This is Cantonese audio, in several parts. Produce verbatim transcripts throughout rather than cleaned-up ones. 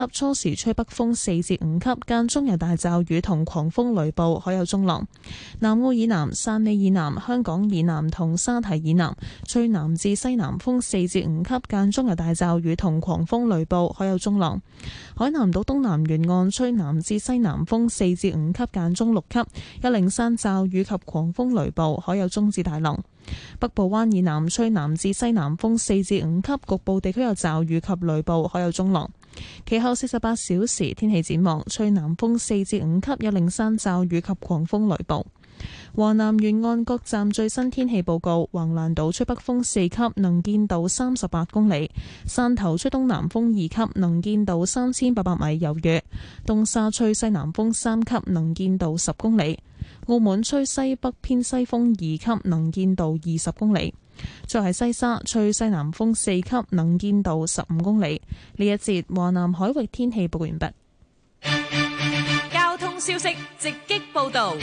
初時吹北風四至五級，間中有大驟雨同狂風雷暴，海有中浪。南澳以南、汕尾以南、香港以南同沙堤以南吹南至西南風四至五級，間中有大驟雨同狂風雷暴，海有中浪。海南島東南沿岸吹南至西南風四至五級，間中六級，有零散驟雨及狂風雷暴，海有中至大浪。北部灣以南吹南至西南風四至五級，局部地區有驟雨及雷暴，海有中浪。其後四十八小時天氣展望，吹南風四至五級，有零散驟雨及狂風雷暴。華南沿岸各站最新天氣報告：橫瀾島吹北風四級，能見度三十八公里；汕頭吹東南風二級，能見度三千八百米有雨；東沙吹西南風三級，能見度十公里；澳門吹西北偏西風二級，能見度二十公里。再係西沙吹西南風四級，能見度十五公里。呢一節華南海域天氣報完畢。 交通消息直擊報道。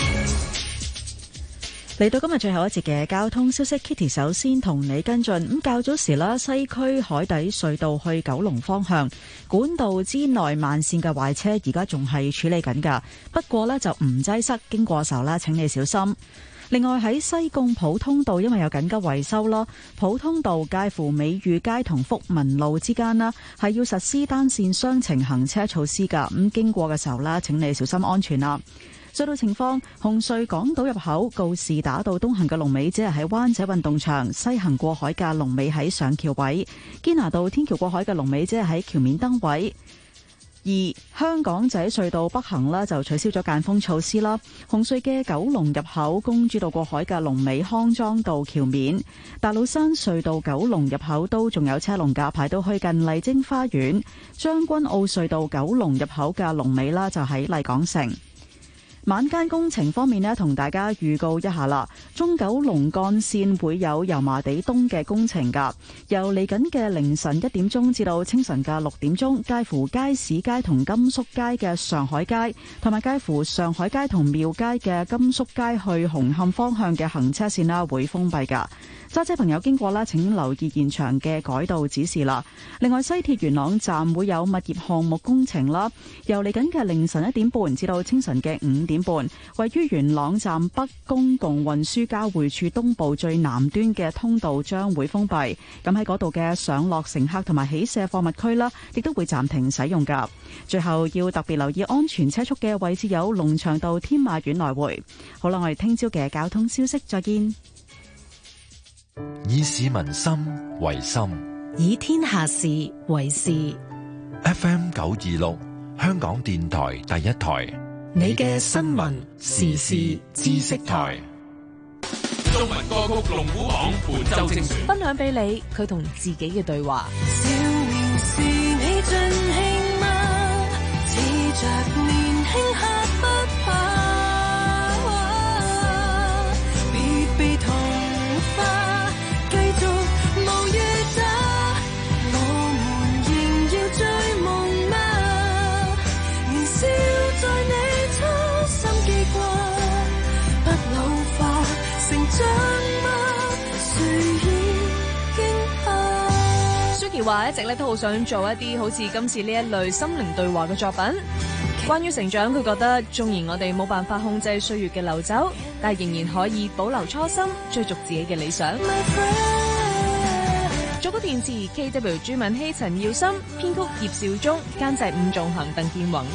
嚟到今日最後一節嘅交通消息 ，Kitty 首先同你跟進。咁較早時啦，西區海底隧道去九龍方向管道之內慢線嘅壞車，而家仲係處理緊㗎。不過呢，就唔擠塞，經過時候呢，請你小心。另外喺西貢普通道，因為有緊急維修啦，普通道介乎美裕街同福民路之間啦，係要實施單線雙程行車措施㗎。咁經過嘅時候呢，請你小心安全啦。隧道情況：紅隧港島入口告士打道東行嘅龍尾只係喺灣仔運動場，西行過海嘅龍尾喺上橋位；堅拿道天橋過海嘅龍尾只係喺橋面燈位。而香港仔隧道北行呢，就取消咗間封措施啦。紅隧嘅九龍入口公主道過海嘅龍尾康莊道橋面，大老山隧道九龍入口都仲有車龍架排到去近麗晶花園。將軍澳隧道九龍入口嘅龍尾啦，就喺麗港城。晚間工程方面呢，同大家預告一下啦。中九龍幹線會有油麻地東嘅工程噶，由嚟緊嘅凌晨一點鐘至到清晨嘅六點鐘，介乎街市街同甘肅街嘅上海街，同埋介乎上海街同廟街嘅甘肅街去紅磡方向嘅行車線啦，會封閉噶。揸車朋友經過啦，請留意現場嘅改道指示啦。另外，西鐵元朗站會有物業項目工程啦，由嚟緊嘅凌晨一點半至到清晨嘅五點半，位於元朗站北公共運輸交匯處東部最南端嘅通道將會封閉。咁喺嗰度嘅上落乘客同埋起卸貨物區啦，亦都會暫停使用噶。最後要特別留意安全車速嘅位置有龍翔道天馬苑來回。好啦，我哋聽朝嘅交通消息再見。 以市民心為心， 以天下事為事。 F M 九二六，香港電台第一台， 你嘅新聞時事知識台。 中文歌曲龍虎榜本周精選， 分享俾你佢同自己嘅對話。 少年時你盡興嗎？似着年輕刻不怕，別被同化，繼續無預打，我們仍要追夢嗎？燃燒在你初心記掛，不老化成長嗎？誰已驚怕。 Suki 話一直咧都好想做一啲好似今次呢一類心靈對話嘅作品。關於成長，佢覺得縱然我哋冇辦法控制歲月嘅流走，但係仍然可以保留初心，追逐自己嘅理想。作曲填詞 K W 朱敏希、陳耀森，編曲葉少忠，監製伍仲衡、鄧建宏。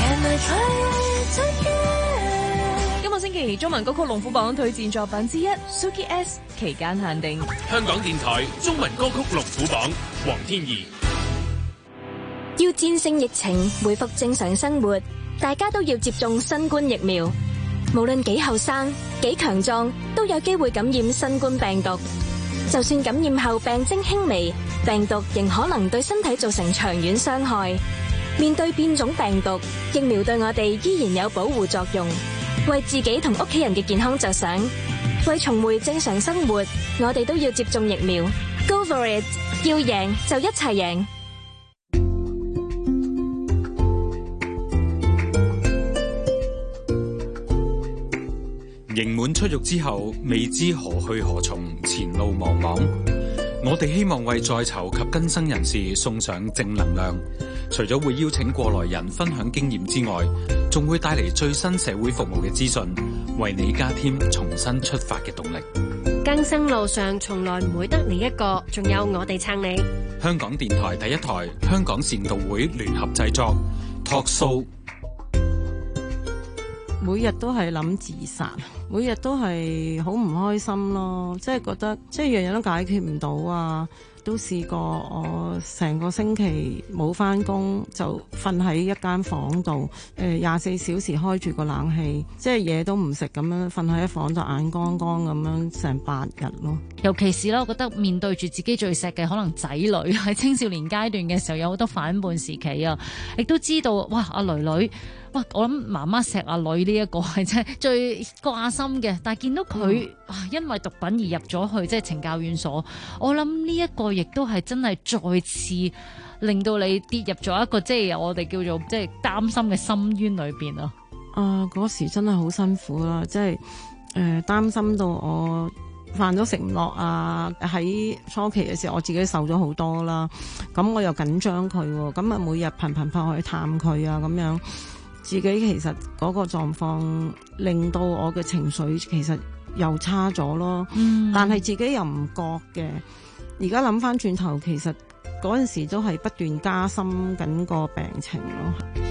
今個星期中文歌曲龍虎榜推薦作品之一 Suki S 期間限定。 香港電台中文歌曲龍虎榜，黃天怡。 要戰勝疫情，恢復正常生活，大家都要接種新冠疫苗。無論幾後生、幾強壯，都有機會感染新冠病毒。就算感染後病徵輕微，病毒仍可能對身體造成長遠傷害。面對變種病毒，疫苗對我哋依然有保護作用。為自己同屋企人嘅健康着想，為重回正常生活，我哋都要接種疫苗。Go for it！ 要贏就一齊贏。 刑滿出獄之後，未知何去何從，前路茫茫。我哋希望為在囚及更生人士送上正能量， 除咗會邀請過來人分享經驗之外，仲會帶嚟最新社會服務嘅資訊，為你加添重新出發嘅動力。 更生路上從來唔會得你一個，仲有我哋撐你。 香港電台第一台，香港善導會聯合製作 Talk Show。 每日都係諗自殺，每日都係好唔開心咯，即係覺得即係樣樣都解決唔到啊！都試過我成個星期冇返工，就瞓喺一間房度，誒廿四小時開住個冷氣，即係嘢都唔食咁樣瞓喺一房就眼光光咁樣成八日咯。 尤其是咧，我覺得面對住自己最錫嘅可能仔女喺青少年階段嘅時候，有好多反叛時期啊，亦都知道哇阿女女。哇！我諗媽媽錫阿女呢一個係真係最掛心嘅，但係見到佢、嗯、因為毒品而入咗去即係懲教院所，我諗呢一個亦都係真係再次令到你跌入咗一個即係我哋叫做即係擔心嘅深淵裏邊啊！ 啊，嗰時真係好辛苦啦，即係誒擔心到我飯都食唔落啊！喺初期嘅時候，我自己瘦咗好多啦，咁我又緊張佢，咁啊每日頻頻撲去探佢啊，咁樣。自己其實嗰個狀況令到我嘅情緒其實又差咗咯，嗯、但係自己又唔覺嘅。而家諗翻轉頭，其實嗰陣時都係不斷加深緊個病情咯。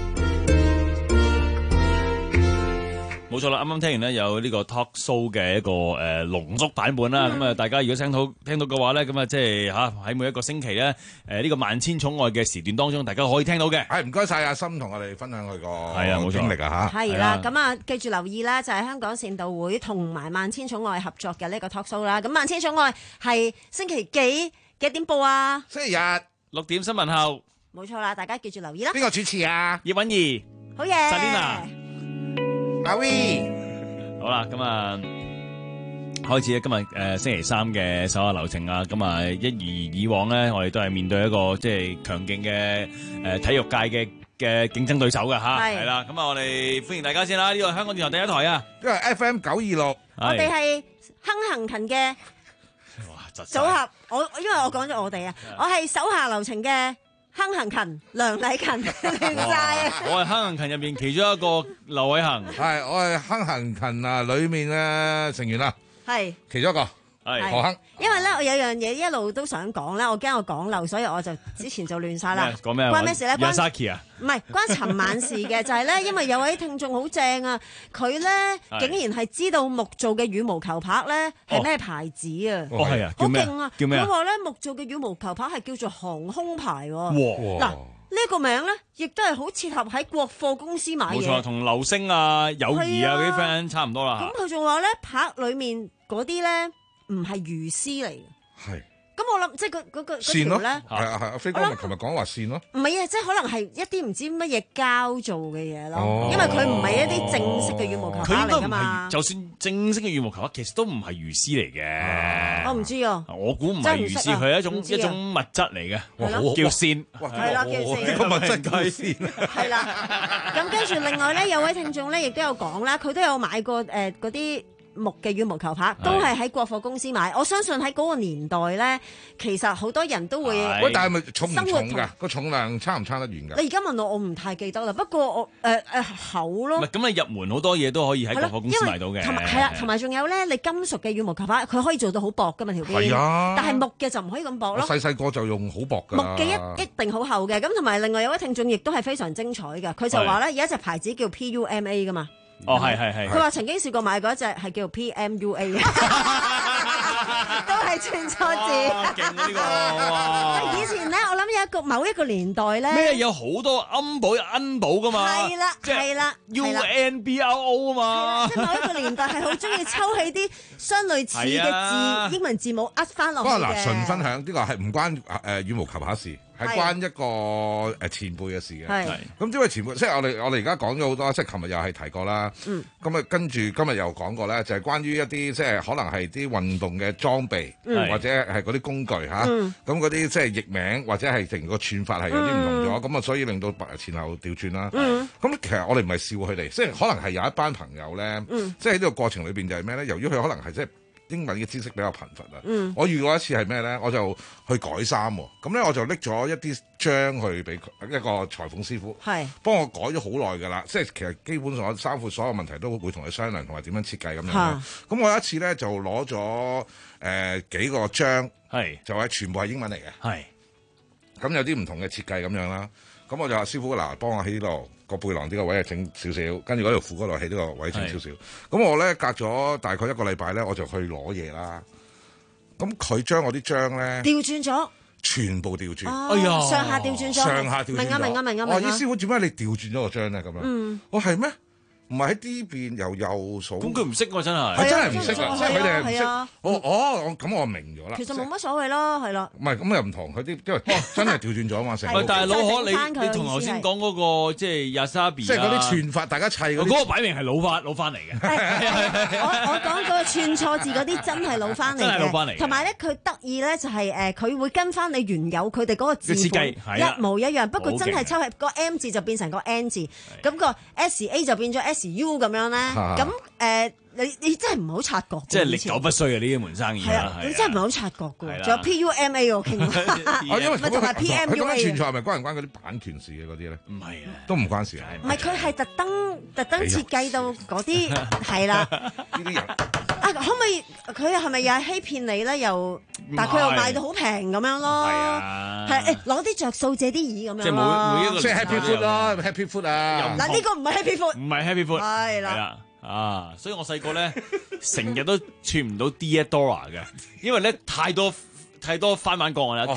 冇錯啦，啱啱聽完呢有呢個 talk show 嘅一個誒、呃、濃縮版本啦，咁啊、嗯、大家如果聽到聽到嘅話咧，咁啊即係嚇喺每一個星期咧誒呢個萬千寵愛嘅時段當中，大家可以聽到嘅。 係唔該晒阿森同我哋分享佢個係啊冇錯經歷啊嚇。 係啦，咁啊記住留意啦，就係、是、香港善導會同埋萬千寵愛合作嘅呢個 talk show 啦。咁萬千寵愛係星期幾幾點播啊？ 星期日六點新聞後。 冇錯啦，大家記住留意啦。 邊個主持啊？ 葉韻儀。 好嘢。 Selina。 阿 V， 好啦，咁啊，開始咧今日誒、呃、星期三嘅手下留情啊，咁啊一如以往咧，我哋都係面對一個即係強勁嘅誒體育界嘅嘅競爭對手㗎吓，係啦，咁啊我哋歡迎大家先啦，呢個香港電台第一台啊， 因為 F M 九二六， 我哋係亨行勤嘅組合，我因為我講咗我哋啊，我係手下留情嘅。亨行勤、梁禮勤亂晒啊！ 我係亨行勤入面其中一個劉偉恒， 係我係亨行勤啊裏面嘅成員啦，係其中一個係何亨。 因為咧我有樣嘢一路都想講咧，我驚我講漏，所以我就之前就亂晒啦。 講咩？ 關咩事咧？關 Yasaki 啊？ 唔係關尋晚事嘅，就係咧，因為有位聽眾好正啊，佢咧竟然係知道木做嘅羽毛球拍咧係咩牌子啊？ 哦係啊， 好勁啊！ 叫咩？ 佢話咧木做嘅羽毛球拍係叫做航空牌喎。 哇！ 嗱。呢個名咧，亦都係好切合喺國貨公司買嘢。 冇錯，同流星啊、友誼啊嗰啲 friend 差唔多啦。 咁佢仲話咧，拍裏面嗰啲咧唔係魚絲嚟嘅。係。咁我諗，即係嗰嗰個嗰條咧， 係啊係啊，飛哥咪琴日講話線咯。 唔係啊，即係可能係一啲唔知乜嘢膠做嘅嘢咯。因為佢唔係一啲正式嘅羽毛球拍嚟㗎嘛。 就算正式嘅羽毛球拍，其實都唔係魚絲嚟嘅。 我唔知啊。 我估唔係魚絲，佢係一種一種物質嚟嘅，叫線。 係啦，叫線。 呢個物質叫線。 係啦。咁跟住另外咧，有位聽眾咧，亦都有講啦，佢都有買過誒嗰啲木嘅羽毛球拍，都係喺國貨公司買。我相信喺嗰個年代咧，其實好多人都會。 喂，但係咪重唔重㗎？個重量差唔差得遠㗎？ 你而家問我，我唔太記得啦。不過我誒誒厚咯。 唔係咁，你入門好多嘢都可以喺國貨公司買到嘅。 同埋係啦，同埋仲有咧，你金屬嘅羽毛球拍，佢可以做到好薄㗎嘛條邊。 係啊。 但係木嘅就唔可以咁薄咯。 細細個就用好薄㗎。 木嘅一一定好厚嘅。咁同埋另外有位聽眾亦都係非常精彩嘅，佢就話咧有一隻牌子叫 P U M A 㗎嘛。 哦，係係係。 佢話曾經試過買過一隻係叫 P M U A 嘅，都係串錯字。 勁呢個哇！ 以前咧，我諗有一個某一個年代咧， 咩有好多恩寶恩寶噶嘛？ 係啦，係啦 ，U N B R O 啊嘛。 即係某一個年代係好中意抽起啲相類似嘅字英文字母呃翻落去嘅。 不過嗱，純分享呢個係唔關誒羽毛球拍事。係關一個誒前輩嘅事嘅，咁因為前輩即係我哋我哋而家講咗好多，即係琴日又係提過啦。咁啊、嗯、跟住今日又講過咧，就係、是、關於一啲即係可能係啲運動嘅裝備，嗯、或者係嗰啲工具嚇。咁嗰啲即係譯名或者係成個串法係有啲唔同咗，咁啊、嗯、所以令到前後調轉啦。咁、嗯、其實我哋唔係笑佢哋，即係可能係有一班朋友咧，嗯、即係喺呢個過程裏邊就係咩咧？由於佢可能係即係英文嘅知識比較貧乏啊。 嗯我遇過一次係咩咧？我就去改衫喎，咁咧我就拎咗一啲章去俾佢一個裁縫師傅， 係幫我改咗好耐㗎啦。即係其實基本上衫褲所有問題都會同佢商量，同埋點樣設計咁樣啦。咁我有一次咧就攞咗誒幾個章， 係就係全部係英文嚟嘅， 係咁有啲唔同嘅設計咁樣啦。咁我就話師傅嗱，幫我喺呢度個背囊呢個位啊整少少，跟住嗰條褲嗰度喺呢個位整少少。咁我咧隔咗大概一個禮拜咧，我就去攞嘢啦。咁佢將我啲章咧調轉咗， 全部調轉， 哎呀，上下調轉咗， 上下調轉咗。 明啊明啊明啊我話明啊！ 師傅點解你調轉咗個章咧？咁樣， 嗯， 我係咩？唔係喺呢邊由右數， 咁佢唔識喎，真係， 係真係唔識啊！即係佢哋係唔識。 係啊我哦，我咁我明咗啦。 其實冇乜所謂咯，係啦。 唔係咁又唔同佢啲，因為真係調轉咗啊嘛，成個。 喂，但係老可你翻佢你同頭先講嗰個即係 Yasabi， 即係嗰啲串法，大家砌嗰啲。 嗰個擺明係老翻老翻嚟嘅。 我我講嗰個串錯字嗰啲真係老翻嚟真係老返嚟嘅嘅，同埋咧佢得意咧就係誒佢會跟翻你原有佢哋嗰個字嘅設計本係啊一模一樣，不過好勁真係抽起個 M 字就變成個 N 字，咁個 S A 就變咗 S U 咁樣咧，咁誒。你你真係唔好察覺， 即係歷久不衰啊！呢一門生意係啊，你真係唔係好察覺嘅，仲有 P U M A 我傾過， 因為咪同埋 P M U A 佢咁樣串錯係咪關唔關嗰啲版權事嘅嗰啲咧？ 唔係啊， 都唔關事啊。 唔係佢係特登特登設計到嗰啲係啦。 呢啲人啊，可唔可以佢係咪又係欺騙你咧？又但係佢又賣到好平咁樣咯。係啊， 係誒攞啲着數借啲耳咁樣即係每每一個即係 Happy Food 咯，Happy Food 啊！ 嗱呢個唔係 Happy Food， 唔係 Happy Food， 係啦。 啦。啊，所以我細個咧成日都串唔到 Diadora 嘅，因為咧太多太多翻版個案啦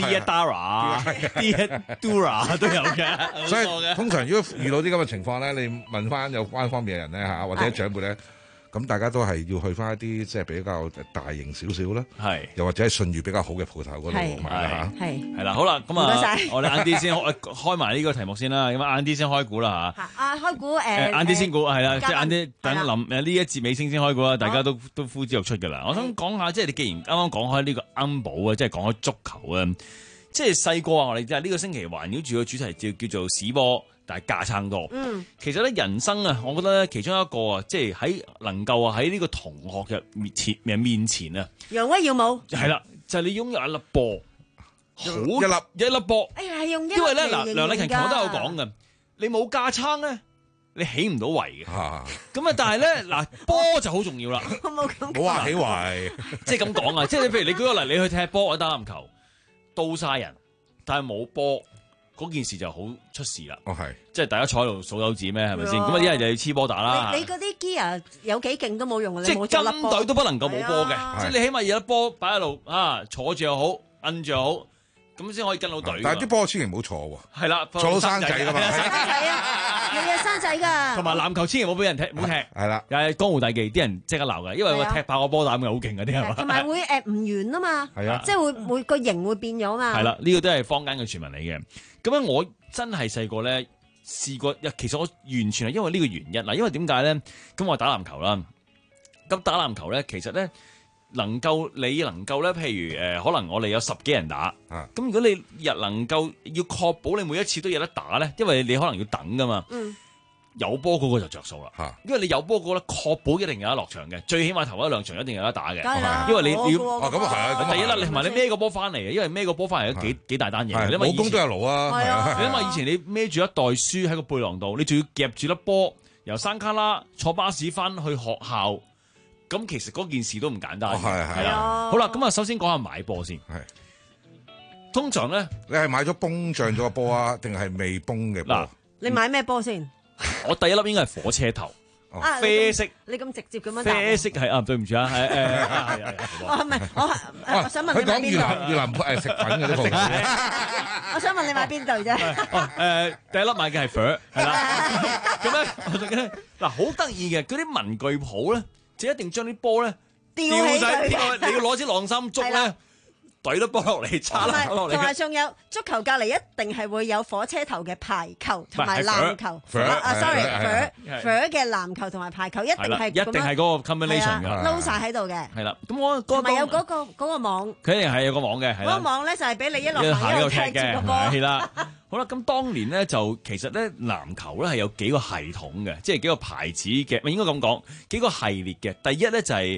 ，Diadora、Diadora 都有嘅， 所以好多嘅通常如果遇到啲咁嘅情況咧，你問翻有關方面嘅人咧嚇，或者長輩咧。咁大家都係要去翻一啲即係比較大型少少啦， 係又或者係信譽比較好嘅鋪頭嗰度買啦嚇。 係係啦，好啦，咁啊， 唔該晒我哋晏啲先開開埋呢個題目先啦，咁啊晏啲先開估啦嚇。 啊開估誒誒晏啲先估係啦，即係晏啲等係啦臨誒呢一節尾聲先開估啦，大家都都呼之欲出㗎啦。我想講下，即係你既然啱啱講開呢個暗保啊，即係講開足球啊，即係細個啊，我哋即係呢個星期環繞住個主題叫叫做屎波。但係架撐多， 嗯， 其實咧人生啊，我覺得咧其中一個啊，即係喺能夠啊喺呢個同學嘅面前面前啊， 揚威耀武， 係啦，就係、是、你擁有一粒波，好一粒一粒波， 哎呀，用一粒因為咧嗱， 嚟形容梁禮勤琴日都有㗎講嘅，你冇架撐咧，你起唔到圍嘅， 啊咁啊，但係咧嗱，波就好重要啦， 我冇咁冇話起圍， 即係咁講啊，即係你譬如你舉個例，你去踢波或者打籃球，到晒人，但係冇波。嗰件事就好出事啦， 哦係， 即係大家坐喺度數手指咩？係咪先？咁啊，一係就要黐波打啦。 你你嗰啲 gear 有幾勁都冇用嘅， 即係跟隊都不能夠冇波嘅， 啊即係你起碼有粒波擺喺度啊，坐住又好，摁住又好，咁先可以跟到隊。 但係啲波千祈唔好坐喎， 係啦， 坐到生仔㗎嘛， 生仔啊，係啊，生仔㗎。 同埋籃球千祈唔好俾人踢，唔好踢。 係啦， 又係江湖大忌，啲人即刻鬧㗎，因為個踢爆個波膽嘅好勁嗰啲係嘛。 同埋會誒唔圓啊嘛， 係啊， 即係會會個形會變咗嘛。 係啦，呢個都係坊間嘅傳聞嚟嘅。咁樣我真係細個咧試過，其實我完全係因為呢個原因嗱，因為點解咧？咁我打籃球啦，咁打籃球咧，其實咧能夠你能夠咧，譬如誒、呃，可能我哋有十幾人打，咁、 啊、 如果你日能夠要確保你每一次都有得打咧，因為你可能要等噶嘛。 嗯有波嗰個就着數啦，因為你有波嗰個咧，確保一定有得落場嘅，最起碼頭一兩場一定有得打嘅，因為你要哦咁啊係啊， 第一啦，你同埋你孭個波翻嚟嘅，因為孭個波翻嚟都幾幾大單嘢嘅，你冇功都有勞啊， 係啊，你諗下以前你孭住一袋書喺個背囊度，你仲要夾住粒波由山卡拉坐巴士翻去學校，咁其實嗰件事都唔簡單嘅，係啦。好啦，咁啊，首先講下買波先，係通常咧， 你係買咗崩脹咗個波啊，定係未崩嘅波？ 你買咩波先？ 我第一粒應該係火車頭， 啊、 啡色。 你咁直接咁樣答？ 啡色係啊，對唔住啊，係誒， 我唔係我我想問你買邊隊？ 越南越南誒食品嘅啲鋪我想問你買邊隊啫？ 哦誒，第一粒買嘅係粉，係啦。咁咧，我仲記得嗱，好得意嘅嗰啲文具鋪咧，就一定將啲波咧吊起佢，你要攞支晾衫竹咧。懟粒波落嚟，叉粒落嚟。 同埋仲有足球隔離一定係會有火車頭嘅排球同埋籃球。啊，sorry，火火嘅籃球同埋排球一定係一定係嗰個 combination 㗎， 撈曬喺度嘅。 係啦，咁我同埋有嗰個嗰個網。 佢一定係有個網嘅，係啦。 嗰個網咧就係俾你一路行一路踢住個波。 係啦，好啦，咁當年咧就其實咧籃球咧係有幾個系統嘅，即係幾個牌子嘅，唔應該咁講，幾個系列嘅。第一咧就係。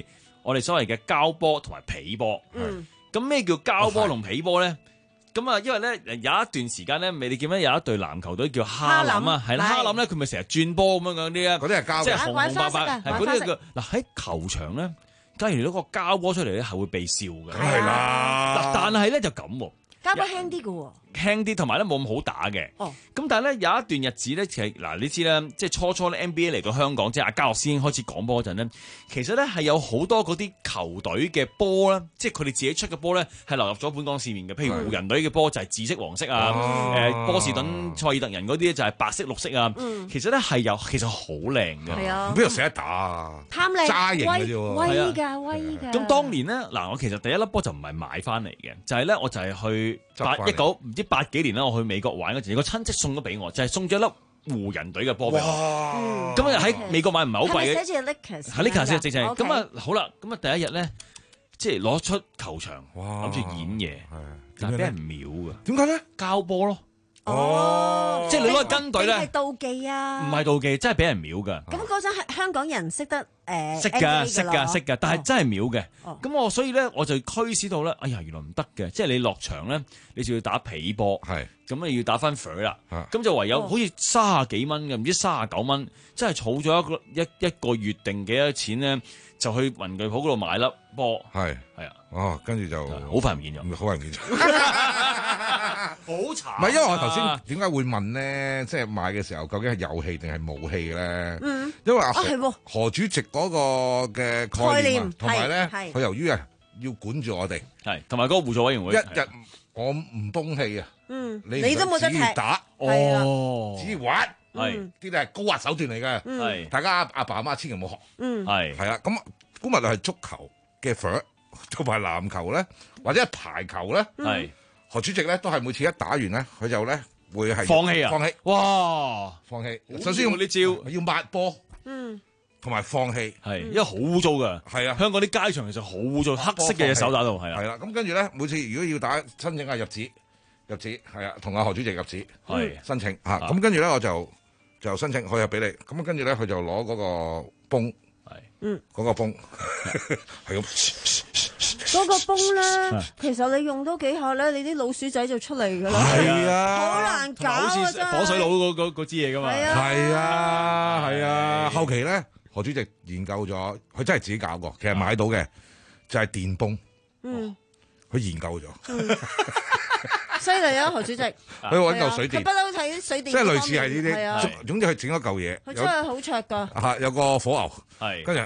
我哋所謂嘅膠波同埋皮波。 嗯， 咁咩叫膠波同皮波咧？咁啊，因為咧有一段時間咧，你見咧有一隊籃球隊叫哈林啊，係啦，哈林咧佢咪成日轉波咁樣嗰啲啊， 嗰啲係膠， 即係紅紅白白， 係係嗰啲叫嗱喺球場咧，假如攞個膠波出嚟咧，係會被笑嘅。 梗係啦， 嗱，但係咧就咁喎， 膠波輕啲嘅喎。 輕啲，同埋咧冇咁好打嘅。哦，咁但係咧有一段日子咧，其實嗱你知啦，即係初初咧 N B A 嚟到香港，即係阿嘉樂先開始講波嗰陣咧，其實咧係有好多嗰啲球隊嘅波咧，即係佢哋自己出嘅波咧係流入咗本港市面嘅。譬如湖人隊嘅波就係紫色、黃色啊，誒波士頓塞爾特人嗰啲咧就係白色、綠色啊。其實咧係有，其實好靚嘅。 係啊， 邊度捨得打啊？ 貪靚揸型嘅啫喎， 威㗎威㗎。 咁當年咧嗱，我其實第一粒波就唔係買翻嚟嘅，就係咧我就係去八一九唔知八幾年啦，我去美國玩嗰陣，個親戚送咗俾我，就係、是、送咗一粒湖人隊嘅波俾我。咁啊喺美國買唔係好貴嘅， 係咪寫住 Lakers？ 係 Lakers 直情。咁 Okay 啊好啦，咁啊第一日咧，即係攞出球場，諗住演嘢，但係俾人秒㗎。 點解咧？ 膠波咯。 哦， 即係你攞去跟隊咧， 係妒忌啊？ 唔係妒忌，真係俾人秒㗎。 咁嗰陣係香港人識得誒， 識㗎，識㗎，識㗎，但係真係秒嘅。 哦咁我所以咧，我就驅使到咧，哎呀，原來唔得嘅，即係你落場咧，你就要打皮波， 係咁你要打翻水啦。 啊咁就唯有哦好似三十幾蚊嘅，唔知三十九蚊，真係儲咗一個一一個月定幾多錢咧，就去文具鋪嗰度買粒波。 係係啊， 哦，跟住就好快唔見咗， 好快唔見咗。 好慘。 唔係，因為我頭先點解會問咧？即係買嘅時候，究竟係有氣定係冇氣咧？ 嗯， 因為阿啊係喎何主席嗰個嘅概念啊，同埋咧， 係係佢由於啊要管住我哋， 係同埋嗰個互助委員會， 一日我唔泵氣啊， 嗯， 你你都冇得踢打， 係啊哦， 只玩， 係呢啲係高壓手段嚟嘅， 係大家阿爸阿媽千祈唔好學， 嗯， 係係啊，咁姑勿論係足球嘅 f 同埋籃球咧，或者係排球咧， 係何主席咧都係每次一打完咧，佢就咧會係放棄啊， 放棄， 哇， 放棄。 好首先用呢招要抹波， 嗯， 同埋放棄， 係因為好污糟㗎。 係啊， 香港啲街場其實好污糟，黑色嘅手打到係啊， 係啦。咁跟住咧，每次如果要打申請下入紙，入紙係啊，同阿何主席入紙係申請嚇。咁跟住咧，我就就申請佢又俾你。咁跟住咧，佢就攞嗰個泵， 係嗯， 嗰個泵係咁。 嗰個泵咧，其實你用多幾下咧，你啲老鼠仔就出嚟㗎啦。 係啊， 好難搞啊！ 好似真係火水佬嗰嗰嗰支嘢㗎嘛。 係啊， 係啊，係啊。後期咧，何主席研究咗，佢真係自己搞過，其實買到嘅就係電泵。 嗯， 佢研究咗。 犀利啊，何主席！佢揾嚿水電， 佢不嬲睇水電， 即係類似係呢係啊啲。總之佢整咗嚿嘢， 佢真係好卓㗎。 嚇有個火牛， 係跟住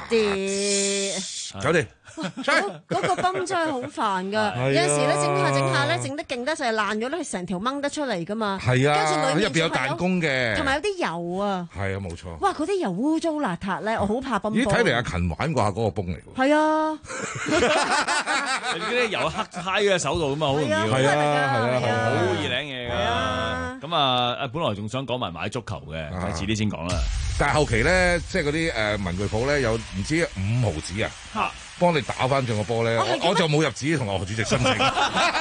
電走啲。 嗰嗰個泵真係好煩㗎，有陣時咧整下整下咧整得勁得就係爛咗咧，佢成條掹得出嚟㗎嘛。 係啊， 跟住裏面入邊有彈弓嘅， 同埋有啲油啊。 係啊，冇錯。 哇！嗰啲油污糟邋遢咧，我好怕泵。 咦？睇嚟阿勤玩過下嗰個泵嚟喎。 係啊， 你啲油黑揩喺手度咁啊，好容易。 係啊，係啊， 好易領嘢㗎。咁啊，誒，本來仲想講埋買足球嘅，遲啲先講啦。 但係後期咧，即係嗰啲誒文具鋪咧，有唔知五毫紙啊。 嚇！ 幫你打翻轉個波咧，我就冇入紙同何主席申請。係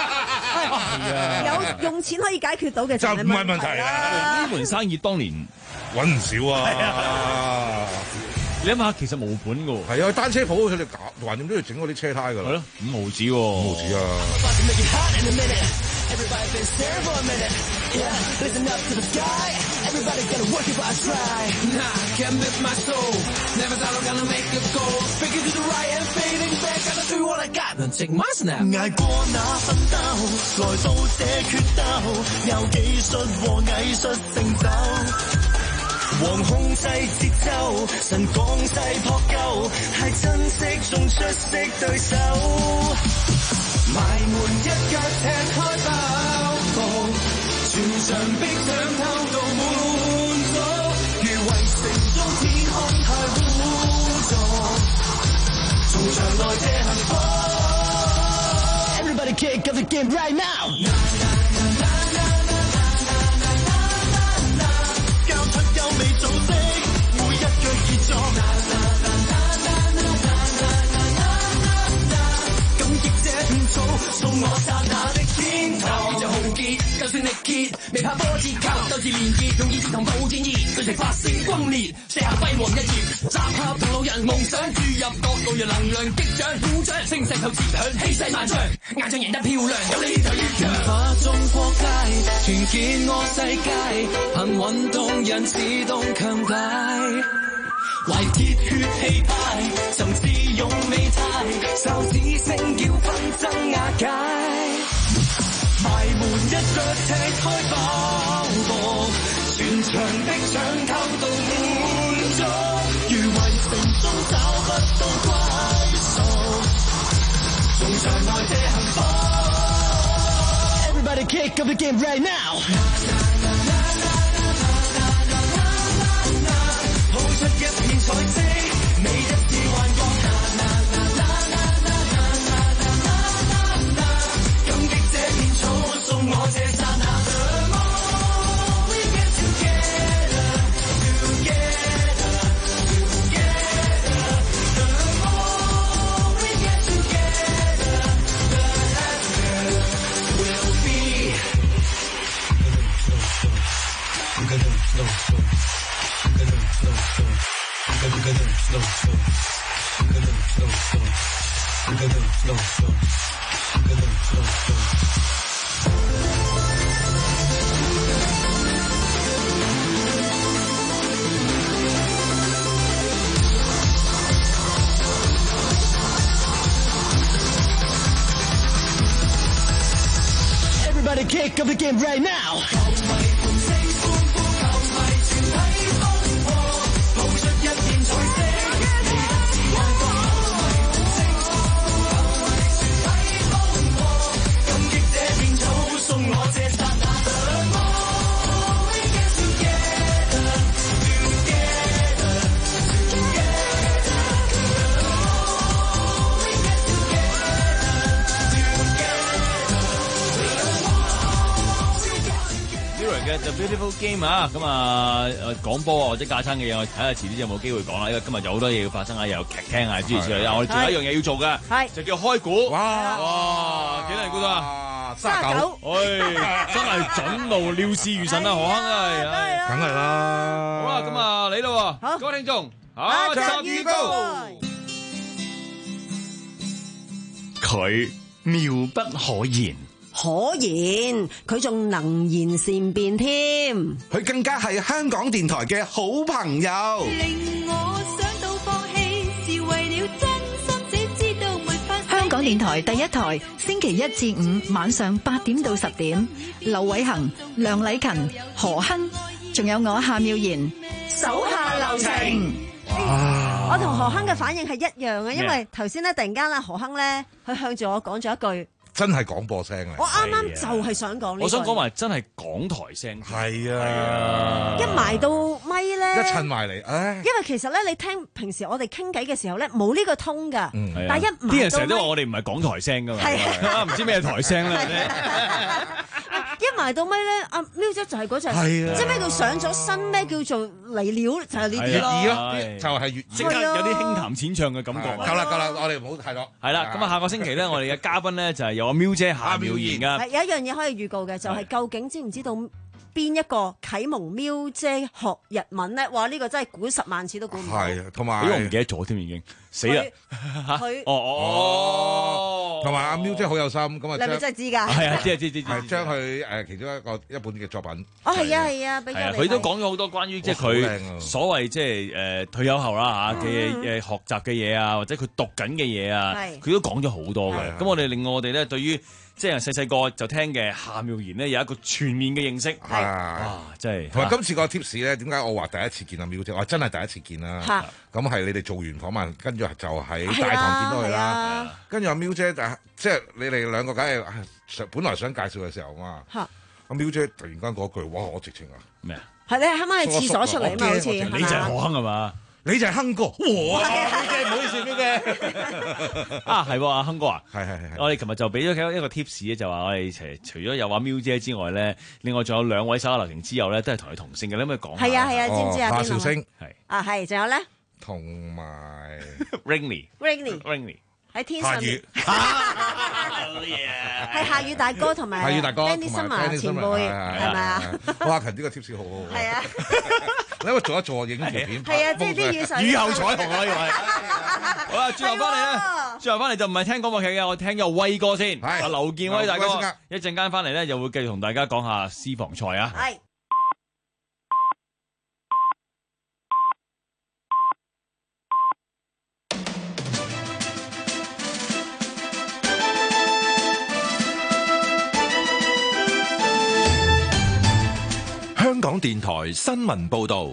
啊，有用錢可以解決到嘅就唔係問題啦。 呢門生意當年揾唔少啊！ 你諗下，其實冇本㗎喎。 係啊，單車鋪佢哋搞，橫掂都要整嗰啲車胎㗎啦。 係咯，五毫紙喎，五毫紙啊！ 捱過那奮鬥，來到這決鬥，有技術和藝術成就，黃控制節奏，神降世撲救，係珍惜中出色對手，埋門一腳踢開爆防，全場逼搶偷到滿足，如圍城中天空太污濁，從場內這幸福。Everybody kick up the game right now！ 交出優美組織，每一腳傑作。感激這片草，送我剎那的天堂。就豪傑，就算力竭，未怕波。 折扣，鬥志連結，用意志同步戰意，對敵發聲轟烈，寫下輝煌一頁。集合同路人夢想注入各路人能量，擊掌鼓掌，聲勢透徹響，氣勢萬丈，硬仗贏得漂亮，有你就越強。 化眾國界，團結我世界，憑運動人自動強大。懷鐵血氣派，甚至勇未態，哨子聲叫紛爭瓦解。埋門一腳踢開爆破，全場的搶偷到滿足，如圍城中找不到歸宿，從場內這幸福。Everybody kick up the game right now。抱出一片彩色，你一次幻覺。感激這片草，送我這剎那。We get together, together, together. The more we get together, the happier we'll be. Everybody kick up the game right now。 The Beautiful Game 啊，咁啊講波啊或者架撐嘅嘢，我睇下遲啲有冇機會講啦。因為今日有好多嘢要發生啊，又有劇聽啊，諸如此類。我哋仲有一樣嘢要做嘅，係就叫開估。哇哇，幾多人估到啊？ 三十九， 唉，真係準路，料事如神啊，何坑啊， 梗係啦。 好啦，咁啊嚟咯，好，各位聽眾，下集預告。 佢妙不可言。 可言，佢仲能言善辯添， 佢更加係香港電台嘅好朋友。 令我想到放棄，是為了真心只知道沒法。 香港電台第一台，星期一至五晚上八點到十點，劉偉恒、梁禮勤、何亨，仲有我夏妙賢，手下留情。 我同何亨嘅反應係一樣嘅，因為頭先咧突然間咧何亨咧，佢向住我講咗一句。 真係廣播聲啊！ 我啱啱就係想講呢句， 我想講埋真係港台聲， 係啊！ 一埋到咪咧， 一襯埋嚟，唉！ 因為其實咧，你聽平時我哋傾偈嘅時候咧，冇呢個通㗎， 嗯、 但係一埋到啲人成日都話我哋唔係港台聲㗎嘛，啊唔知咩台聲咧。 一埋到咪咧，阿 Miu 姐就係嗰陣，即係咩叫上咗身，咩叫做嚟料，就係呢啲咯，就係粵即刻有啲輕談淺唱嘅感覺。 夠啦夠啦，我哋唔好太多。 係啦，咁啊下個星期咧，我哋嘅嘉賓咧就係由阿 Miu 姐夏妙賢㗎。 係有一樣嘢可以預告嘅，就係究竟知唔知道邊一個啟蒙 Miu 姐學日文咧？哇！呢個真係估十萬次都估唔到。 係，同埋我唔記得咗添，已經死啦。 佢哦哦， 同埋阿 Miu 姐好有心，咁啊， 你係咪真係知㗎？ 係啊，知啊知知知， 係將佢誒其中一個一本嘅作品。 哦，係啊係啊，俾咗你。 佢都講咗好多關於即係佢所謂即係誒退休後啦嚇嘅誒學習嘅嘢啊，或者佢讀緊嘅嘢啊，佢都講咗好多嘅。咁我哋令我哋咧對於即係細細個就聽嘅夏妙賢咧有一個全面嘅認識。 係哇，真係。 同埋今次個 tips 咧，點解我話第一次見阿 Miu 姐？我真係第一次見啦。咁係你哋做完訪問，跟住就喺大堂見到佢啦。跟住阿 Miu 姐，即係你哋兩個梗係想本來想介紹嘅時候嘛。阿 Miu 姐突然間嗰句，哇！我直情啊咩啊？ 係你啱啱喺廁所出嚟嘛？好似你就係何亨係嘛？ 你就係亨哥，哇！Miu 姐唔好意思，Miu 姐啊，係阿亨哥啊， 係係係。 我哋琴日就俾咗一個 tips 咧，就話我哋除咗有阿 Miu 姐之外咧，另外仲有兩位手下留情之友咧，都係同佢同姓嘅，你可唔可以講下？ 係啊係啊，知唔知啊？ 夏韶聲係啊係，仲有咧， 同埋 Rainy Rainy Rainy 喺天上面。 係夏雨大哥同埋夏雨大哥 Danny Summer 前輩，係咪啊？ 哇！勤呢個 tips 好好。係啊。 你可以做一做影條片。 係啊，即係啲雨水。 雨後彩虹啊！呢位。好啦，轉頭翻嚟咧，轉頭翻嚟就唔係聽廣播劇嘅，我聽咗威哥先。係。阿劉建威大哥，一陣間翻嚟咧，又會繼續同大家講下私房菜啊。 係。 香港電台新聞報道，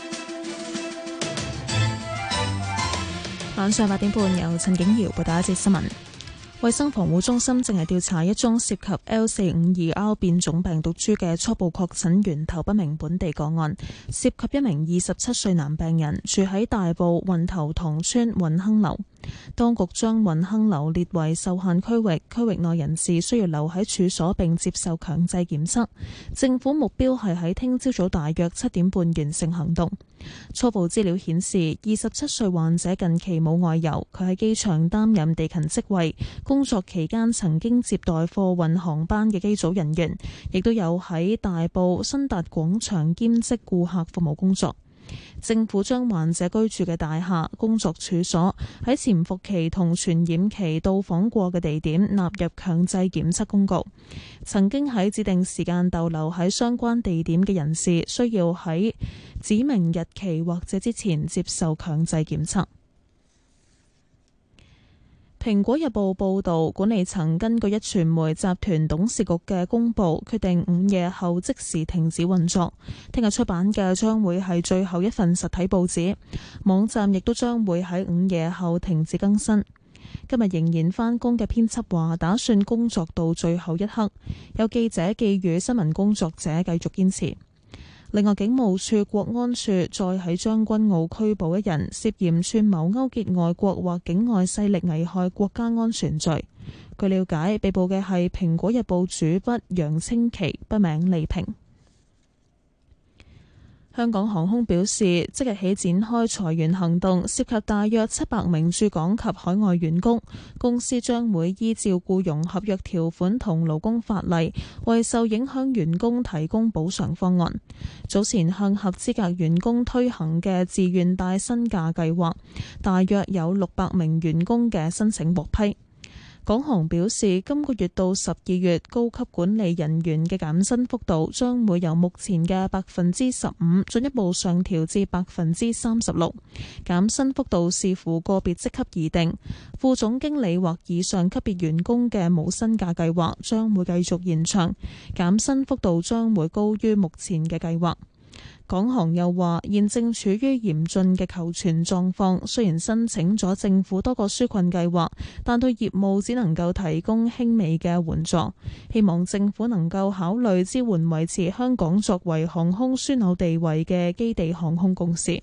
晚上八點半由陳景瑤報道一節新聞。衛生防護中心正係調查一宗涉及 L 四五二 R 變種病毒株嘅初步確診源頭不明本地個案，涉及一名二十七歲男病人，住喺大埔運頭塘村運亨樓。當局將運亨樓列為受限區域，區域內人士需要留喺處所並接受強制檢測。政府目標係喺聽朝早大約七點半完成行動。初步資料顯示，二十七歲患者近期冇外遊，佢喺機場擔任地勤職位，工作期間曾經接待貨運航班嘅機組人員，亦都有喺大埔新達廣場兼職顧客服務工作。政府將患者居住嘅大廈、工作處所喺潛伏期同傳染期到訪過嘅地點納入強制檢測公告。曾經喺指定時間逗留喺相關地點嘅人士，需要喺指明日期或者之前接受強制檢測。蘋果日報報導，管理層根據壹傳媒集團董事局嘅公佈，決定午夜後即時停止運作。聽日出版嘅將會係最後一份實體報紙，網站亦都將會喺午夜後停止更新。今日仍然返工嘅編輯話，打算工作到最後一刻。有記者寄語新聞工作者繼續堅持。另外，警務處國安處再喺將軍澳拘捕一人，涉嫌串謀勾結外國或境外勢力危害國家安全罪。據了解，被捕嘅係《蘋果日報》主筆楊清奇，筆名李平。香港航空表示，即日起展開裁員行動，涉及大約七百名駐港及海外員工。公司將會依照僱傭合約條款同勞工法例，為受影響員工提供補償方案。早前向合資格員工推行嘅自願帶薪假計劃，大約有六百名員工嘅申請獲批。港航表示，今個月到十二月，高級管理人員嘅減薪幅度將會由目前嘅百分之十五進一步上調至百分之三十六。減薪幅度視乎個別職級而定。副總經理或以上級別員工嘅冇薪假計劃將會繼續延長，減薪幅度將會高於目前嘅計劃。港航又話，現正處於嚴峻嘅求存狀況，雖然申請咗政府多個紓困計劃，但對業務只能夠提供輕微嘅援助。希望政府能夠考慮支援維持香港作為航空樞紐地位嘅基地航空公司。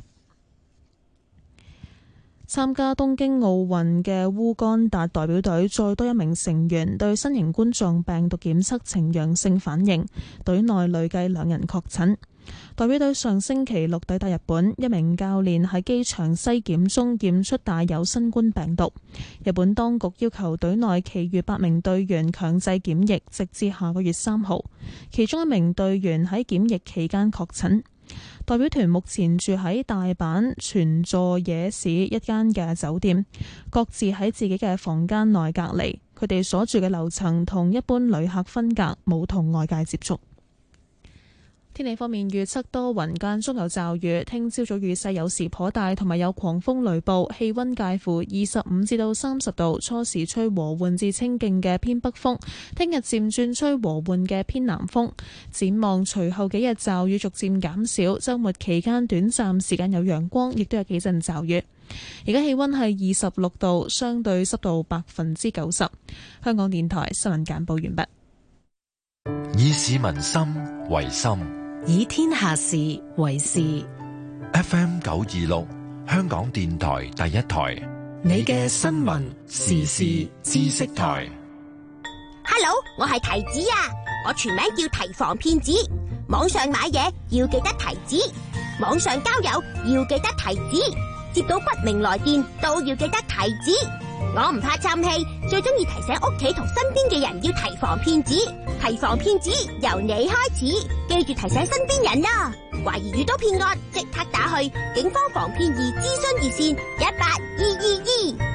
參加東京奧運嘅烏干達代表隊再多一名成員對新型冠狀病毒檢測呈陽性反應，隊內累計兩人確診。代表隊上星期六抵達日本，一名教練喺機場篩檢中驗出帶有新冠病毒。日本當局要求隊內其餘八名隊員強制檢疫，直至下個月三號。其中一名隊員喺檢疫期間確診。代表團目前住喺大阪泉佐野市一間嘅酒店，各自喺自己嘅房間內隔離。佢哋所住嘅樓層同一般旅客分隔，冇同外界接觸。天氣方面預測多雲間中有驟雨，聽朝早雨勢有時頗大，同埋有狂風雷暴，氣溫介乎二十五至到三十度，初時吹和緩至清勁嘅偏北風，聽日漸轉吹和緩嘅偏南風。展望隨後幾日驟雨逐漸減少，週末期間短暫時間有陽光，亦都有幾陣驟雨。而家氣溫係二十六度，相對濕度百分之九十。香港電台新聞簡報完畢。 以市民心為心， 以天下事為事。 F M 九二六，香港電台第一台， 你嘅新聞時事知識台。 Hello， 我係提子啊！我全名叫提防騙子。網上買嘢要記得提子，網上交友要記得提子，接到不明來電都要記得提子。 我唔怕嘥氣，最中意提醒屋企同身邊嘅人要提防騙子。提防騙子由你開始，記住提醒身邊人啦。懷疑遇到騙案，即刻打去警方防騙易諮詢熱線一八二二二。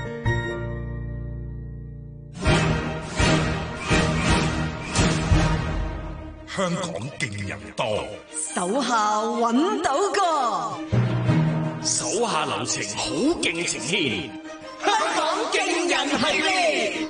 香港勁人多， 手下揾到個， 手下留情，好勁呈現。 香港勁人系列。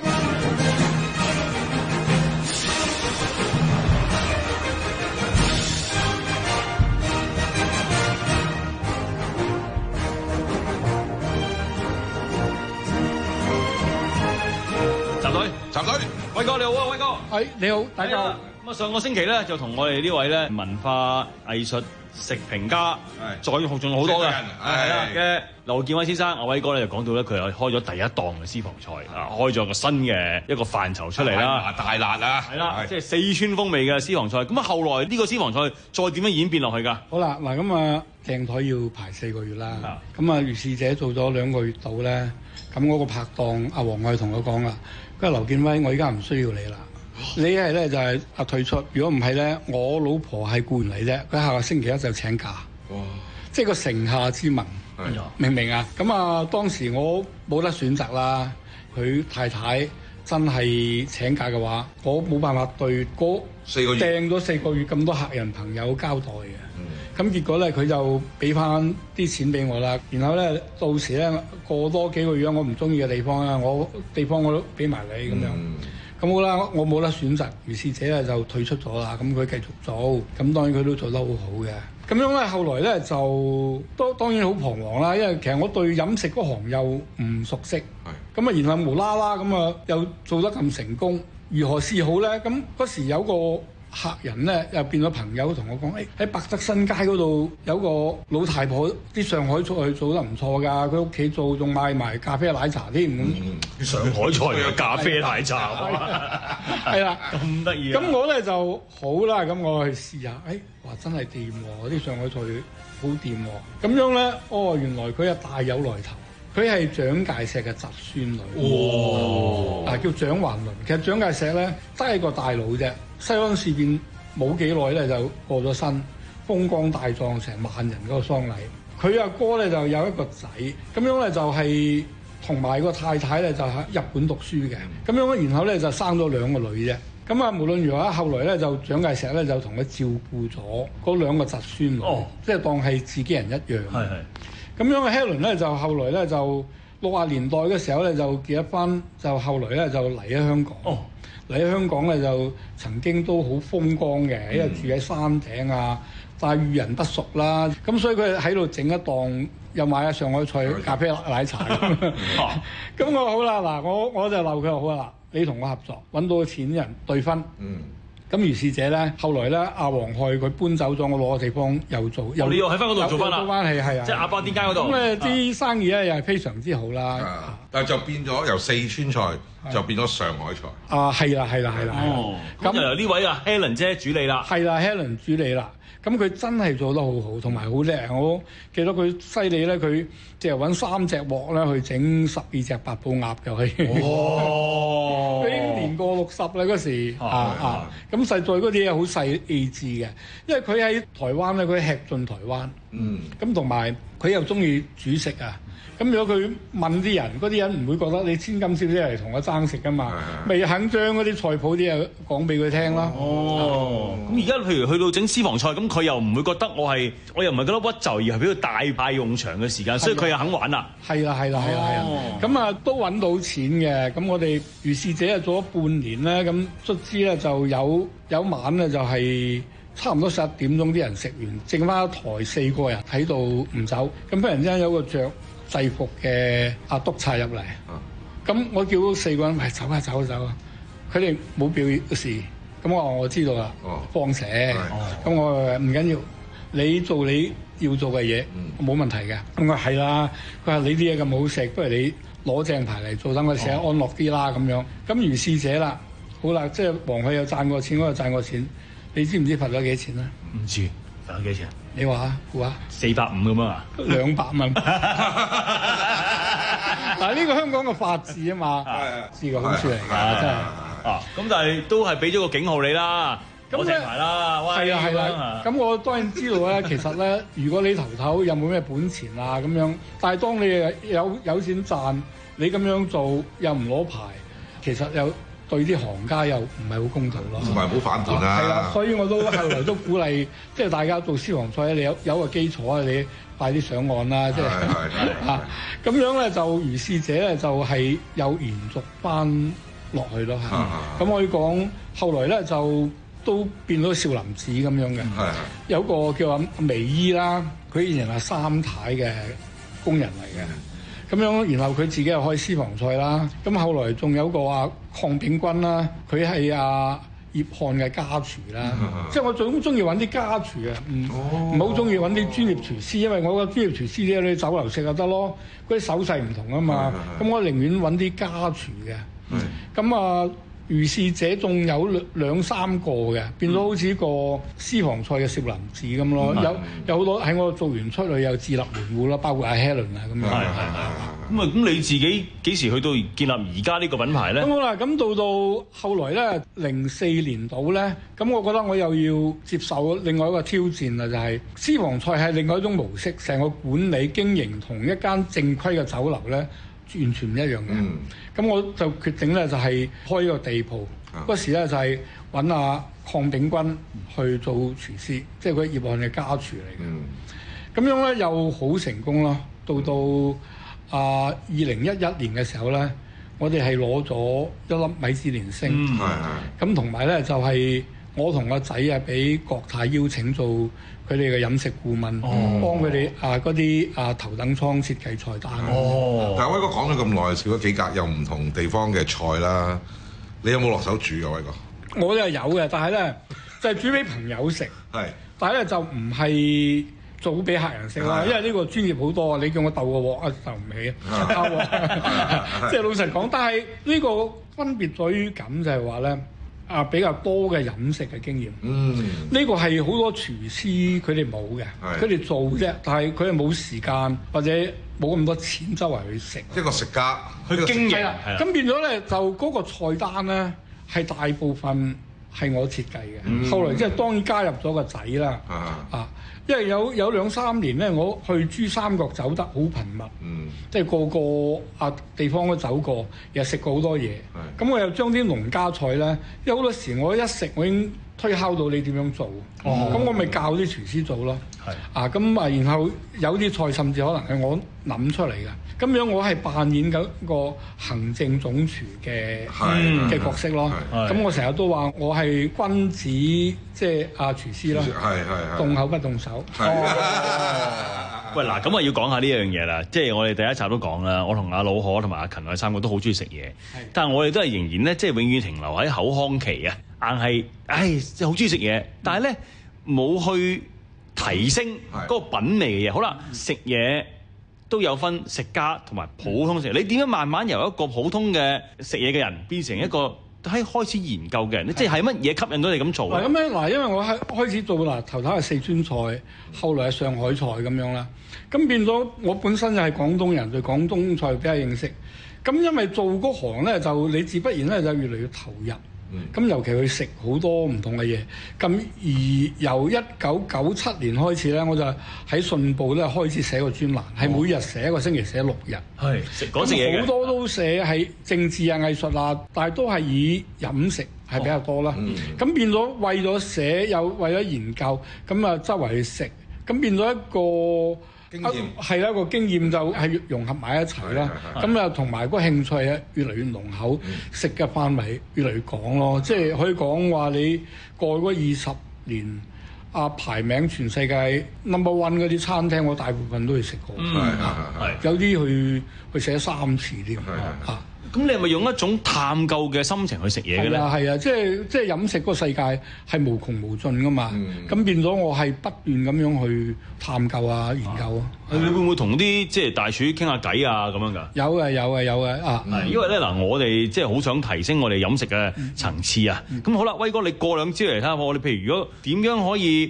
集隊，集隊，威哥你好啊，威哥。 係你好，大家好。 咁啊，上個星期咧就同我哋呢位咧文化藝術食評家，再仲有好多嘅係啦嘅劉建威先生，阿威哥咧就講到咧佢係開咗第一檔嘅私房菜啊，開咗個新嘅一個範疇出嚟啦， 大辣啊， 係啦，即係四川風味嘅私房菜。咁啊，後來呢個私房菜再點樣演變落去㗎？ 好啦，嗱咁啊，訂台要排四個月啦，咁啊，如是者做咗兩個月到咧，咁嗰個拍檔阿黃愛同我講啦，佢話劉建威，我依家唔需要你啦。你係咧就係啊退出，如果唔係咧，我老婆係僱員嚟啫，佢下個星期一就請假。哇！即係個城下之民，明唔明啊？咁啊，當時我冇得選擇啦。佢太太真係請假嘅話，我冇辦法對嗰四個月訂咗四個月咁多客人朋友交代嘅。咁、嗯、結果咧，佢就俾翻啲錢俾我啦。然後咧，到時咧過多幾個月，我唔中意嘅地方啊，我地方我都俾埋你咁樣。嗯咁好啦，我冇得選擇，如是者咧就退出咗啦。咁佢繼續做，咁當然佢都做得好好嘅。咁樣咧，後來咧就都當然好彷徨啦，因為其實我對飲食嗰行又唔熟悉。咁啊，然後無啦啦咁啊，又做得咁成功，如何是好咧？咁嗰時有個客人咧又變咗朋友，同我講：誒、欸、喺百德新街嗰度有個老太婆，啲上海菜做得唔錯㗎，佢屋企做仲賣埋咖啡奶茶添。咁、 嗯、上海菜嘅咖啡奶茶， 係啦， 咁得意。咁我咧就好啦，咁我去試下，誒、欸，哇，真係掂喎！啲上海菜好掂喎。咁樣咧，哦，原來佢係大有來頭。佢係蔣介石嘅侄孫女，哇！啊，叫蔣環倫。其實蔣介石咧真係個大佬啫。西安事變冇幾耐咧就過咗身，風光大葬成萬人嗰個喪禮。佢阿哥咧就有一個仔，咁樣咧就係同埋個太太咧就喺日本讀書嘅。咁樣然後咧就生咗兩個女啫。咁啊，無論如何，後來咧就蔣介石咧就同佢照顧咗嗰兩個侄孫女，哦、即係當係自己人一樣。係係。咁樣嘅 Helen 咧就後來咧就六十年代嘅時候咧就結咗婚，就後來咧就嚟咗香港。哦，嚟咗香港咧就曾經都好風光嘅，因為住喺山頂啊，但係遇人不淑啦。咁所以佢喺度整一檔，又買下上海菜、咖啡奶茶咁。咁我好啦，嗱我我就鬧佢好啦，你同我合作，揾到個錢人對分。嗯。咁如是者咧，後來咧，阿黃害佢搬走咗，我攞個地方又做，又你又喺翻嗰度做翻啦， 做翻係係啊， 即係亞巴甸街嗰度。 咁咧啲生意咧又係非常之好啦。 啊、但係就變咗由四川菜就變咗上海菜。 啊，係啦係啦係啦。 哦，咁就由呢位啊 Helen 姐主理啦。 係啦 Helen 主理啦。咁佢真係做得好好，同埋好叻。我記得佢犀利咧，佢即係揾三隻鑊咧去整十二隻八寶鴨嘅可以。哦！佢已經年過六十啦嗰時啊啊！咁實在嗰啲嘢好細意志嘅，因為佢喺台灣咧，佢吃盡台灣。嗯。咁同埋佢又中意煮食啊！咁如果佢問啲人，嗰啲人唔會覺得你千金小姐嚟同我爭食噶嘛，咪肯將嗰啲菜譜啲嘢講俾佢聽啦。 哦，咁而家譬如去到整私房菜，咁佢又唔會覺得我係，我又唔係覺得屈就，而係俾佢大派用場嘅時間，所以佢又肯玩啦。 係啦，係啦，係啦，係啦。咁啊都揾到錢嘅，咁我哋如是者啊做咗半年咧，咁卒之咧就有有晚咧就係差唔多十一點鐘啲人食完，剩翻一台四個人喺度唔走，咁忽然之間有個着制服嘅阿督察入嚟，咁、啊、我叫四個人，喂，走啊走啊走啊！佢哋冇表示，咁我話我知道啦，放蛇，咁我話唔緊要，你做你要做嘅嘢，冇、嗯、問題嘅。咁我係啦，佢話你啲嘢咁好食，不如你攞正牌嚟做，等我哋食得安樂啲啦咁樣。咁如是者啦，好啦，即係黃佢又賺過錢，我又賺過錢，你知唔知罰咗幾錢啊？ 唔知罰咗幾錢？ 你話啊，估下， 四百五咁樣啊？ 兩百蚊。嗱， 但係呢個香港嘅法治啊嘛，係個好處嚟㗎，真係啊！咁但係都係俾咗個警號你啦。 咁咧係啦，係啊係啦。咁我當然知道咧，其實咧，如果你頭頭有冇咩本錢啊咁樣，但係當你有有錢賺，你咁樣做又唔攞牌，其實又對啲行家又唔係好公道咯。 同埋冇反叛啦。係啦， 所以我都後來都鼓勵，即係大家做私房菜，你有有個基礎啊，你快啲上岸啦，即係啊咁樣咧，就如是者咧就係有延續翻落去咯。咁我要講後來咧就。都變到少林寺咁樣嘅，有個叫阿眉姨啦，佢以前係三太嘅工人嚟嘅，咁樣然後佢自己又開私房菜啦，咁後來仲有個阿鄺炳君啦，佢係阿葉漢嘅家廚啦，即係我最中意揾啲家廚啊，唔唔好中意揾啲專業廚師，因為我個專業廚師咧你酒樓食就得咯，嗰啲手勢唔同啊嘛，咁我寧願揾啲家廚嘅，咁啊。如是者仲有兩兩三個嘅，變咗好似個私房菜嘅少林寺咁咯。嗯、有有好多喺我做完出去又自立門戶啦，包括阿 Helen 啊咁樣。係係係。咁啊，咁你自己幾時去到建立而家呢個品牌咧？咁好啦，咁到到後來咧，零四年度咧，咁我覺得我又要接受另外一個挑戰啦，就係、是、私房菜係另外一種模式，成個管理經營同一間正規嘅酒樓咧。完全唔一樣嘅，咁、嗯、我就決定咧就係開呢個地鋪，嗰、啊、時咧就係揾阿鄺炳君去做廚師，即係佢葉漢嘅家廚嚟嘅。咁、嗯、樣咧又好成功啦，到到啊二零一一年嘅時候咧，我哋係攞咗一粒米芝蓮星，咁同埋咧就係、是、我同個仔啊俾國泰邀請做佢哋嘅飲食顧問，哦、幫佢哋啊嗰啲啊頭等艙設計菜單。哦，但係威哥講咗咁耐，少咗幾格有唔同地方嘅菜啦，你有冇落手煮㗎，威哥？我又有嘅，但係咧就係、是、煮俾朋友食。係，但係咧就唔係做俾客人食啦，因為呢個專業好多，你叫我鬥個鑊啊，鬥唔起啊！即係老實講，但係呢個分別在於咁就係話咧。啊，比較多嘅飲食嘅經驗，嗯，呢個係好多廚師佢哋冇嘅，佢哋做啫，但係佢哋冇時間或者冇咁多錢周圍去食，一個食家去經營，咁變咗咧就嗰個菜單咧係大部分係我設計嘅，嗯、後來即係當然加入咗個仔啦，啊。啊因為有有兩三年咧，我去珠三角走得好頻密，嗯、即係個個啊地方都走過，又食過好多嘢。咁我又將啲農家菜咧，因為好多時我一食我已經推敲到你點樣做，咁、哦、我咪教啲廚師做咯。啊，咁啊，然後有啲菜甚至可能係我諗出嚟嘅。咁樣我係扮演緊個行政總廚嘅嘅角色咯。咁我成日都話我係君子，即係阿廚師啦。係係係。動口不動手。喂，嗱，咁啊要講下呢樣嘢啦。即係我哋第一集都講啦，我同阿老可同埋阿勤，我哋三個都好中意食嘢。但係我哋都係仍然咧，即係永遠停留喺口腔期啊，硬係，唉，好中意食嘢，但係咧冇去提升嗰個品味嘅嘢。好啦，食嘢。都有分食家同埋普通食，你點樣慢慢由一個普通嘅食嘢嘅人變成一個喺開始研究嘅人咧？即係乜嘢吸引到你咁做？嗱咁樣嗱，因為我喺開始做嗱，頭頭係四川菜，後來係上海菜咁樣啦。咁變咗我本身就係廣東人，對廣東菜比較認識。咁因為做嗰行咧，就你自不然咧就越嚟越投入。咁、嗯、尤其去食好多唔同嘅嘢，咁而由一九九七年開始咧，我就喺信報咧開始寫個專欄，係、哦、每日寫一個星期寫六日，係食講食嘢嘅，好多都寫係政治啊、藝術啊，但係都係以飲食係比較多啦。咁、哦嗯、變咗為咗寫又為咗研究，咁啊周圍去食，咁變咗一個。係啦，個經驗就係融合埋一齊啦。咁啊，同埋個興趣啊，越嚟越濃厚，食嘅範圍越嚟越廣咯。即係可以講話，你過去嗰二十年啊，排名全世界 number one 嗰啲餐廳，我大部分都去食過。係係係，有啲去去食咗三次添。啊！咁你係咪用一種探究嘅心情去食嘢嘅咧？係啊係啊，即係即係飲食嗰個世界係無窮無盡噶嘛。咁、嗯、變咗我係不斷咁樣去探究啊、研究啊。你會唔會同啲即係大廚傾下偈啊？咁樣㗎？有嘅有嘅有嘅啊！係因為咧嗱，我哋即係好想提升我哋飲食嘅層次啊。咁、嗯嗯、好啦，威哥你過兩招嚟睇下我哋，譬如如果點樣可以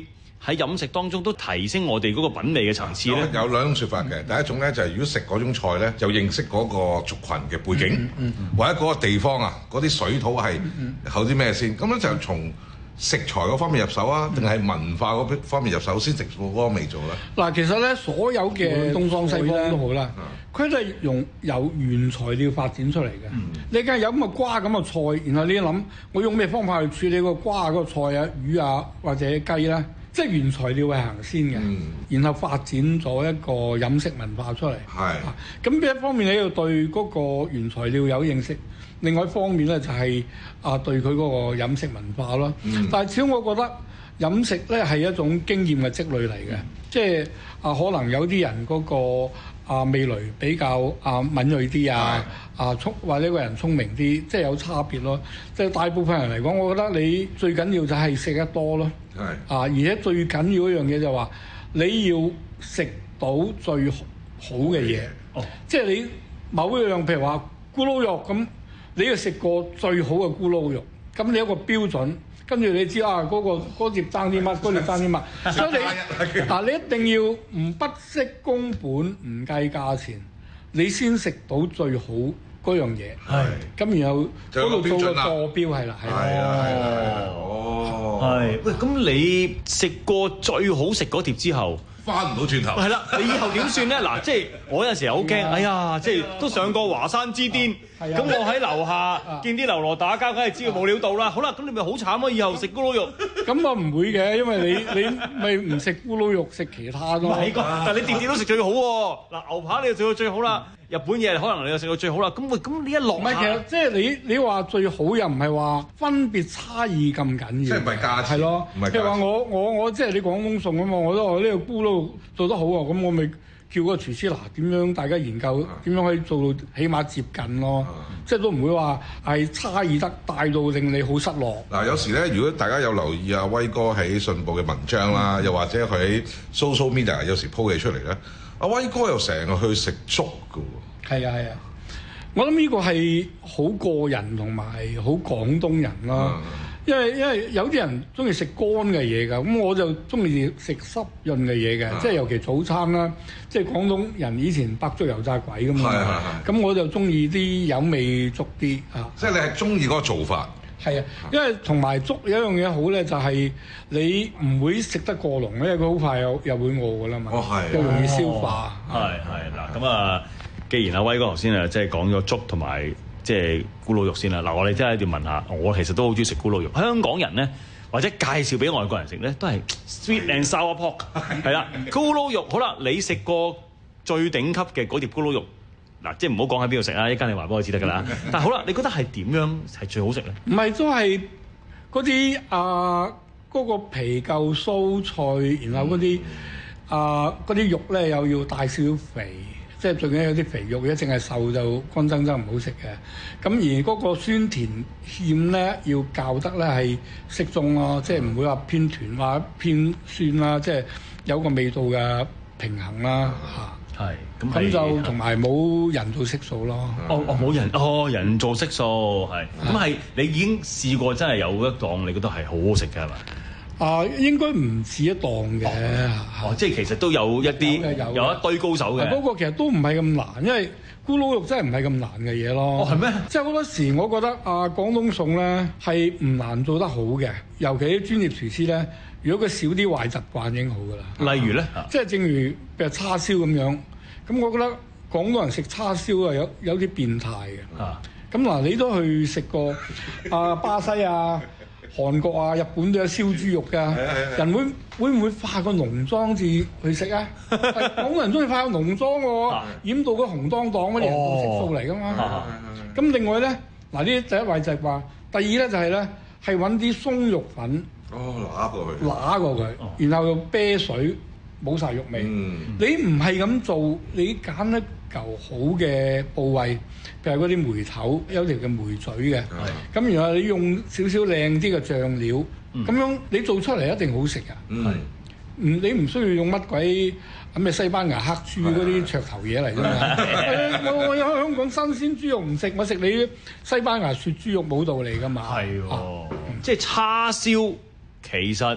喺飲食當中都提升我哋嗰個品味嘅層次咧？ 有兩種説法嘅，第一種咧就係如果食嗰種菜咧，就認識嗰個族群嘅背景， 嗯嗯嗯、 或者嗰個地方啊，嗰啲水土係有啲咩先，咁咧就從食材嗰方面入手啊，定係文化嗰方面入手先食到嗰個味做咧？嗱， 其實咧，所有嘅東方西方都好啦，佢都係用由原材料發展出嚟嘅。嗯、你梗係有咁嘅瓜咁嘅菜，然後你諗我用咩方法去處理個瓜嗰個菜啊、魚啊或者雞咧？即係原材料係行先嘅，嗯、然後發展咗一個飲食文化出嚟。係咁，一方面你要對嗰個原材料有認識。另外一方面咧就係、是、啊對佢嗰個飲食文化咯，嗯、但係始終我覺得飲食咧係一種經驗嘅積累嚟嘅，嗯、即係啊可能有啲人嗰、那個啊味蕾比較啊敏銳啲啊，啊聰或者個人聰明啲，即係有差別咯。即係大部分人嚟講，我覺得你最緊要就係食得多咯，係啊，而且最緊要一樣嘢就係話你要食到最好嘅嘢，哦，即係你某一樣譬如話咕嚕肉咁。你要食過最好嘅咕嚕肉，咁你有一個標準，跟住你知啊嗰、嗰個嗰碟爭啲乜，嗰碟爭啲乜，所以你嗱、啊、你一定要唔不惜工本，唔計價錢，你先食到最好嗰樣嘢。係，咁然後嗰度做個座標係啦，係啦，係啦， 哦，係。喂，咁你食過最好食嗰碟之後， 翻唔到轉頭， 係啦，你以後點算咧？嗱，即係我有陣時好驚，哎呀，即係都上過華山之巔，咁我喺樓下見啲流羅打交，梗係知道冇料到啦。好啦，咁你咪好慘咯，以後食咕嚕肉。 咁我唔會嘅，因為你你咪唔食咕嚕肉，食其他咯。 係個，但係你碟碟都食最好喎。嗱，牛扒你又食到最好啦，日本嘢可能你又食到最好啦。咁咁你一落， 唔係其實即係你你話最好又唔係話分別差異咁緊要， 即係唔係價錢？ 係咯，譬如話我我我即係你廣東餸啊嘛，我都話呢個咕嚕做得好啊，咁我咪叫個廚師嗱點樣大家研究點樣可以做到起碼接近咯，即係都唔會話係差異得大到令你好失落。 嗱，有時咧，如果大家有留意阿威哥喺信報嘅文章啦，嗯、又或者佢喺 social media 有時 po 嘢出嚟咧，阿威哥又成日去食粥㗎喎。係啊係啊，我諗呢個係好個人同埋好廣東人咯。嗯因為因為有啲人中意食乾嘅嘢㗎，咁我就中意食濕潤嘅嘢嘅，即係尤其早餐啦，即係廣東人以前白粥油炸鬼㗎嘛，咁我就中意啲有味粥啲啊。 即係你係中意嗰個做法？ 係啊，因為同埋粥有一樣嘢好咧，就係你唔會食得過濃，因為佢好快又又會餓㗎啦嘛，又容易消化。 係係嗱，咁啊，既然阿威哥頭先啊，即係講咗粥同埋。即係咕嚕肉先啦，嗱我哋真係要問下，我其實都好中意食咕嚕肉。香港人咧，或者介紹俾外國人食咧，都係 sweet and sour pork，係啦，咕嚕肉好啦，你食過最頂級嘅嗰碟咕嚕肉，嗱即係唔好講喺邊度食啦，一間你話俾我知得㗎啦。但係好啦，你覺得係點樣係最好食咧？ 唔係都係嗰啲啊嗰個皮夠酥脆，然後嗰啲啊嗰啲肉咧又要大少少肥。即係最緊要有啲肥肉，一淨係瘦就乾爭爭唔好食嘅。咁而嗰個酸甜芡咧，要校得咧係適中咯，即係唔會話偏甜或者偏酸啦，即係有個味道嘅平衡啦嚇。係咁咁就同埋冇人造色素咯。 哦哦，冇人哦人造色素係。咁係你已經試過真係有一檔你覺得係好好食嘅係嘛？ 啊，應該唔止一檔嘅， 哦，哦，即係其實都有一啲有，有，有一堆高手嘅。 嗰個其實都唔係咁難，因為咕嚕肉真係唔係咁難嘅嘢咯。 哦，係咩？即係好多時，我覺得啊，廣東餸咧係唔難做得好嘅，尤其啲專業廚師咧，如果佢少啲壞習慣已經好噶啦。 例如咧， 即係正如譬如叉燒咁樣，咁我覺得廣東人食叉燒啊有有啲變態嘅。啊，咁嗱，你都去食過啊巴西啊？韓國啊、日本都有燒豬肉㗎，人會會唔會化個濃妝至去食啊？廣東人中意化個濃妝喎，染到個紅當當嗰啲人做食素嚟㗎嘛。咁另外咧，嗱呢第一位就係話，第二咧就係咧係揾啲鬆肉粉， 哦揦過去， 揦過佢，然後用啤水冇晒肉味。你唔係咁做，你揀一嚿好嘅部位。譬如嗰啲梅頭有條嘅梅嘴嘅，咁、嗯、然後你用少少靚啲嘅醬料，咁、嗯、樣你做出嚟一定好食㗎。嗯，唔你唔需要用乜鬼咁嘅西班牙黑豬嗰啲噱頭嘢嚟啫嘛。我我喺香港新鮮豬肉唔食，我食你西班牙雪豬肉冇道理㗎嘛。 係喎，啊嗯、即係叉燒其實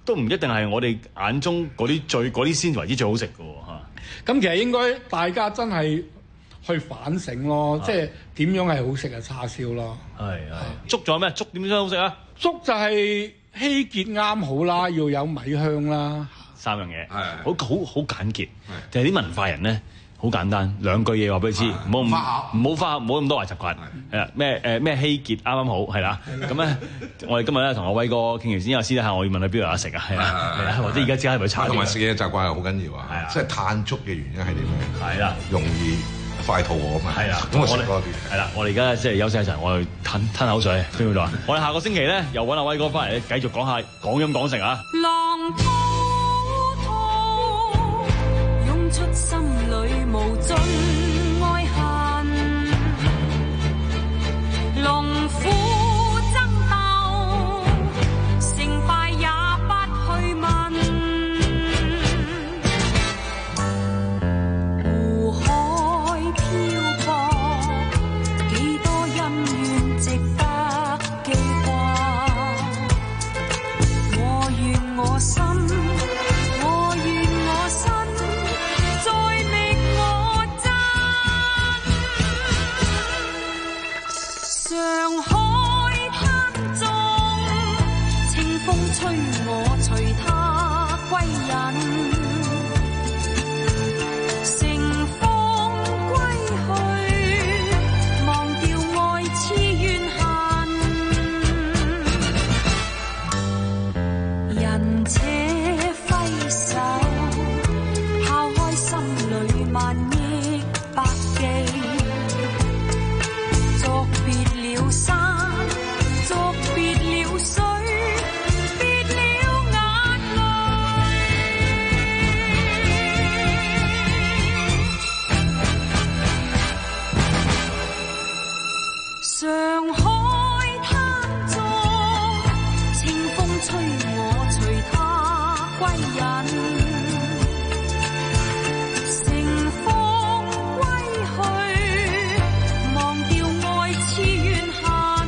都唔一定係我哋眼中嗰啲最嗰啲先為之最好食嘅喎嚇。 咁其實應該大家真係去反省咯，即係點樣係好食嘅叉燒咯。 係係。粥仲有咩？粥點樣好食啊？ 粥就係稀結啱好啦，要有米香啦。 三樣嘢，好好好簡潔。就係啲文化人咧，好簡單，兩句嘢話俾你知，唔好唔好花，唔好咁多壞習慣。係啦，咩誒咩稀結啱啱好，係啦。咁咧，我哋今日咧同阿威哥傾完先，有私底下我要問佢邊度有得食啊？係啊，係啊，或者而家即刻去查。 同埋食嘢習慣係好緊要啊！即係嘆粥嘅原因係點樣？ 係啦， 容易快肚餓啊嘛。係啦，咁我食多啲。係啦，我哋而家即係休息一陣，我哋吞吞口水，聽唔聽到啊？我哋下個星期咧又揾阿威哥翻嚟，繼續講下講飲講食啊！ 浪滔滔，湧出心裏無盡愛恨，龍虎爭鬥，成敗也不去問。湖海漂泊，幾多恩怨值得記掛。我願我心，我願我身，再令我真。上海灘中，清風吹我隨他歸隱。乘風歸去，忘掉愛痴怨恨。人且揮手，拋開心裏萬億百記。作別了山，作別了水，別了眼淚。上海灘中，清風吹我隨他歸隱。乘風歸去，忘掉愛痴怨恨。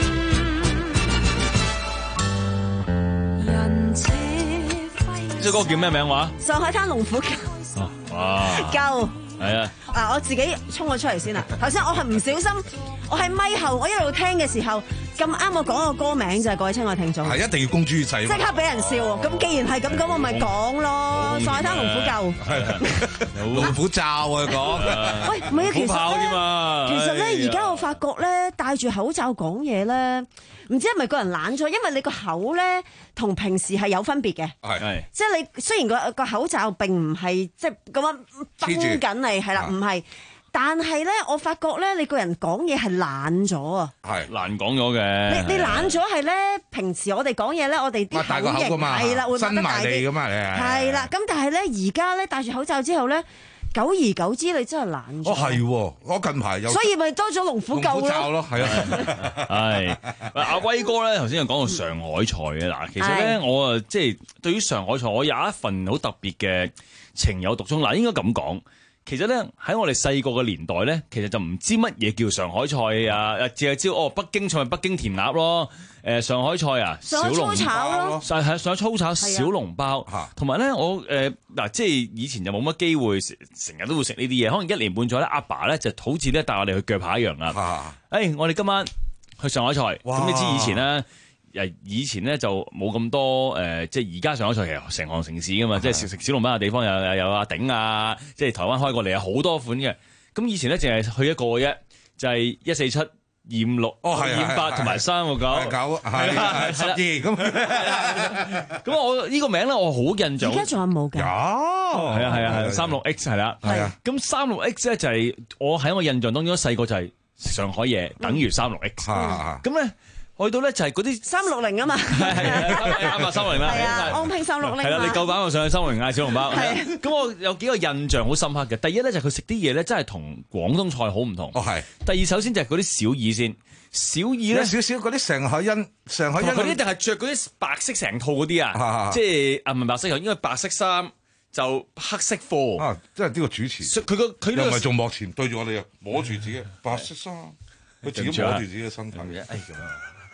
人且呢首歌叫咩名話？ 上海灘龍虎救。 哇！ 救。 係啊。 嗱，我自己衝咗出嚟先啦。頭先我係唔小心，我喺咪後，我一路聽嘅時候咁啱，我講個歌名就係各位親愛聽眾， 係一定要公諸於世。 即刻俾人笑喎。咁既然係咁講，我咪講咯。上海灘龍虎救。 係龍虎罩啊講。 喂，唔係啊，其實咧， 呢其實咧，而家我發覺咧，戴住口罩講嘢咧，唔知係咪個人懶咗，因為你個口咧同平時係有分別嘅。 係係。 即係你雖然個個口罩並唔係即係咁樣繃緊你，係啦，唔係。但係咧，我發覺咧，你個人講嘢係懶咗啊！ 係難講咗嘅。 你你懶咗係咧，平時我哋講嘢咧，我哋啲大個口㗎嘛， 係啦，會擘得大伸埋你㗎嘛，你係。 係啦，咁但係咧，而家咧戴住口罩之後咧，久而久之，你真係懶咗。 哦，係喎，我近排有。 所以咪多咗龍虎救咯。 咯，係啊。 係阿威哥咧，頭先又講到上海菜嘅嗱，其實咧我啊即係對於上海菜，我有一份好特別嘅情有獨鍾。嗱，應該咁講。其實咧喺我哋細個嘅年代咧，其實就唔知乜嘢叫上海菜啊，淨係知哦北京菜、北京甜鴨咯，誒上海菜啊，小籠包，係係上海粗炒小籠包，同埋咧我誒嗱，即係以前就冇乜機會成日都會食呢啲嘢，可能一年半載咧，阿爸咧就好似咧帶我哋去鋸扒一樣啊，誒我哋今晚去上海菜，咁你知以前咧。誒以前咧就冇咁多誒、呃，即係而家上海菜其實成行成市噶嘛，即係食食小籠包嘅地方有有有阿鼎啊，即係台灣開過嚟有好多款嘅。咁以前咧淨係去一個嘅啫，就係一四七二五六、二八同埋三個九九係啦十二咁。 咁我呢個名咧我好印象。 而家仲有冇㗎？ 有係啊係啊係三六 X 係啦。 係啊。 咁三六 X 咧就係我喺我印象當中細個就係上海嘢等於三六 X。咁咧。去到咧就係嗰啲三六零啊嘛，係係啱啊三六零啦， 係啊安平三六零。 係啦，你夠膽我上去三六零嗌小籠包。係咁我有幾個印象好深刻嘅。第一咧就係佢食啲嘢咧真係同廣東菜好唔同。 哦係。第二首先就係嗰啲小耳先，小耳咧少少嗰啲上海人，上海人佢一定係着嗰啲白色成套嗰啲啊，即係啊唔係白色，應該白色衫就黑色褲。 啊，即係呢個主持。 佢個佢又唔係做幕前對住我哋啊，摸住自己白色衫，佢自己摸住自己嘅身體。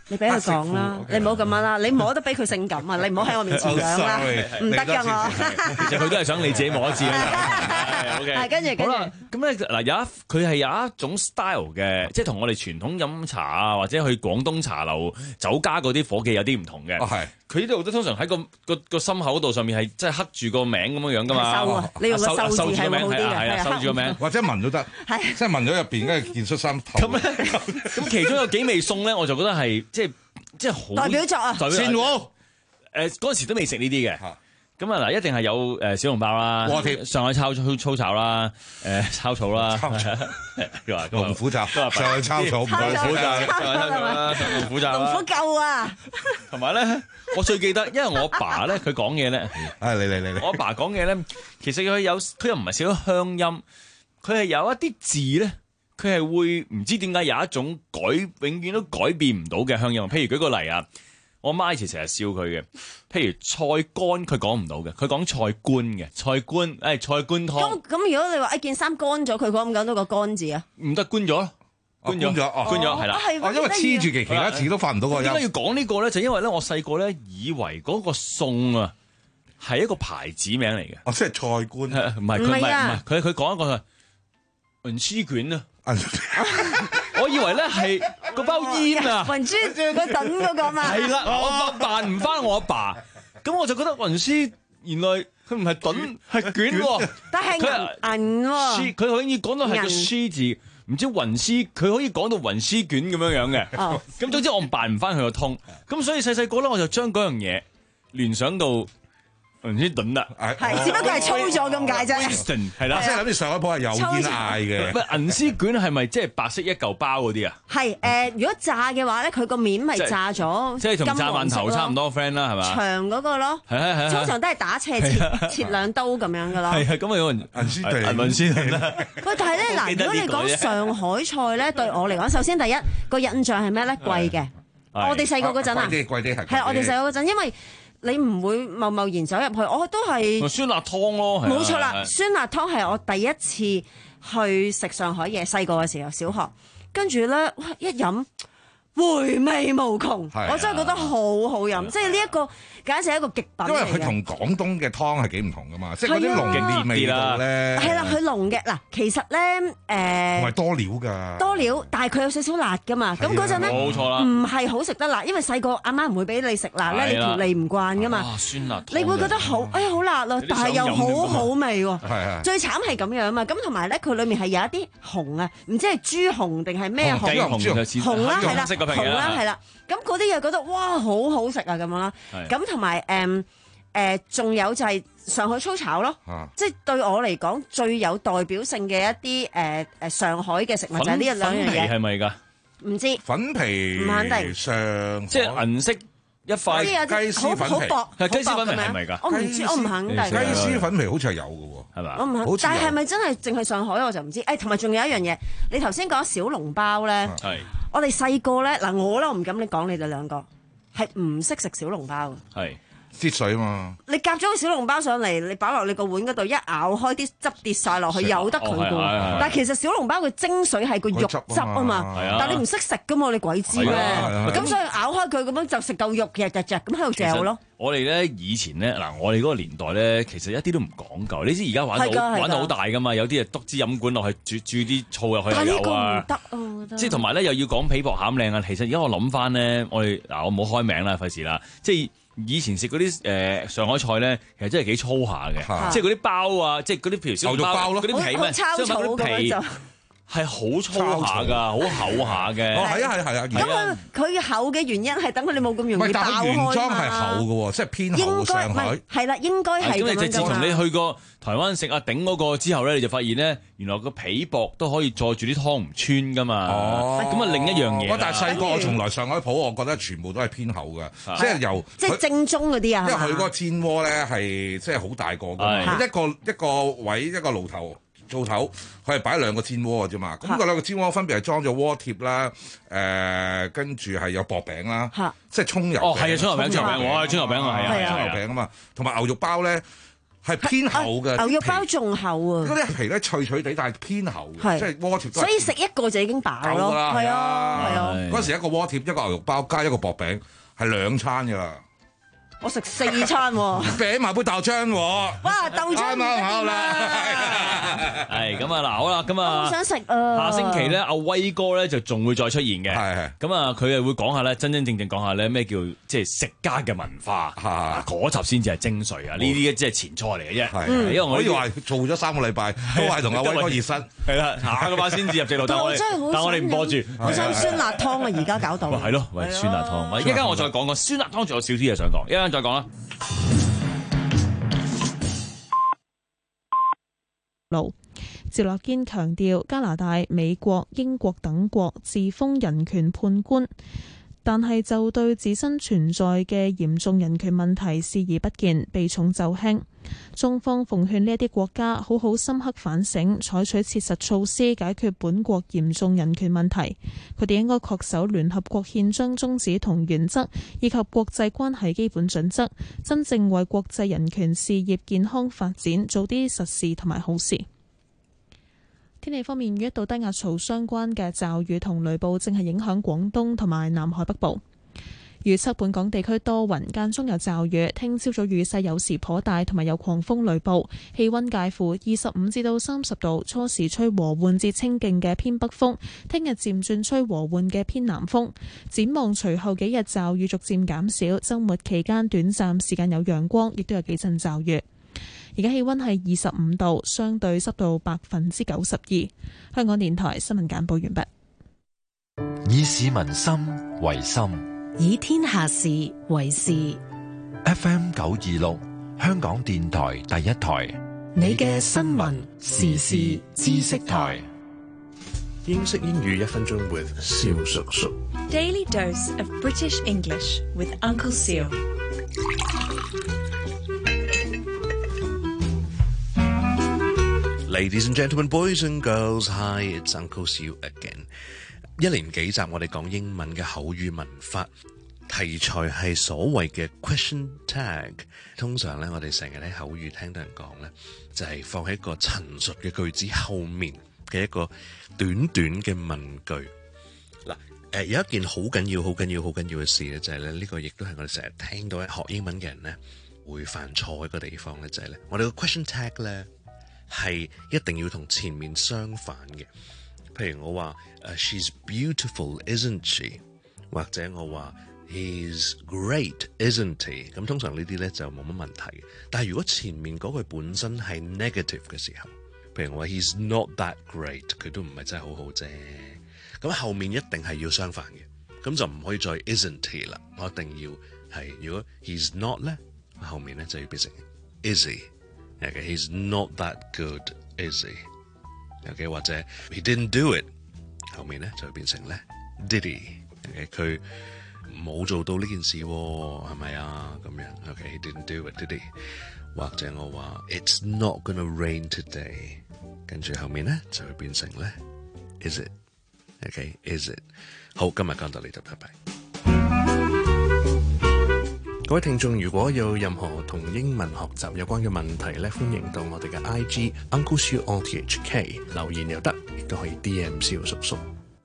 你俾佢講啦，你唔好咁樣啦，你摸得俾佢性感啊，你唔好喺我面前樣啦，唔得㗎我。 其實佢都係想你自己摸一次啊。 係跟住好啦，咁咧嗱有一佢係有一種 style 嘅，即係同我哋傳統飲茶啊，或者去廣東茶樓酒家嗰啲伙計有啲唔同嘅。 哦係， 佢呢度都通常喺個個個心口度上面係即係刻住個名咁樣樣㗎嘛。 收啊，你用個收字係會好啲嘅， 係啊，收住個名或者聞都得， 係即係聞咗入邊跟住件恤衫頭。 咁咧，咁其中有幾味餸咧，我就覺得係即係即係好代表作啊， 鮮鍋。誒嗰陣時都未食呢啲嘅。咁啊嗱，一定係有誒小籠包啦，上海抄粗粗炒啦，誒抄草啦，佢話龍虎罩，上海抄草， 龍虎罩，龍虎罩， 龍虎夠啊！ 同埋咧，我最記得，因為我阿爸咧，佢講嘢咧， 係你你你， 我阿爸講嘢咧，其實佢有佢又唔係少咗鄉音，佢係有一啲字咧，佢係會唔知點解有一種改，永遠都改變唔到嘅鄉音。譬如舉個例啊。我媽以前成日笑佢嘅，譬如菜乾佢講唔到嘅，佢講菜官嘅菜官，誒、哎、菜官湯。 咁咁如果你話一件衫乾咗，佢講唔講到個乾字啊？ 唔得，官咗咯，官咗，官咗係啦。 哦， 因為黐住其其他字都發唔到個音。 點解要講呢個咧？就因為咧，我細個咧以為嗰個餸啊係一個牌子名嚟嘅。 哦，即係菜官， 唔係佢唔係唔係佢佢講一個雲絲卷啊。我以為咧係個包煙啊， 雲絲個等嗰個嘛。 係啦，我扮唔翻我阿爸，咁我就覺得雲絲原來佢唔係燉係卷喎， 但係銀喎， 佢可以講到係個絲字，唔知雲絲佢可以講到雲絲卷咁樣樣嘅。 哦， 咁總之我扮唔翻佢個通，咁所以細細個咧我就將嗰樣嘢聯想到。唔知燉啦， 係只不過係粗咗咁解啫。 係啦， 即係諗住上海鋪係有煙嗌嘅。 喂，銀絲卷係咪即係白色一嚿包嗰啲啊？ 係誒，如果炸嘅話咧，佢個面咪炸咗， 即係同炸饅頭差唔多 friend 啦，係嘛？ 長嗰個咯， 係係係， 通常都係打斜切切兩刀咁樣噶咯。 係啊，咁啊有人銀絲對銀絲對啦。 喂，但係咧嗱，如果你講上海菜咧，對我嚟講，首先第一個印象係咩咧？貴嘅。我哋細個嗰陣啊， 貴啲貴啲係。 係我哋細個嗰陣，因為你唔會貿貿然走入去，我都係酸辣湯咯， 冇錯啦，酸辣湯係我第一次去食上海嘢，細個嘅時候，小學，跟住咧，哇一飲回味無窮，我真係覺得好好飲，即係呢一個簡直係一個極品嚟嘅。 因為佢同廣東嘅湯係幾唔同噶嘛，即係嗰啲濃嘅味道咧。 係啦，佢濃嘅嗱，其實咧誒， 同埋多料㗎， 多料，但係佢有少少辣㗎嘛。咁嗰陣咧， 冇錯啦， 唔係好食得辣，因為細個阿媽唔會俾你食辣咧，你條脷唔慣㗎嘛。 哇，酸辣， 你會覺得好，哎呀好辣咯，但係又好好味喎。 係係。 最慘係咁樣啊嘛，咁同埋咧，佢裡面係有一啲紅啊，唔知係豬紅定係咩紅？紅啦，係啦，紅啦，係啦。咁嗰啲又覺得哇好好食啊咁樣啦，咁同埋誒誒仲有就係上海粗炒咯，即係對我嚟講最有代表性嘅一啲誒誒上海嘅食物就係呢一兩樣嘢。 粉皮係咪㗎？ 唔知粉皮唔肯定上即係銀色一塊雞絲粉皮， 係雞絲粉皮係咪㗎？ 我唔知，我唔肯定。 雞絲粉皮好似係有嘅喎，係嘛？ 我唔肯，但係係咪真係淨係上海我就唔知。誒，同埋仲有一樣嘢，你頭先講小籠包咧。係。我哋細個咧，嗱我咧，我唔敢你講你哋兩個係唔識食小籠包嘅， 係擠水啊嘛！ 你夾咗個小籠包上嚟，你擺落你個碗嗰度，一咬開啲汁跌晒落去，由得佢嘅。但係其實小籠包嘅精髓係個肉汁啊嘛，但係你唔識食噶嘛，你鬼知咩？咁所以咬開佢咁樣就食嚿肉嘅，隻隻咁喺度嚼咯。 我哋咧以前咧嗱，我哋嗰個年代咧，其實一啲都唔講究。你知而家玩到玩到好大噶嘛？有啲啊篤支飲管落去，注注啲醋入去又有啊。 得啊，我覺得。即係同埋咧，又要講皮薄餡靚啊。其實而家我諗翻咧，我哋嗱我冇開名啦，費事啦。即係以前食嗰啲誒上海菜咧，其實真係幾粗下嘅。即係嗰啲包啊，即係嗰啲譬如小籠包嗰啲皮咩，即係嗰啲皮。係好粗下㗎，好厚下嘅。 哦，係啊，係啊，係啊。 咁佢佢厚嘅原因係等佢哋冇咁容易爆開嘛。 原裝係厚嘅喎，即係偏厚上海。 係啦，應該係咁樣㗎嘛。 咁你就自從你去過台灣食阿鼎嗰個之後咧，你就發現咧，原來個皮薄都可以載住啲湯唔穿㗎嘛。哦，咁啊另一樣嘢。 但係細個我從來上海鋪，我覺得全部都係偏厚嘅，即係由即係正宗嗰啲啊。 因為佢嗰個煎鍋咧係即係好大個㗎，一個一個位一個爐頭。灶頭佢係擺兩個煎鍋嘅啫嘛，咁嗰兩個煎鍋分別係裝咗鍋貼啦，誒跟住係有薄餅啦，即係葱油。 哦，係啊，葱油餅、葱油餅，我係葱油餅啊，係啊， 葱油餅啊嘛，同埋牛肉包咧， 係偏厚嘅。 牛肉包仲厚啊！ 嗰啲皮咧脆脆地，但係偏厚嘅，即係鍋貼。 所以食一個就已經飽咯。係啊，係啊。 嗰時一個鍋貼，一個牛肉包加一個薄餅，係兩餐㗎啦。 我食四餐喎， 餅埋杯豆漿喎， 哇豆漿啱啱好啦， 係咁啊嗱，好啦，咁啊， 好想食啊！ 下星期咧，阿威哥咧就仲會再出現嘅， 係係， 咁啊，佢係會講下咧，真真正正講下咧咩叫即係食家嘅文化，嗰集先至係精髓啊！呢啲即係前菜嚟嘅啫，係，因為我可以話做咗三個禮拜，都係同阿威哥熱身，係啦，下個班先至入直路，但我哋但我哋唔播住， 好想酸辣湯啊！而家搞到係咯，喂，酸辣湯，一陣間我再講個酸辣湯，仲有少啲嘢想講，一陣再講啦。 路趙立堅強調，加拿大、美國、英國等國自封人權判官，但係就對自身存在嘅嚴重人權問題視而不見，避重就輕。中方奉勸呢一啲國家好好深刻反省，採取切實措施解決本國嚴重人權問題。佢哋應該恪守聯合國憲章宗旨同原則，以及國際關係基本準則，真正為國際人權事業健康發展做啲實事同埋好事。天氣方面，與一道低壓槽相關嘅驟雨同雷暴正係影響廣東同埋南海北部。預測本港地區多雲，間中有驟雨。聽朝早雨勢有時頗大，同埋有狂風雷暴。氣溫介乎二十五至到三十度，初時吹和緩至清勁嘅偏北風。聽日漸轉吹和緩嘅偏南風。展望隨後幾日驟雨逐漸減少，周末期間短暫時間有陽光，亦都有幾陣驟雨。而家氣溫係二十五度，相對濕度百分之九十二。香港電台新聞簡報完畢。 以市民心為心， 以天下事為事。 F M 九二六，香港電台第一台， 你嘅新聞時事知識台。 英式英語一分鐘 with 蕭叔叔。 Daily dose of British English with Uncle Seal。 Ladies and gentlemen, boys and girls, hi, it's Uncle Seal again。一連幾集我哋講英文嘅口語文法，題材係所謂嘅 question tag。通常咧，我哋成日喺口語聽到人講咧，就係、是、放喺一個陳述嘅句子後面嘅一個短短嘅問句。嗱，誒有一件好緊要、好緊要、好緊要嘅事咧，就係咧呢個亦都係我哋成日聽到學英文嘅人咧會犯錯一個地方咧，就係、是、咧我哋個 question tag 咧。係一定要同前面相反嘅，譬如我話誒、uh, She's beautiful, isn't she？ 或者我話 He's great, isn't he？ 咁通常呢啲咧就冇乜問題。但係如果前面嗰句本身係 negative 嘅時候，譬如我話 He's not that great， 佢都唔係真係好好啫。咁後面一定係要相反嘅，咁就唔可以再 isn't he 啦。我一定要係如果 He's not 咧，後面咧就要變成 is he。Okay, he's not that good, is he? Okay, 或者 he didn't do it， 後面咧就會變成咧 did he？ Okay, 佢冇做到呢件事喎，係咪啊？咁樣 Okay, he didn't do it, did he？ 或者我話 it's not gonna rain today， 跟住後面咧就會變成咧 is it？ Okay, is it？ 好，今日講到呢度，拜拜。各位聽眾，如果有任何同英文學習有關嘅問題咧，歡迎到我哋嘅 I G Uncle Siu O T H K 留言又得，亦都可以 D M 蕭叔叔。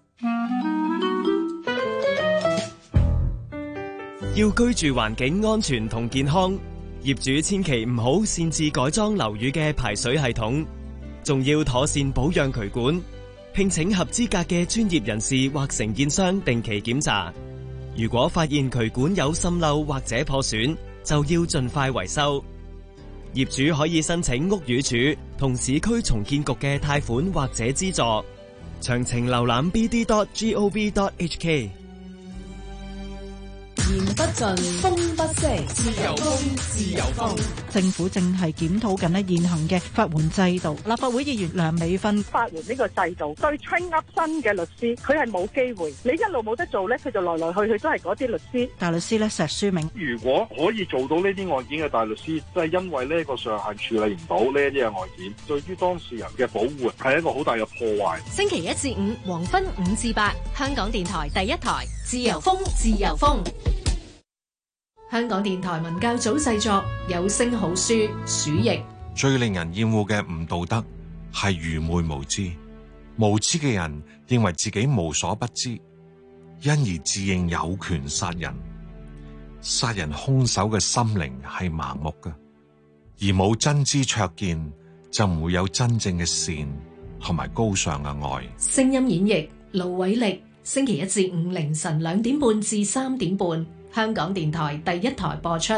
要居住環境安全同健康，業主千祈唔好擅自改裝樓宇嘅排水系統，仲要妥善保養渠管，聘請合資格嘅專業人士或承建商定期檢查。如果發現渠管有滲漏或者破損，就要盡快維修。業主可以申請屋宇署同市區重建局嘅貸款或者資助。詳情瀏覽 b d dot gov dot h k。 言不盡，風不息，自由風，自由風。 政府正係檢討緊咧現行嘅法援制度。立法會議員梁美芬， 法援呢個制度對 train up 新嘅律師，佢係冇機會。你一路冇得做咧，佢就來來去去都係嗰啲律師。 大律師咧石書明， 如果可以做到呢啲案件嘅大律師，就係因為呢個上限處理唔到呢一啲嘅案件，對於當事人嘅保護係一個好大嘅破壞。 星期一至五黃昏五至八，香港電台第一台，自由風，自由風。 香港電台文教組製作，有聲好書鼠疫。 最令人厭惡嘅唔道德係愚昧無知，無知嘅人認為自己無所不知，因而自認有權殺人。殺人兇手嘅心靈係盲目嘅，而冇真知灼見就唔會有真正嘅善同埋高尚嘅愛。 聲音演繹盧偉力，星期一至五凌晨兩點半至三點半，香港電台第一台播出。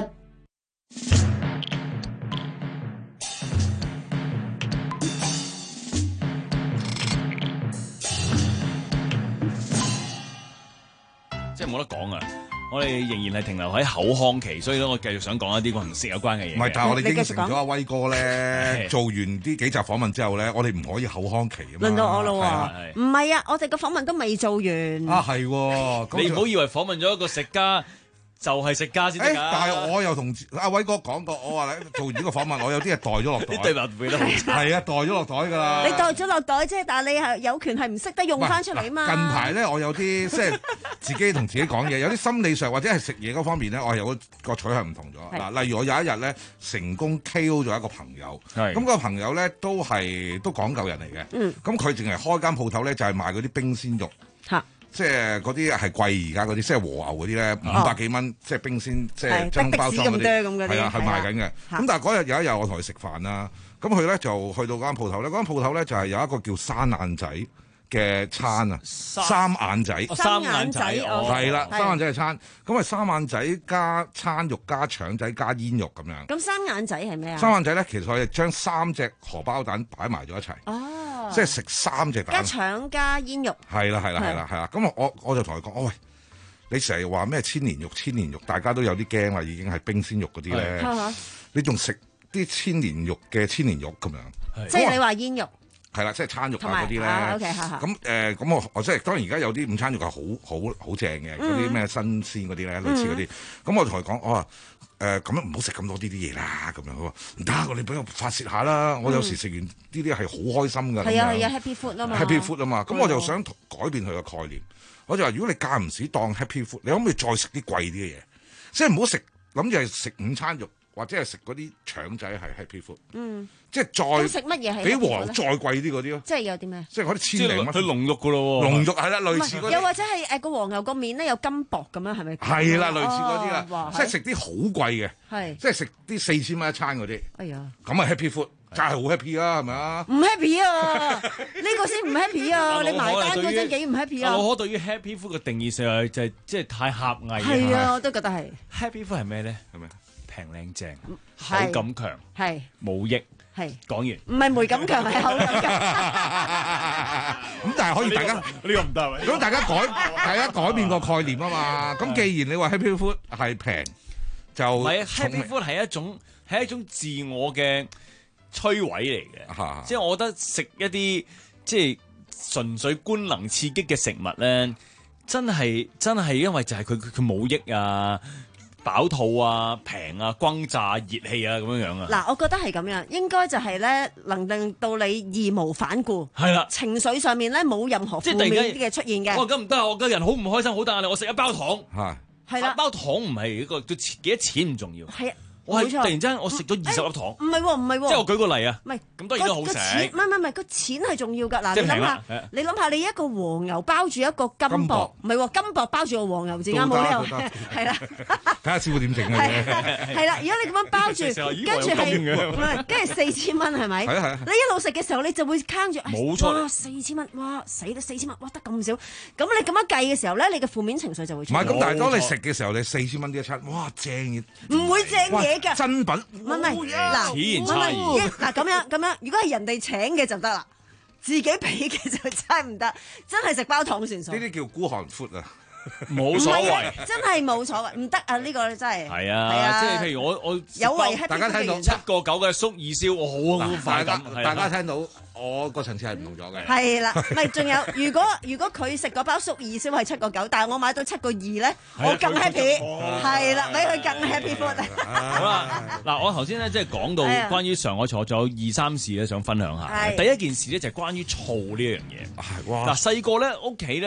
即係冇得講啊！我哋仍然係停留喺口腔期，所以咧我繼續想講一啲同食有關嘅嘢。 唔係，但係我哋應承咗阿威哥咧，做完呢幾集訪問之後咧，我哋唔可以口腔期啊嘛。 輪到我咯喎，唔係啊，我哋個訪問都未做完。 啊係， 你唔好以為訪問咗一個食家就係食家先得㗎。 但係我又同阿威哥講過，我話咧做完呢個訪問，我有啲嘢袋咗落袋。 啲對白背得好差。 係啊，袋咗落袋㗎啦。 你袋咗落袋啫，但係你係有權係唔識得用翻出嚟嘛。 近排咧，我有啲即係自己同自己講嘢，有啲心理上或者係食嘢嗰方面咧，我係有個個取向唔同咗。嗱，例如我有一日咧成功 K O 咗一個朋友，咁個朋友咧都係都講究人嚟嘅。嗯。咁佢淨係開間鋪頭咧，就係賣嗰啲冰鮮肉。嚇。即係嗰啲係貴而家嗰啲，即係和牛嗰啲咧，五百幾蚊，即係冰鮮，即係真空包裝嗰啲，係啊，係賣緊嘅。咁但係嗰日有一日我同佢食飯啦，咁佢咧就去到間鋪頭咧，嗰間鋪頭咧就係有一個叫生眼仔嘅餐啊，三眼仔， 三眼仔， 係啦，三眼仔嘅餐，咁啊三眼仔加餐肉加腸仔加煙肉咁樣。 咁三眼仔係咩啊？ 三眼仔咧，其實我哋將三隻荷包蛋擺埋咗一齊。哦。即係食三隻蛋， 加腸加煙肉。 係啦係啦係啦係啦，咁我我就同佢講，喂，你成日話咩千年肉千年肉，大家都有啲驚啦，已經係冰鮮肉嗰啲咧，你仲食啲千年肉嘅千年肉咁樣？ 即係你話煙肉。 係啦，即係餐肉啊嗰啲咧。咁誒，咁我我即係當然而家有啲午餐肉係好好好正嘅，嗰啲咩新鮮嗰啲咧，類似嗰啲。咁我同佢講，我話誒咁樣唔好食咁多呢啲嘢啦，咁樣佢話唔得，我哋俾我發泄下啦。我有時食完呢啲係好開心㗎。係啊係啊 ，Happy Food 啊嘛。 Happy Food 啊嘛，咁我就想改變佢嘅概念。我就話如果你間唔時當 Happy Food，你可唔可以再食啲貴啲嘅嘢？即係唔好食諗住係食午餐肉。或者係食嗰啲腸仔係 Happy Food，嗯，即係再食乜嘢係比和牛再貴啲嗰啲咯， 即係有啲咩？ 即係嗰啲千零蚊， 佢龍肉噶咯喎， 龍肉係啦，類似嗰啲。 又或者係誒個和牛個面咧有金箔咁樣係咪？ 係啦，類似嗰啲啦，即係食啲好貴嘅， 係即係食啲四千蚊一餐嗰啲。 哎呀， 咁啊 Happy Food 真係好 happy 啊，係咪啊？ 唔 happy 啊，呢個先唔 happy 啊！你埋單嗰陣幾唔 happy 啊？ 老可對於 Happy Food 嘅定義上係就係即係太狹隘。 係啊，我都覺得係。 Happy Food 係咩咧？係咪？平靚正，口感強， 係冇益， 係講完。 唔係梅感強，係口感強。 咁但係可以大家呢個唔得， 咁大家改大家改變個概念啊嘛。咁既然你話 Happy Food 係平，就唔係 Happy Food 係一種係一種自我嘅摧毀嚟嘅，即係我覺得食一啲即係純粹官能刺激嘅食物咧，真係真係因為就係佢佢佢冇益啊。飽肚啊、平啊、轟炸、熱氣啊咁樣樣啊！ 嗱，我覺得係咁樣，應該就係咧，能令到你義無反顧。 係啦， 情緒上面咧冇任何負面嘅出現嘅。 哇！咁唔得啊！我個人好唔開心，好大壓力，我食一包糖。 係係啦， 包糖唔係一個都幾多錢唔重要。 係啊。 我係突然之間我食咗二十粒糖， 唔係喎，唔係喎， 即係我舉個例啊， 唔係咁當然都好食， 唔係唔係唔係個錢係重要㗎。嗱，你諗下，你諗下，你一個和牛包住一個金箔，唔係喎，金箔包住個和牛，自己冇理由係啦。 睇下師傅點整嘅啫。 係啦，如果你咁樣包住，跟住係唔係跟住四千蚊係咪？ 係啊係啊。 你一路食嘅時候，你就會慳住， 冇錯。 哇，四千蚊，哇死啦四千蚊，哇得咁少，咁你咁樣計嘅時候咧，你嘅負面情緒就會出現。 唔係咁，但係當你食嘅時候，你四千蚊呢一餐，哇正嘢， 唔會正嘢㗎， 真品。 唔係唔係，嗱， 此言差異。 嗱咁樣咁樣，如果係人哋請嘅就得啦，自己俾嘅就真係唔得，真係食包糖算數。 呢啲叫孤寒 food 啊， 冇所謂， 真係冇所謂，唔得啊！呢個真係係啊，即係譬如我我有為 happy， 大家聽到七個九嘅粟二燒，我好快感。 大家聽到我個層次係唔同咗嘅。 係啦，唔係仲有，如果如果佢食嗰包粟二燒係七個九，但係我買到七個二咧，我更 happy。係啦，比佢更 happy food。 好啦，嗱，我頭先咧即係講到關於上海菜，仲有二三事咧，想分享下。第一件事咧就係關於醋呢一樣嘢。 哇！ 嗱，細個咧屋企咧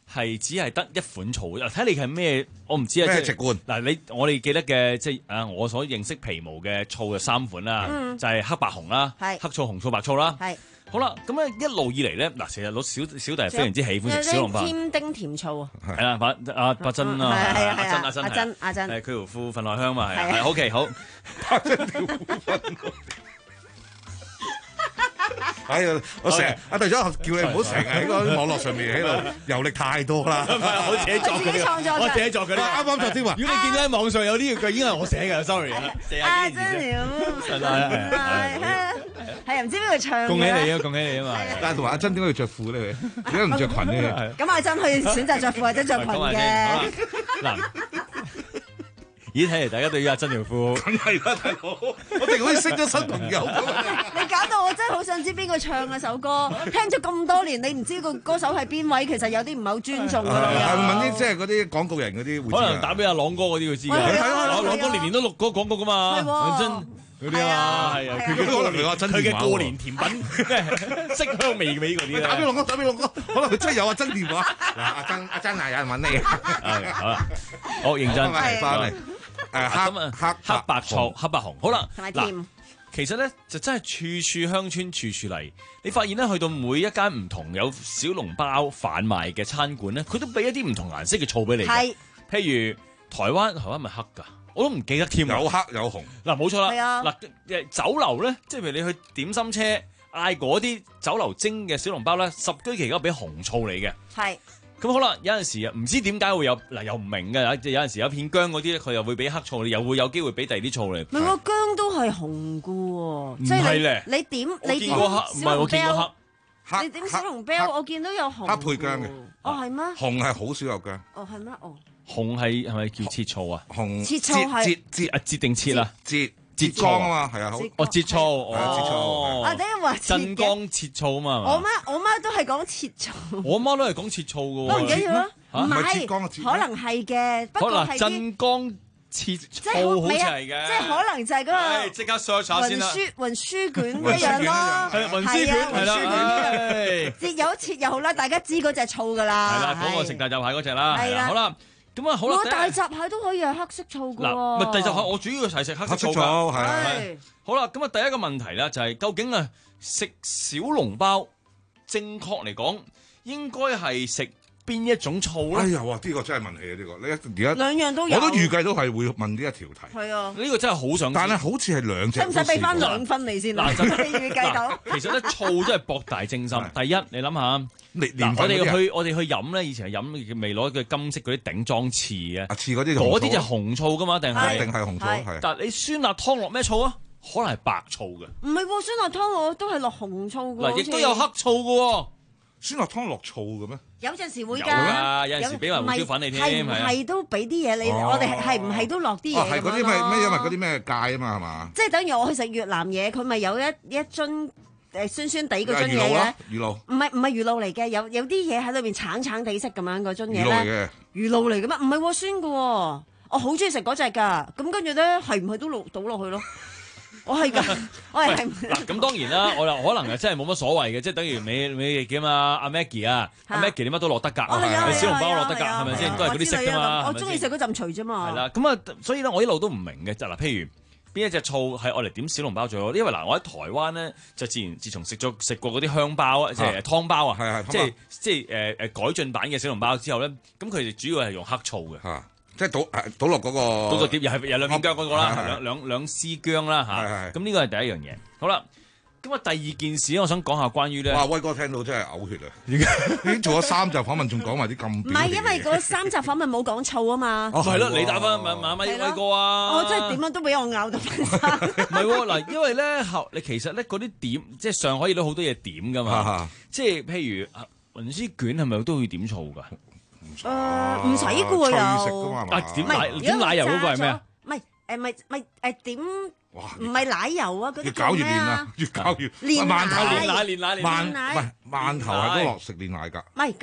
係只係得一款醋，睇你係咩，我唔知啊。 咩籍貫？ 嗱，你我哋記得嘅即係啊，我所認識皮毛嘅醋就三款啦， 嗯就係黑白紅啦，黑醋、紅醋、白醋啦。 係。 好啦，咁咧一路以嚟咧，嗱，成日老小小弟係非常之喜歡食小籠包。 添丁甜醋啊！ 係啦，把阿八珍啊，阿珍阿珍阿珍阿珍， 係佢條褲份內香嘛，係係 OK 好。 八珍條褲份內。哎呀！我成日阿隊長叫你唔好成日喺個網絡上面喺度遊歷太多啦。 我自己作嘅，我自己作嘅。 啱啱作添啊！ 如果你見到喺網上有呢句，已經係我寫嘅，sorry 啊。 阿珍條，係唔知邊個唱嘅？ 恭喜你啊！恭喜你啊嘛！ 但係同埋阿珍點解要着褲咧？佢點解唔着裙咧？ 咁阿珍可以選擇着褲或者着裙嘅。 嗱。咦，睇嚟大家對於阿珍條褲， 梗係啦，大佬，我哋好似識咗新朋友咁。 你搞到我真係好想知邊個唱啊首歌，聽咗咁多年，你唔知個歌手係邊位，其實有啲唔係好尊重㗎啦。 係問啲即係嗰啲廣告人嗰啲， 可能打俾阿朗哥嗰啲佢知嘅。係啊，朗哥年年都錄嗰個廣告㗎嘛。 係真嗰啲啊，係啊，佢可能係阿珍佢嘅過年甜品，色香味味嗰啲咧。 打俾朗哥，打俾朗哥，可能佢真係有阿珍電話。嗱，阿珍阿珍啊，有人揾你。 係好啦，好認真翻嚟。誒黑黑黑白醋黑白紅，好啦， 嗱， 其實咧就真係處處鄉村處處嚟。你發現咧，去到每一間唔同有小籠包販賣嘅餐館咧，佢都俾一啲唔同顏色嘅醋俾你。係，譬如台灣，台灣咪黑㗎，我都唔記得添。 有黑有紅。嗱冇錯啦。 係啊。 嗱誒酒樓咧，即係譬如你去點心車嗌嗰啲酒樓蒸嘅小籠包咧，十居其九俾紅醋你嘅。 係。 咁好啦，有陣時啊，唔知點解會有嗱，又唔明嘅，有陣時有片薑嗰啲咧，佢又會俾黑醋，你又會有機會俾第二啲醋嚟。 唔係喎，薑都係紅嘅喎，即係你你點你點唔係我見過黑， 黑你點小籠包，我見到有紅黑配薑嘅。 哦，係咩？ 紅係好少有薑。 哦，係咩？哦。 紅係係咪叫切醋啊？ 紅切醋係切切啊切定切啊？ 切。浙江啊嘛，係啊，好哦，浙醋， 係啊，浙醋。 啊，等於話鎮江切醋啊嘛。 我媽我媽都係講切醋。 我媽都係講切醋嘅喎。 都唔緊要啦，唔係， 可能係嘅，不過係鎮江切醋好似係嘅。 即係可能就係嗰個。 即刻 search 下先啦。 運輸運輸卷一樣咯。 係運輸卷係啦。 切有切又好啦，大家知嗰隻醋㗎啦。 係啦，嗰個食大閘蟹嗰隻啦。 係啦， 好啦。咁啊，好啦， 大閘蟹都可以係黑色醋嘅喎。 嗱，咪大閘蟹，我主要係食黑色醋㗎。係。好啦，咁啊，第一個問題咧就係究竟啊食小籠包正確嚟講應該係食邊一種醋咧？ 哎呀，哇！呢個真係問起啊，呢個你而家兩樣都有， 我都預計到係會問呢一條題。 係啊， 呢個真係好想。 但係好似係兩隻。 使唔使俾翻兩分你先？嗱，你預計到。 其實咧，醋真係博大精深。第一，你諗下。 嗱， 我哋去我哋去飲咧，以前係飲未攞嘅金色嗰啲頂裝翅嘅， 翅嗰啲嗰啲就紅醋噶嘛，定係定係紅醋係。 但係你酸辣湯落咩醋啊？可能係白醋嘅。 唔係喎，酸辣湯我都係落紅醋嘅。 嗱，亦都有黑醋嘅喎。 酸辣湯落醋嘅咩？ 有陣時會㗎。 有啊，有陣時俾埋胡椒粉你添， 係唔係都俾啲嘢你？我哋係唔係都落啲嘢？ 係嗰啲咩咩？因為嗰啲咩芥啊嘛，係嘛？ 即係等於我去食越南嘢，佢咪有一一樽。誒酸酸地嗰樽嘢嘅， 魚露唔係唔係魚露嚟嘅，有有啲嘢喺裏邊橙橙地色咁樣嗰樽嘢咧，魚露嚟嘅咩？唔係喎，酸嘅喎，我好中意食嗰隻㗎，咁跟住咧係唔係都落倒落去咯？我係㗎，我係嗱咁當然啦，我又可能係真係冇乜所謂嘅，即係等於美美叫嘛阿 Maggie 啊，阿 Maggie 你乜都落得㗎，小籠包落得㗎，係咪先？都係嗰啲色㗎嘛， 我中意食嗰陣除啫嘛。 係啦，咁啊，所以咧我一路都唔明嘅，就嗱譬如。邊一隻醋係我嚟點小籠包最好？因為嗱，我喺台灣咧就自然自從食咗食過嗰啲香包啊，即係湯包啊，即係即係誒誒改進版嘅小籠包之後咧，咁佢哋主要係用黑醋嘅， 即係倒倒落嗰個嗰個碟又係有兩片薑嗰個啦，兩兩兩絲薑啦嚇，咁呢個係第一樣嘢。好啦。咁啊，第二件事我想講下關於咧。 哇，威哥聽到真係嘔血啊！已經做咗三集訪問，仲講埋啲咁。唔係，因為嗰三集訪問冇講醋啊嘛。 哦，係咯，你打翻馬馬咪威哥啊！ 我真係點樣都俾我咬到分身。 唔係喎，嗱，因為咧後你其實咧嗰啲點，即係上海亦都好多嘢點噶嘛。即係譬如雲絲卷係咪都要點醋㗎？ 誒，唔使嘅喎又。 啊，點奶點奶油嗰個係咩啊？ 唔係誒，咪咪誒點？唔係奶油啊，嗰啲越搞越練啊，越搞越。 煉奶，煉奶，煉奶， 饅唔係饅頭係都落食煉奶㗎。 唔係咁，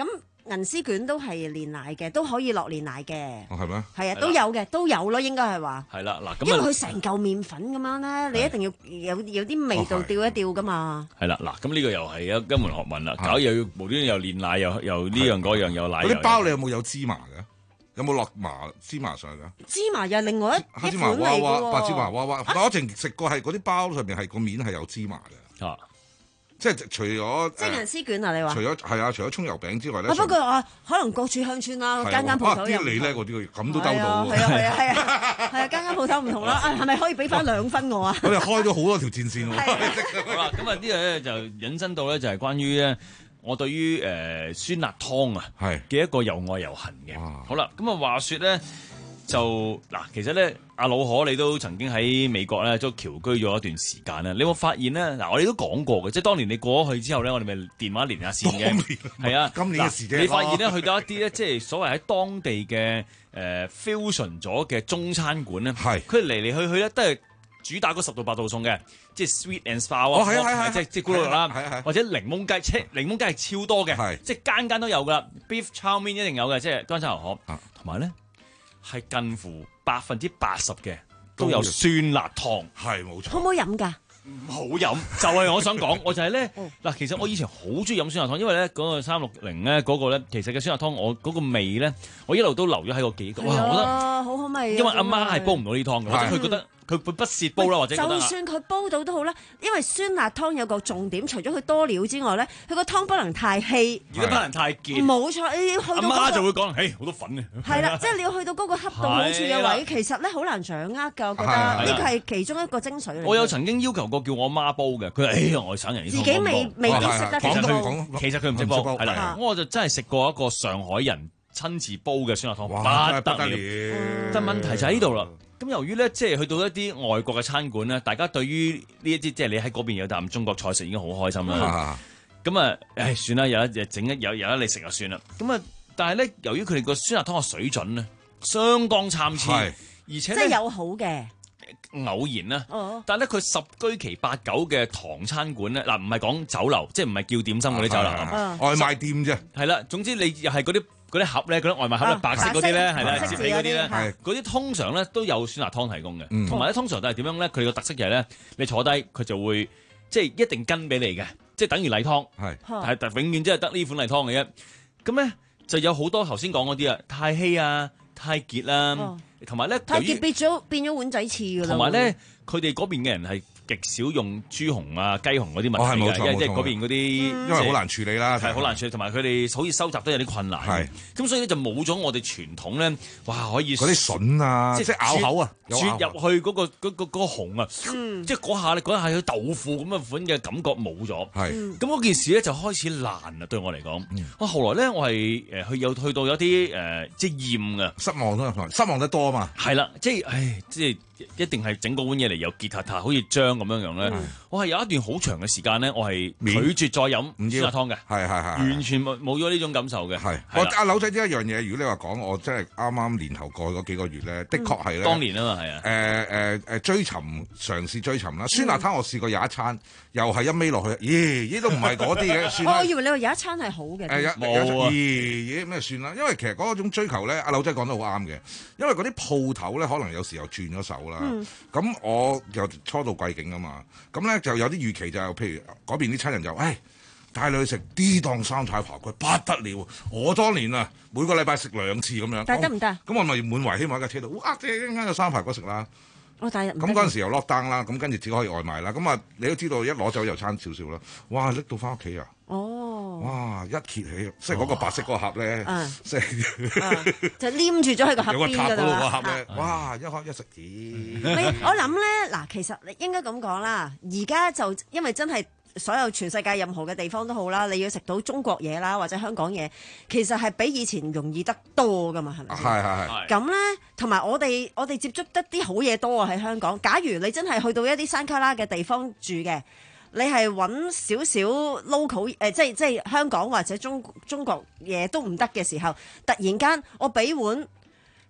銀絲卷都係煉奶嘅，都可以落煉奶嘅。 哦，係咩？ 係啊，都有嘅，都有咯，應該係話。 係啦，嗱咁因為佢成嚿麵粉咁樣咧，你一定要有有啲味道調一調噶嘛。 係啦，嗱咁呢個又係一一門學問啦，搞又要無端端又煉奶，又又呢樣嗰樣又奶。 嗰啲包你有冇有芝麻嘅？有冇落麻芝麻上去㗎？ 芝麻又係另外一黑芝麻娃娃、白芝麻娃娃， 啊、 但我淨食過係嗰啲包上面係個面係有芝麻嘅。 啊， 即係除咗即係銀絲卷啊！你話？ 除咗係啊，除咗葱油餅之外咧。 不過啊，可能各處鄉村啦，間間鋪頭有唔同。 啲你咧嗰啲咁都兜到喎。 係啊係啊係啊係啊，間間鋪頭唔同啦。啊，係咪可以俾翻兩分我啊？ 我哋開咗好多條戰線喎。 好啦，咁啊呢個咧就引申到咧就係關於咧。我對於誒、呃、酸辣湯啊嘅一個又愛又恨嘅，好啦，咁啊話說咧就嗱，其實咧阿老可你都曾經喺美國咧都僑居咗一段時間啦，你有冇發現咧？嗱，我哋都講過嘅，即係當年你過咗去之後咧，我哋咪電話連下線嘅，係啊， 今年嘅時間， 你發現咧去到一啲咧，即係所謂喺當地嘅誒、呃、fusion 咗嘅中餐館咧，係佢嚟嚟去去咧都係。主打嗰十道八道餸嘅，即係 sweet and sour 啊、哦，係係係，即係即係咕嚕肉啦，或者檸檬雞，即係檸檬雞係超多嘅，即係間間都有噶啦 ，beef chow mein 一定有嘅，即係乾炒牛河，同埋咧係近乎百分之八十嘅都有酸辣湯，係冇錯。 可唔可以飲㗎？ 唔好飲，就係、是、我想講，我就係咧嗱，其實我以前好中意飲酸辣湯，因為咧嗰、那個三六零咧嗰個咧，其實嘅酸辣湯我嗰個味咧，我一路都留咗喺個記憶。哇，我覺得好好味。 因為阿媽係煲唔到呢湯嘅，或者佢覺得。佢不屑煲啦，或者就算佢煲到都好啦，因為酸辣湯有個重點，除咗佢多料之外咧，佢個湯不能太稀， 亦都不能太結。 冇錯，你要去到嗰個阿媽就會講，嘿，好多粉嘅。 係啦，即係你要去到嗰個恰到好處嘅位，其實咧好難掌握㗎。我覺得呢個係其中一個精髓嚟。 我有曾經要求過叫我媽煲嘅，佢話：哎呀，外省人自己未未必識得其實煲。 其實佢唔識煲，係啦。咁我就真係食過一個上海人親自煲嘅酸辣湯，不得了。但問題就喺呢度啦。咁由於咧，即係去到一啲外國嘅餐館咧，大家對於呢一啲即係你喺嗰邊有啖中國菜食已經好開心啦。咁啊，唉，算啦，有一日整一有有得你食就算啦。咁啊，但係咧，由於佢哋個酸辣湯嘅水準咧，相當參差，而且即係有好嘅。 偶然啦，哦、但係咧佢十居其八九嘅唐餐館咧，嗱唔係講酒樓，即係唔係叫點心嗰啲酒樓， 啊、外賣店啫。 係啦，總之你又係嗰啲嗰啲盒咧，嗰啲外賣盒咧，啊、白色嗰啲咧，係啦，折起嗰啲咧，嗰啲通常咧都有酸辣湯提供嘅，同埋咧通常都係點樣咧？佢個特色就係咧，你坐低佢就會即係一定跟俾你嘅，即係等於例湯，係係但永遠即係得呢款例湯嘅啫。咁咧就有好多頭先講嗰啲啊，太稀啊，太結啦。同埋咧， 太結變咗變咗碗仔翅㗎啦。同埋咧，佢哋嗰邊嘅人係極少用豬紅啊、雞紅嗰啲物體嘅，因為即係嗰邊嗰啲，因為好難處理啦， 係好難處理，同埋佢哋好似收集都有啲困難。係，咁所以咧就冇咗我哋傳統咧，哇可以嗰啲筍啊，即係咬口啊， 啜入去嗰個嗰個嗰個紅啊，即係嗰下你嗰下有豆腐咁嘅款嘅感覺冇咗。係，咁嗰件事咧就開始難啦，對我嚟講。我後來咧我係誒去有去到有啲誒即係厭啊， 失望咯，失望得多。 係啦，即係，唉，即係一定係整嗰碗嘢嚟又結塔塔，好似漿咁樣樣咧。嗯、我係有一段好長嘅時間咧，我係拒絕再飲酸辣湯嘅， 係係係， 完全冇冇咗呢種感受嘅。係， 我阿柳仔呢一樣嘢，如果你話講，我真係啱啱年頭過去嗰幾個月咧，的確係咧。 當年啊嘛，係啊。 誒誒誒，追尋嘗試追尋啦。酸辣湯我試過有一餐，又係一味落去，咦？呢都唔係嗰啲嘅，算啦。 我以為你話有一餐係好嘅。 誒冇啊！咦？咩算啦？因為其實嗰種追求咧，阿柳仔講得好啱嘅，因為嗰啲鋪頭咧，可能有時又轉咗手啦。咁、嗯、我又初到貴境啊嘛，咁咧就有啲預期就係，譬如嗰邊啲親人就，誒帶你去食 D 檔三太扒骨不得了，我當年啊每個禮拜食兩次咁樣。 但係得唔得？咁我咪滿懷希望喺架車度，哇！即係一陣間有三排骨食啦。 我但係咁嗰陣時又 lock down 啦，咁跟住只可以外賣啦。咁啊，你都知道一攞走又餐少少啦。哇！拎到翻屋企啊！哦！哇！一揭起，即係嗰個白色嗰個盒咧，即係就黏住咗喺個盒邊㗎啦。有個塔嗰度個盒咧，哇！一開一食咦！ 我諗咧，嗱，其實你應該咁講啦。而家就因為真係。所有全世界任何嘅地方都好啦，你要食到中國嘢啦，或者香港嘢，其實係比以前容易得多噶嘛，係咪？ 係係係。 咁咧，同埋我哋我哋接觸得啲好嘢多啊喺香港。假如你真係去到一啲山卡拉嘅地方住嘅，你係揾少少 local 誒、呃，即係即係香港或者中中國嘢都唔得嘅時候，突然間我俾碗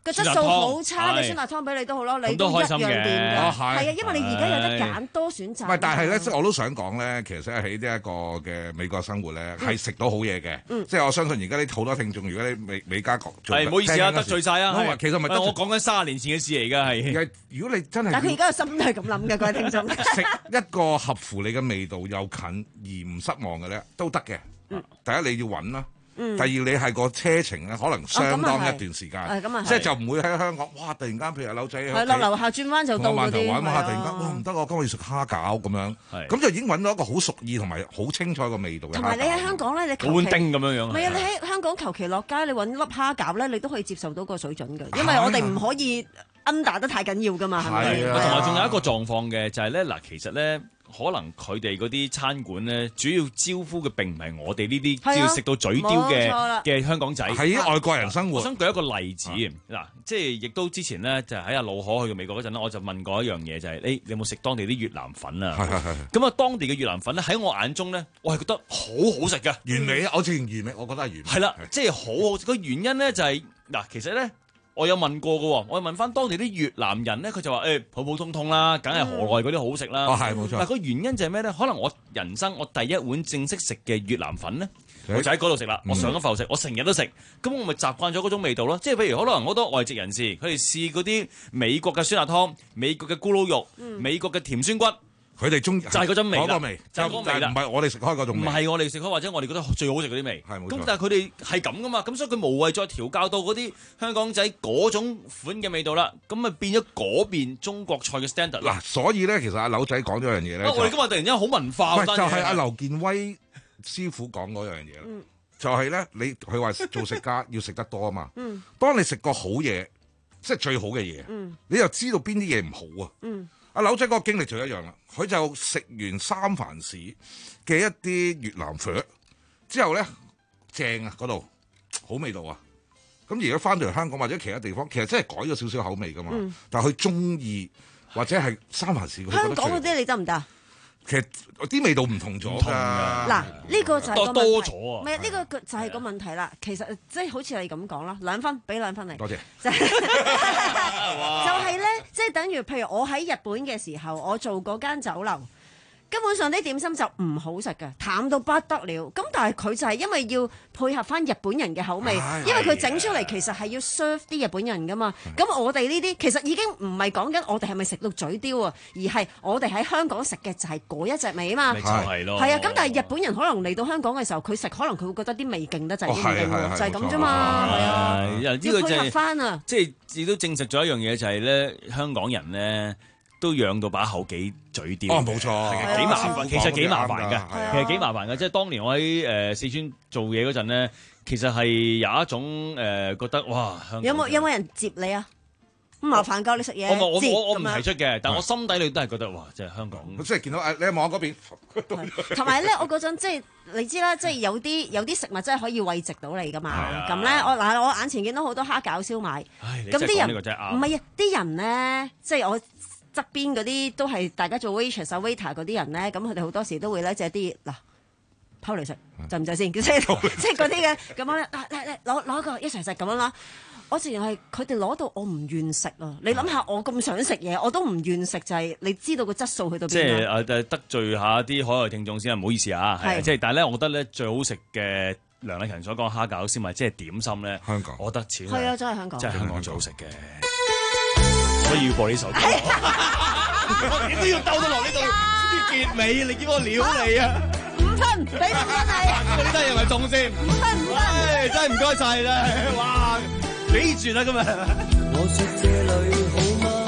個質素好差嘅酸辣湯俾你都好咯，你都一樣掂嘅。係啊，因為你而家有得揀多選擇。 唔係，但係咧，即係我都想講咧，其實喺呢一個嘅美國生活咧，係食到好嘢嘅。即係我相信而家啲好多聽眾，如果你美美加國做， 係唔好意思啊，得罪晒啊。 其實咪得罪我講緊三十年前嘅事嚟㗎，係。 如果你真係， 但係佢而家個心都係咁諗嘅，各位聽眾。 食一個合乎你嘅味道又近而唔失望嘅咧，都得嘅。第一你要揾啦。 嗯、 第二你係個車程咧，可能相當一段時間， 哦、 即係就唔會喺香港，哇！突然間譬如柳仔係落樓下轉彎就到嗰啲， 玩下突然間，哇唔得，我今日要食蝦餃咁樣，咁就已經揾到一個好熟意同埋好清楚個味道嘅。 同埋你喺香港咧，你求碗丁咁樣樣。 唔係啊！你喺香港求其落街，你揾粒蝦餃咧，你都可以接受到個水準嘅，因為我哋唔可以 under 得太緊要噶嘛，係咪？ 係啊，同埋仲有一個狀況嘅就係咧，嗱，其實咧。可能佢哋嗰啲餐館咧，主要招呼嘅並唔係我哋呢啲只要食到嘴刁嘅嘅香港仔， 喺外國人生活。 我想舉一個例子，嗱、啊，即係亦都之前咧，就喺阿老可去到美國嗰陣咧，我就問過一樣嘢，就係、是，誒、欸，你有冇食當地啲越南粉啊？咁啊，當地嘅越南粉咧，喺我眼中咧，我係覺得好好食㗎， 完美啊！我自然完美，我覺得係完美。 係啦，即係好好食。個原因咧就係、是、嗱，其實咧。我有問過嘅，我問翻當地啲越南人咧，佢就話誒普普通通啦，梗係河內嗰啲好食啦。 哦，係冇錯。 但係個原因就係咩咧？可能我人生我第一碗正式食嘅越南粉咧，我就喺嗰度食啦。我上咗浮食，我成日都食，咁我咪習慣咗嗰種味道咯。即係譬如可能好多外籍人士，佢哋試嗰啲美國嘅酸辣湯、美國嘅咕嚕肉、嗯、美國嘅甜酸骨。 佢哋中就係嗰種味啦， 嗰個味就係嗰個味啦， 唔係我哋食開嗰種味， 唔係我哋食開或者我哋覺得最好食嗰啲味， 係冇錯。 咁但係佢哋係咁噶嘛，咁所以佢無謂再調教到嗰啲香港仔嗰種款嘅味道啦，咁咪變咗嗰邊中國菜嘅 standard 嗱。所以咧，其實阿柳仔講咗樣嘢咧， 我哋今日突然之間好文化， 唔係就係阿劉建威師傅講嗰樣嘢啦，嗯、就係咧你佢話做食家要食得多啊嘛，嗯、當你食個好嘢，即係最好嘅嘢，嗯、你就知道邊啲嘢唔好啊。嗯阿柳仔嗰個經歷就一樣啦，佢就食完三藩市嘅一啲越南粉之後咧，正啊嗰度好味道啊！咁而家翻到嚟香港或者其他地方，其實真係改咗少少口味噶嘛。嗯、但係佢中意或者係三藩市， 香港嗰啲你得唔得？ 其實啲味道唔同咗㗎。 嗱，呢個就係個問題。 多咗啊！ 唔係呢個就係個問題啦。其實即係好似你咁講啦，兩分俾兩分你。 多謝。 就係咧，即係等於譬如我喺日本嘅時候，我做嗰間酒樓。根本上啲點心就唔好食嘅，淡到不得了。咁但係佢就係因為要配合翻日本人嘅口味， 哎、 因為佢整出嚟其實係要 serve 啲日本人噶嘛。咁、嗯、我哋呢啲其實已經唔係講緊我哋係咪食到嘴刁啊，而係我哋喺香港食嘅就係嗰一隻味啊嘛。 咪就係咯。 係啊，咁但係日本人可能嚟到香港嘅時候，佢食可能佢會覺得啲味勁得滯， 哦、 就係咁啫嘛。係啊， 要配合翻啊。 即係亦都證實咗一樣嘢，就係咧香港人咧。都養到把口幾嘴刁， 哦冇錯， 係幾麻煩，其實幾麻煩㗎，其實幾麻煩㗎。即係當年我喺誒四川做嘢嗰陣咧，其實係有一種誒覺得哇， 有冇有冇人接你啊？咁麻煩夠你食嘢， 我我我我唔提出嘅，但我心底裏都係覺得哇，即係香港。 即係見到誒，你望嗰邊。 同埋咧，我嗰陣即係你知啦，即係有啲有啲食物真係可以慰藉到你㗎嘛。咁咧，我嗱我眼前見到好多蝦餃燒賣，咁啲人唔係啊，啲人咧即係我。側邊嗰啲都係大家做 waitress 啊 waiter 嗰啲人咧，咁佢哋好多時都會咧借啲嗱拋嚟食，就唔就先？即係即係嗰啲嘅咁樣咧，攞攞一個一齊食咁樣啦。我自然係佢哋攞到我唔願食啊！你諗下，我咁想食嘢，我都唔願食，就係、是、你知道個質素去到邊。即係誒得罪下啲海外聽眾先，唔好意思啊。係即係，但係咧，我覺得咧最好食嘅梁禮勤所講蝦餃先咪即係點心咧。 香港， 我覺得似係啊，真係香港， 即係香港最好食嘅。所以要播呢首歌，我點都要兜到落呢度啲結尾，你叫我撩你啊！ 五分，俾五分你。 呢單嘢咪中先？ 五分五分， 真係唔該晒啦！哇，幾絕啊今日！ 我說這裏好嗎？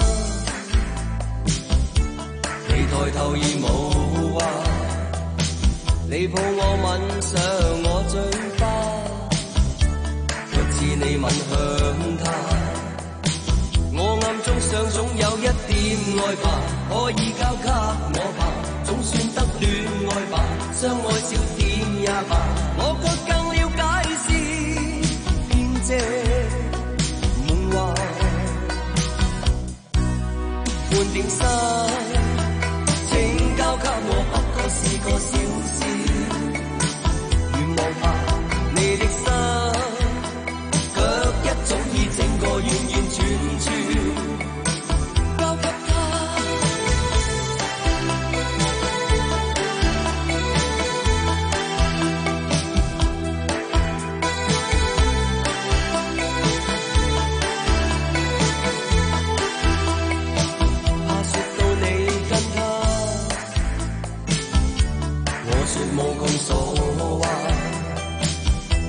你抬頭而無話，你抱我吻上我嘴巴，卻似你吻向他。我暗中想總有一點愛吧，可以交給我吧，總算得戀愛吧，相愛少點也罷，我卻更了解是編織夢話，半點心請交給我，不過是個小事，願望吧你的心，卻一早已整個遠遠。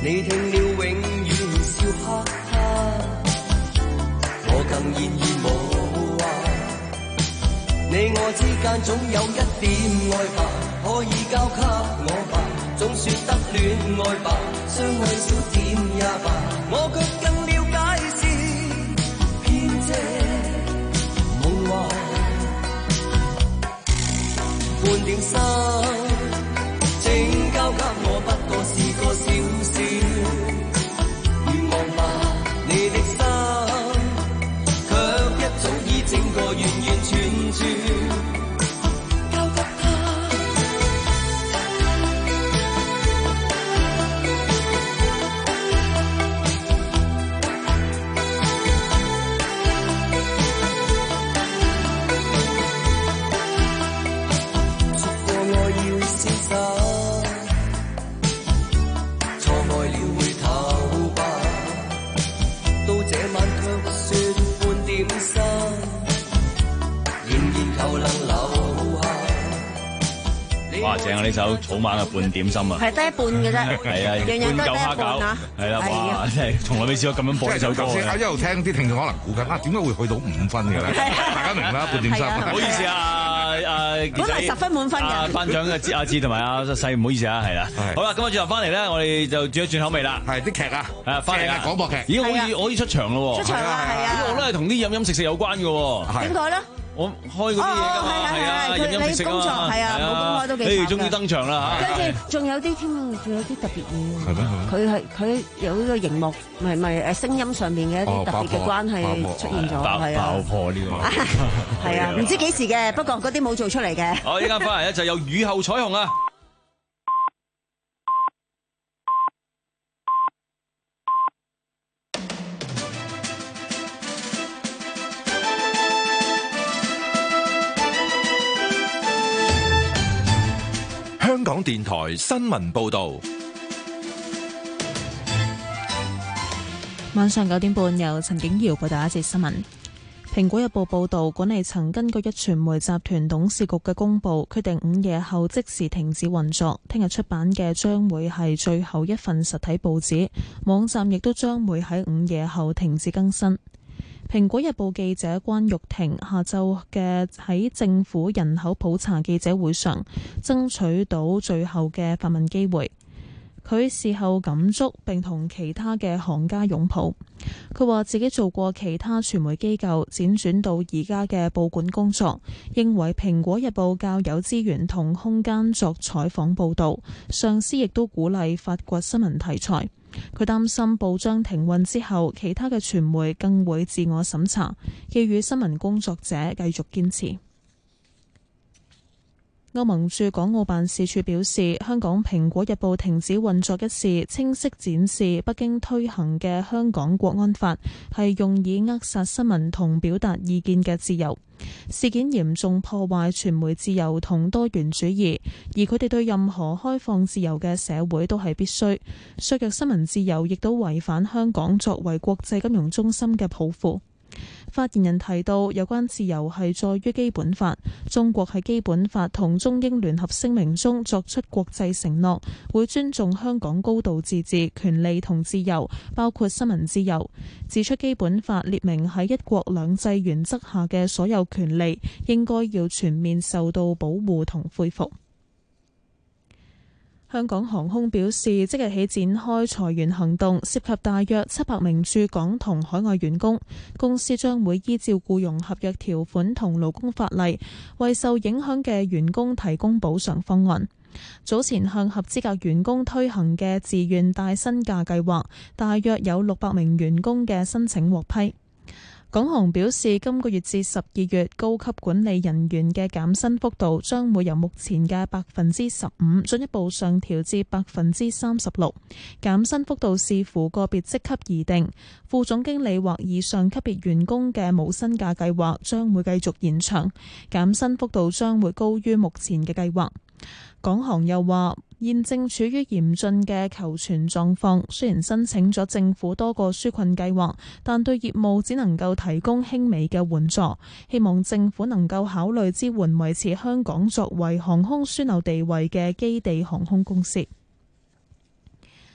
你聽了永遠笑哈哈，我更現已無話。你我之間總有一點愛吧，可以交給我吧，總說得戀愛吧，相愛少點也罷，我卻更了解是偏借夢話，半點心請交給我，不過是個小小願望吧，你的心卻一早已整個完完全全哇！正啊！呢首草蜢嘅半點心啊， 係得一半嘅啫， 係啊， 樣樣都得一半啊， 係啦，哇！真係從來未試過咁樣播呢首歌嘅。 一路聽啲聽眾可能估緊啊，點解會去到五分嘅咧？大家明啦，半點心。 唔好意思啊，誒， 本來十分滿分嘅。 班長嘅阿志同埋阿細，唔好意思啊，係啦。好啦，咁啊，轉頭翻嚟咧，我哋就轉一轉口味啦。 係啲劇啊， 係翻嚟啊， 廣播劇。 咦，可以可以出場咯喎！ 出場啦，係啊！ 我都係同啲飲飲食食有關嘅喎。 點解咧？ 我開嗰啲嘢㗎嘛，係啊，飲飲食食啊嘛， 係啊，冇公開都幾慘㗎。 誒，終於登場啦嚇！ 跟住仲有啲添，仲有啲特別嘢。 係咩？ 佢係佢有呢個熒幕，唔係唔係誒聲音上面嘅一啲特別嘅關係出現咗，係啊， 爆破呢個係啊，唔知幾時嘅，不過嗰啲冇做出嚟嘅。 好，依家翻嚟咧就有雨後彩虹啊！ 香港電台新聞報導， 晚上九點半由陳景瑤報道一節新聞。蘋果日報報導，管理層根據壹傳媒集團董事局嘅公佈，決定午夜後即時停止運作。聽日出版嘅將會係最後一份實體報紙，網站亦都將會喺午夜後停止更新。蘋果日報記者關玉婷下晝嘅喺政府人口普查記者會上爭取到最後嘅發問機會，佢事後感觸並同其他嘅行家擁抱。佢話自己做過其他傳媒機構，輾轉到而家嘅報館工作，認為蘋果日報較有資源同空間作採訪報導，上司亦都鼓勵發掘新聞題材。佢擔心報章停運之後，其他嘅傳媒更會自我審查，寄予新聞工作者繼續堅持。歐盟駐港澳辦事處表示，香港蘋果日報停止運作一事，清晰展示北京推行嘅香港國安法係用以扼殺新聞同表達意見嘅自由。事件嚴重破壞傳媒自由同多元主義，而佢哋對任何開放自由嘅社會都係必須。削弱新聞自由亦都違反香港作為國際金融中心嘅抱負。發言人提到，有關自由係載於基本法，中國喺基本法同中英聯合聲明中作出國際承諾，會尊重香港高度自治權利同自由，包括新聞自由。指出基本法列明喺一國兩制原則下嘅所有權利應該要全面受到保護同恢復。香港航空表示，即日起展開裁員行動，涉及大約七百名駐港同海外員工。公司將會依照僱傭合約條款同勞工法例，為受影響嘅員工提供補償方案。早前向合資格員工推行嘅自願帶薪假計劃，大約有六百名員工嘅申請獲批。港航表示，今個月至十二月，高級管理人員嘅減薪幅度將會由目前嘅百分之十五進一步上調至百分之三十六。減薪幅度視乎個別職級而定。副總經理或以上級別員工嘅冇薪假計劃將會繼續延長，減薪幅度將會高於目前嘅計劃。港航又話，現正處於嚴峻嘅求存狀況，雖然申請咗政府多個紓困計劃，但對業務只能夠提供輕微嘅援助。希望政府能夠考慮支援維持香港作為航空樞紐地位嘅基地航空公司。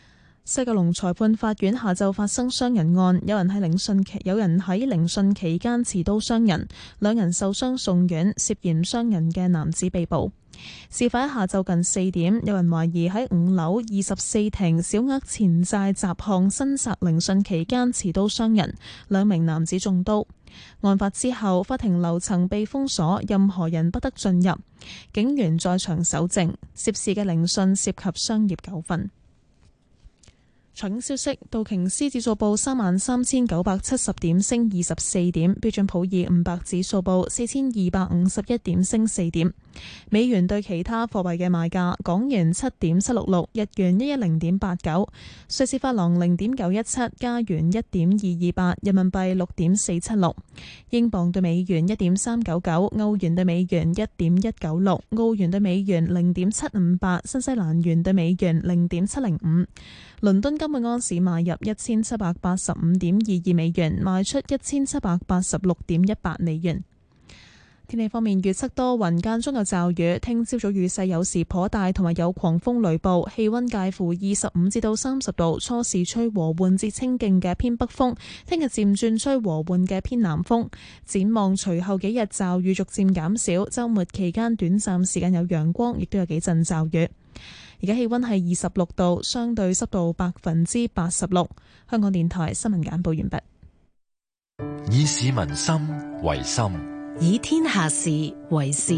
西九龍裁判法院下晝發生傷人案，有人喺聆訊期有人喺聆訊期間持刀傷人，兩人受傷送院，涉嫌傷人嘅男子被捕。事發喺下晝近四點，有人懷疑喺五樓二十四庭小額錢債雜項申索聆訊期間持刀傷人，兩名男子中刀。案發之後，法庭樓層被封鎖，任何人不得進入。警員在場搜證，涉事嘅聆訊涉及商業糾紛。財經消息，道瓊斯指數報三萬三千九百七十點，升二十四點；標準普爾五百指數報四千二百五十一點，升四點。美元對其他貨幣嘅賣價：港元七點七六六，日元一一零點八九，瑞士法郎零點九一七，加元一點二二八，人民幣六點四七六，英鎊對美元一點三九九，歐元對美元一點一九六，澳元對美元零點七五八，新西蘭元對美元零點七零五。倫敦金每安士買入一千七百八十五點二二美元，賣出一千七百八十六點一八美元。天氣方面，預測多雲間中有驟雨，聽朝早雨勢有時頗大，同埋有狂風雷暴，氣溫介乎二十五至到三十度，初時吹和緩至清勁嘅偏北風，聽日漸轉吹和緩嘅偏南風。展望隨後幾日驟雨逐漸減少，週末期間短暫時間有陽光，亦都有幾陣驟雨。而家氣溫係二十六度，相對濕度百分之八十六。香港電台新聞簡報完畢。 以市民心為心， 以天下事為事。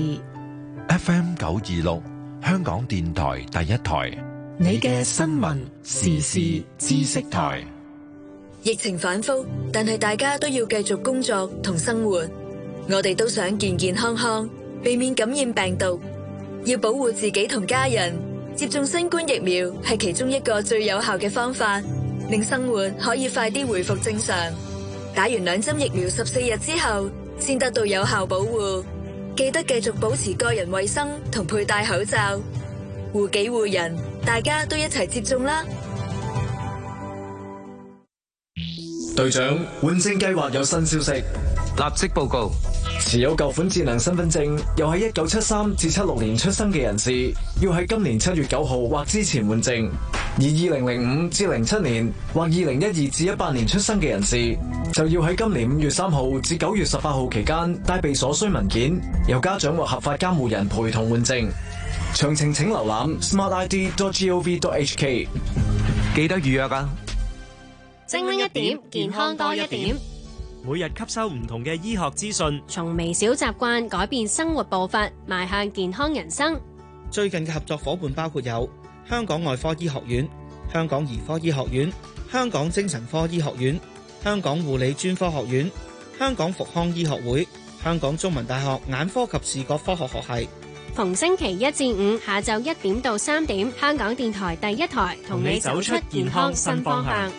F M 九二六，香港電台第一台， 你嘅新聞時事知識台。 疫情反覆，但係大家都要繼續工作同生活。我哋都想健健康康，避免感染病毒，要保護自己同家人。接種新冠疫苗係其中一個最有效嘅方法，令生活可以快啲回復正常。打完兩針疫苗十四日之後，先得到有效保護。記得繼續保持個人衛生同佩戴口罩，護己護人，大家都一齊接種啦。 隊長，換證計劃有新消息，立即報告。持有舊款智能身份證又喺一九七三至七六年出生嘅人士，要喺今年七月九號或之前換證；而二零零五至零七年或二零一二至一八年出生嘅人士，就要喺今年五月三號至九月十八號期間帶備所需文件，由家長或合法監護人陪同換證。詳情請瀏覽 smart I D dot gov dot H K。記得預約啊！ 精靈一點，健康多一點。 每日吸收唔同嘅醫學資訊， 從微小習慣改變生活步伐，邁向健康人生。 最近嘅合作夥伴包括有香港外科醫學院、香港兒科醫學院、香港精神科醫學院、香港護理專科學院、香港復康醫學會、香港中文大學眼科及視覺科學學系。 逢星期一至五下晝一點到三點，香港電台第一台同你走出健康新方向。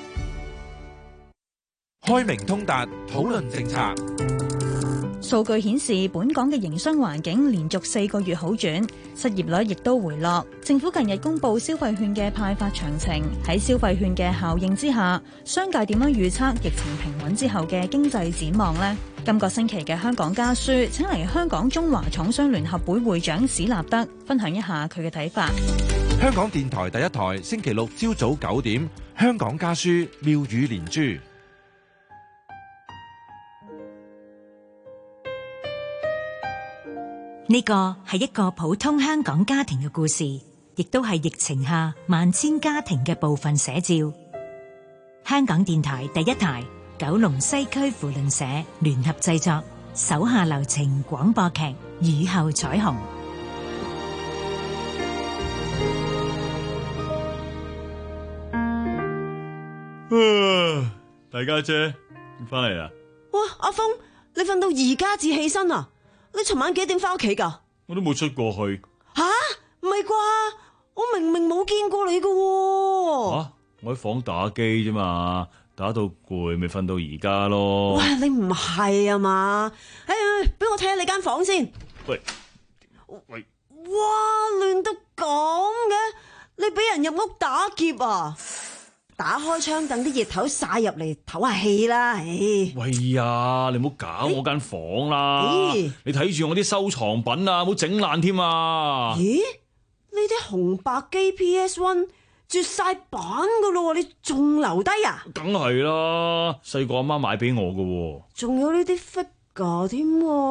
開明通達，討論政策。 數據顯示，本港嘅營商環境連續四個月好轉，失業率亦都回落。政府近日公布消費券嘅派發詳情，喺消費券嘅效應之下，商界點樣預測疫情平穩之後嘅經濟展望呢？今個星期嘅香港家書，請嚟香港中華廠商聯合會會長史立德分享一下佢嘅睇法。 香港電台第一台，星期六朝早九點，香港家書妙語連珠。 呢個係一個普通香港家庭嘅故事，亦都係疫情下萬千家庭嘅部分寫照。香港電台第一台，九龍西區扶輪社聯合製作，手下留情廣播劇《雨後彩虹》。 大家姐翻嚟啦！ 哇，阿峰，你瞓到而家至起身啊？你尋晚幾點翻屋企噶？ 我都冇出過去。 吓，唔係啩？我明明冇見過你噶。 吓、啊，我喺房打機啫嘛，打到攰咪瞓到而家咯。 喂，你唔係啊嘛？哎呀，俾我睇下你間房先。 喂喂， 哇，亂到咁嘅！你俾人入屋打劫啊？打開窗等啲熱頭曬入嚟唞下氣啦，唉！ 喂呀，你唔好搞我間房啦！ 咦你睇住我啲收藏品啊，唔好整爛添啊！ 咦？呢啲紅白機 P S 一絕晒版噶咯，你仲留低啊？ 梗係啦，細個阿媽買俾我嘅。 仲有呢啲 figure 添，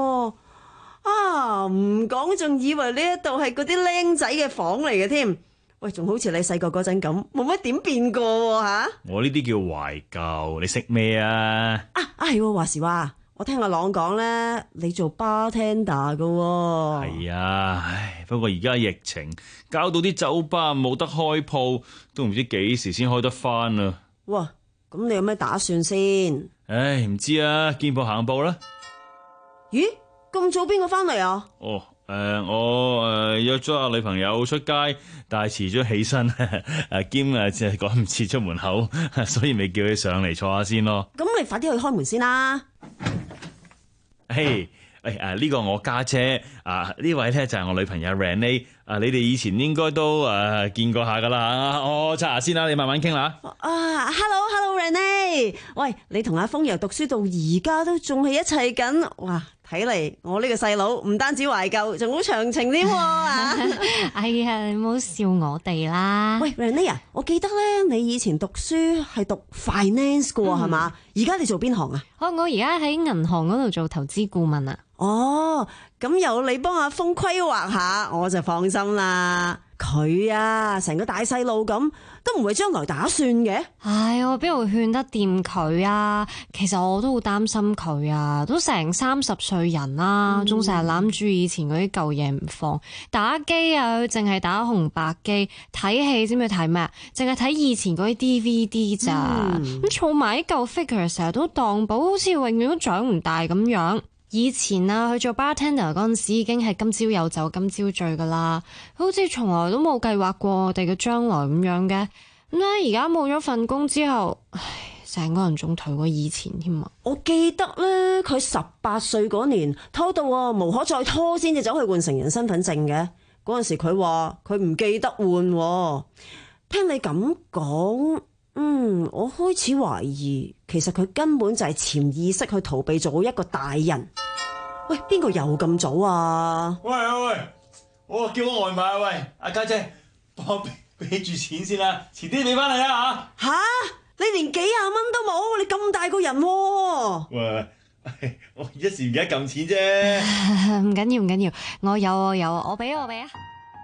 啊唔講仲以為呢一度係嗰啲僆仔嘅房嚟嘅添。喂，仲好似你細個嗰陣咁，冇乜點變過喎吓。 我呢啲叫懷舊，你識咩啊？ 啊啊係，話時話，我聽阿朗講咧，你做 bartender 噶。 係啊，唉，不過而家疫情搞到啲酒吧冇得開鋪，都唔知幾時先開得翻啊。 哇，咁你有咩打算先？ 唉，唔知啊，見步行步啦。 咦，咁早邊個翻嚟啊？ 哦。誒、呃，我誒、呃、約咗阿女朋友出街，但係遲咗起身，誒兼誒即係趕唔切出門口，所以未叫佢上嚟坐下先咯。 咁你快啲去開門先啦。 嘿，誒誒呢個我家姐啊，呢位咧就係我女朋友 Renee 啊，你哋以前應該都誒、啊、見過下噶啦嚇，我刷牙先啦，你慢慢傾啦。 啊 ，Hello Hello Renee，喂，你同阿峰由讀書到而家都仲係一齊緊，哇！睇嚟我呢個細佬唔單止懷舊，仲好長情添喎啊！ 哎呀，你唔好笑我哋啦。 喂 Renee 啊，我記得咧，你以前讀書係讀 finance 嘅喎，係嘛？而家你做邊行啊？ 我我而家喺銀行嗰度做投資顧問啊。 哦，咁有你幫阿峰規劃下，我就放心啦。佢啊，成個大細路咁，都唔為將來打算嘅。 唉，我邊度勸得掂佢啊？其實我都好擔心佢啊，都成三十歲人啦，仲成日攬住以前嗰啲舊嘢唔放，打機啊，佢淨係打紅白機，睇戲知唔知睇咩？淨係睇以前嗰啲 D V D 咋，咁儲埋啲舊 figure，成日都當寶，好似永遠都長唔大咁樣。以前啊，佢做 bartender 嗰陣時已經係今朝有酒今朝醉噶啦，好似從來都冇計劃過我哋嘅將來咁樣嘅。咁咧而家冇咗份工之後，唉，成個人仲頹過以前添啊！ 我記得咧，佢十八歲嗰年拖到啊無可再拖，先至走去換成人身份證嘅。嗰陣時佢話佢唔記得換喎。聽你咁講，嗯，我開始懷疑，其實佢根本就係潛意識去逃避做一個大人。喂，邊個又咁早啊？ 喂喂喂，我叫我外賣啊！喂，阿家姐，幫我俾俾住錢先啦，遲啲俾翻你啊吓！ 吓，你連幾廿蚊都冇，你咁大個人喎！ 喂喂，我一時唔記得撳錢啫。 唔緊要唔緊要，我有我有，我俾我俾啊！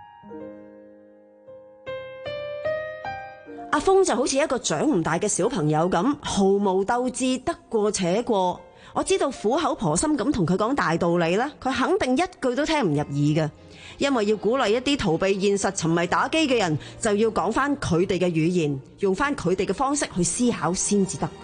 阿峰就好似一個長唔大嘅小朋友咁，毫無鬥志，得過且過。我知道苦口婆心咁同佢講大道理咧，佢肯定一句都聽唔入耳嘅。因為要鼓勵一啲逃避現實、沉迷打機嘅人，就要講翻佢哋嘅語言，用翻佢哋嘅方式去思考先至得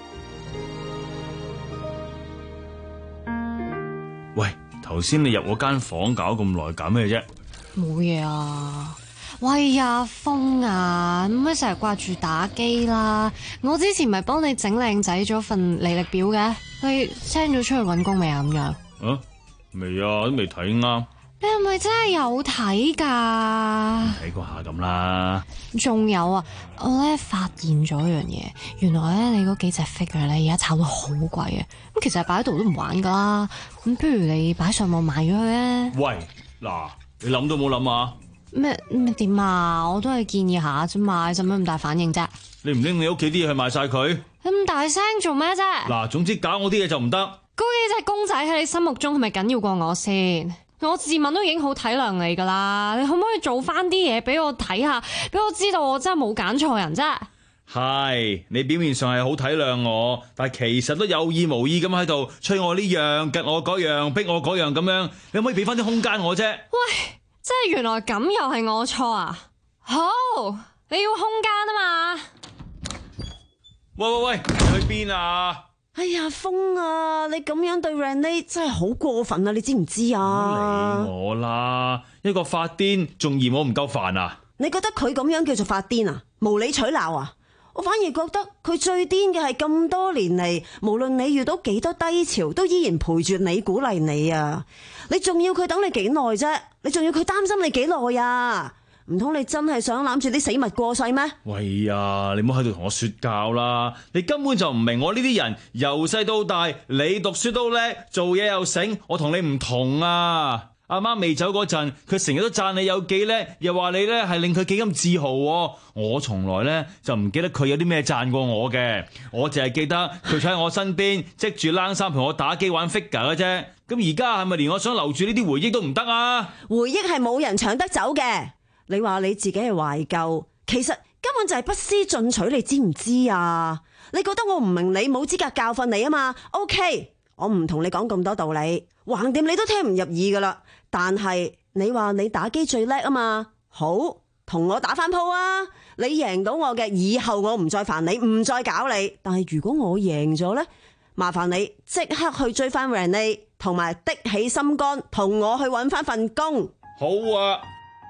嘅。 喂，頭先你入我間房搞咁耐，搞咩啫？ 冇嘢啊。喂呀，峰啊，唔好成日掛住打機啦！我之前咪幫你整靚仔咗份履歷表嘅，你 send 咗出去搵工未啊？咁樣啊？未啊，都未睇啱。 你係咪真係有睇噶？ 睇過下咁啦。 仲有啊，我咧發現咗一樣嘢，原來咧你嗰幾隻 figure 咧而家炒到好貴嘅，咁其實擺喺度都唔玩噶啦。咁不如你擺上網賣咗佢咧？喂， 嗱，你諗都冇諗啊！ 咩咩點啊？我都係建議下啫嘛，使乜咁大反應啫？ 你唔拎你屋企啲嘢去賣晒佢？ 咁大聲做咩啫？ 嗱，總之搞我啲嘢就唔得。 嗰幾隻公仔喺你心目中係咪緊要過我先？我自問都已經好體諒你噶啦，你可唔可以做翻啲嘢俾我睇下，俾我知道我真係冇揀錯人啫？ 係，你表面上係好體諒我，但係其實都有意無意咁喺度催我呢樣，吉我嗰樣，逼我嗰樣咁樣，你可唔可以俾翻啲空間我啫？ 喂！即係原來咁又係我錯啊！好，你要空間啊嘛！ 喂喂喂，你去邊啊？ 哎呀，峰啊，你咁樣對 Renee 真係好過分啊！你知唔知啊？ 唔好理我啦，一個發癲仲嫌我唔夠煩啊！ 你覺得佢咁樣叫做發癲啊？無理取鬧啊？我反而覺得佢最癲嘅係咁多年嚟，無論你遇到幾多低潮，都依然陪住你，鼓勵你啊！你仲要佢等你幾耐啫？你仲要佢擔心你幾耐啊？唔通你真係想攬住啲死物過世咩？ 喂呀，你唔好喺度同我說教啦！你根本就唔明我呢啲人，由細到大，你讀書都叻，做嘢又醒，我同你唔同啊！ 阿媽未走嗰陣，佢成日都讚你有幾叻，又話你咧係令佢幾咁自豪喎。我從來咧就唔記得佢有啲咩讚過我嘅，我淨係記得佢坐喺我身邊，織住冷衫陪我打機玩 figure 嘅啫。咁而家係咪連我想留住呢啲回憶都唔得啊？ 回憶係冇人搶得走嘅。你話你自己係懷舊，其實根本就係不思進取，你知唔知啊？你覺得我唔明你，冇資格教訓你啊嘛 ？OK， 我唔同你講咁多道理，橫掂你都聽唔入耳噶啦。但係你話你打機最叻啊嘛？好，同我打翻鋪啊！你贏到我嘅，以後我唔再煩你，唔再搞你。但係如果我贏咗呢，麻煩你即刻去追翻 Rennie， 同埋的起心肝，同我去搵翻份工。 好啊。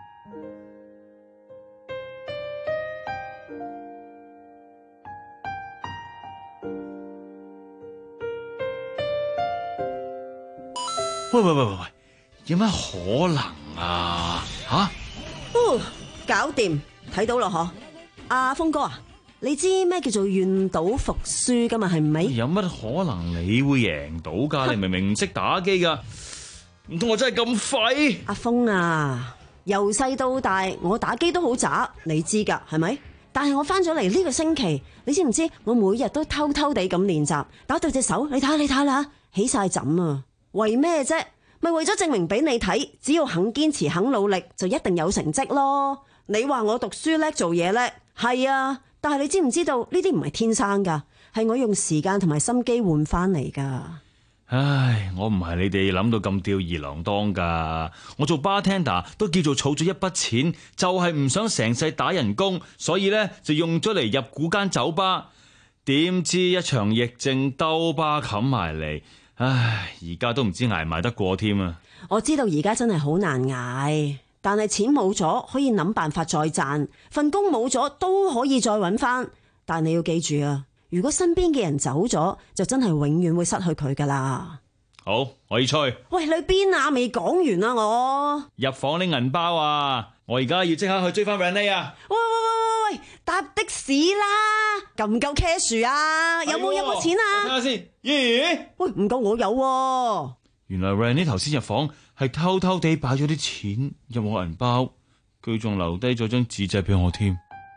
喂喂喂喂喂，有乜可能啊？吓、啊哦，搞掂，睇到咯嗬。阿峰哥啊，你知咩叫做願賭服輸噶嘛？係咪？ 有乜可能你會贏到噶？你明明唔識打機噶，唔通我真係咁廢？ 阿峰啊，由細到大我打機都好渣，你知噶係咪？但係我翻咗嚟呢個星期，你知唔知我每日都偷偷地咁練習，打到隻手，你睇下你睇下啦，起晒枕啊！為咩啫？咪為咗證明俾你睇，只要肯堅持肯努力，就一定有成績咯。你話我讀書叻做嘢叻，係啊，但係你知唔知道呢啲唔係天生噶，係我用時間同埋心機換翻嚟噶。 唉，我唔係你哋諗到咁吊兒郎當噶，我做 bartender 都叫做儲咗一筆錢，就係唔想成世打人工，所以咧就用咗嚟入股間酒吧。點知一場疫症兜巴冚埋嚟。唉，而家都唔知捱唔捱得過添啊！ 我知道而家真係好難捱，但係錢冇咗可以諗辦法再賺，份工冇咗都可以再搵返。但你要記住啊，如果身邊嘅人走咗，就真係永遠會失去佢噶啦。 好，我要出去。 喂，你去邊啊？未講完啊！我入房拎銀包啊！我而家要即刻去追翻 Rennie 啊！ 喂喂喂喂喂，搭的士啦！夠唔夠 cash 啊？有冇有冇錢啊？ 睇下先。咦？ 喂，唔夠我有喎。 原來 Rennie 頭先入房係偷偷地擺咗啲錢入我銀包，佢仲留低咗張紙仔俾我添。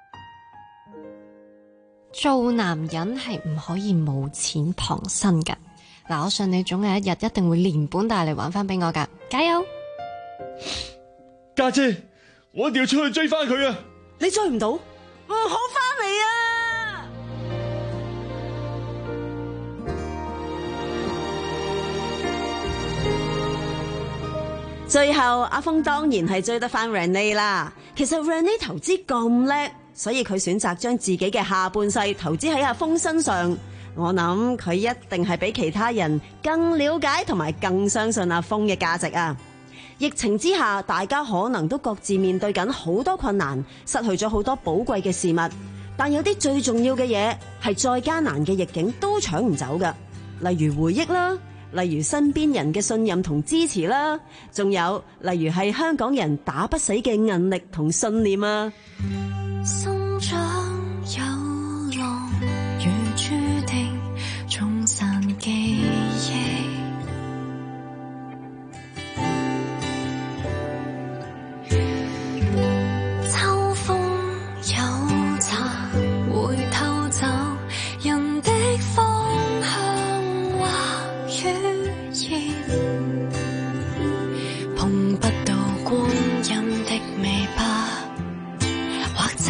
做男人係唔可以冇錢傍身㗎。嗱，我信你總有一日一定會連本帶利還翻俾我㗎，加油！ 家姐，我一定要出去追翻佢啊！ 你追唔到，唔好翻嚟啊！最後阿峰當然係追得翻 Rennie 啦。其實 Rennie 投資咁叻，所以佢選擇將自己嘅下半世投資喺阿峰身上。我諗佢一定係比其他人更了解同埋更相信阿峰嘅價值啊！疫情之下，大家可能都各自面對緊好多困難，失去咗好多寶貴嘅事物。但有啲最重要嘅嘢係再艱難嘅逆境都搶唔走㗎，例如回憶啦，例如身邊人嘅信任同支持啦，仲有例如係香港人打不死嘅韌力同信念啊！ 生長有浪，如注定沖散記憶。秋風有茶，會偷走人的方向或語言，碰不到光陰的尾巴，或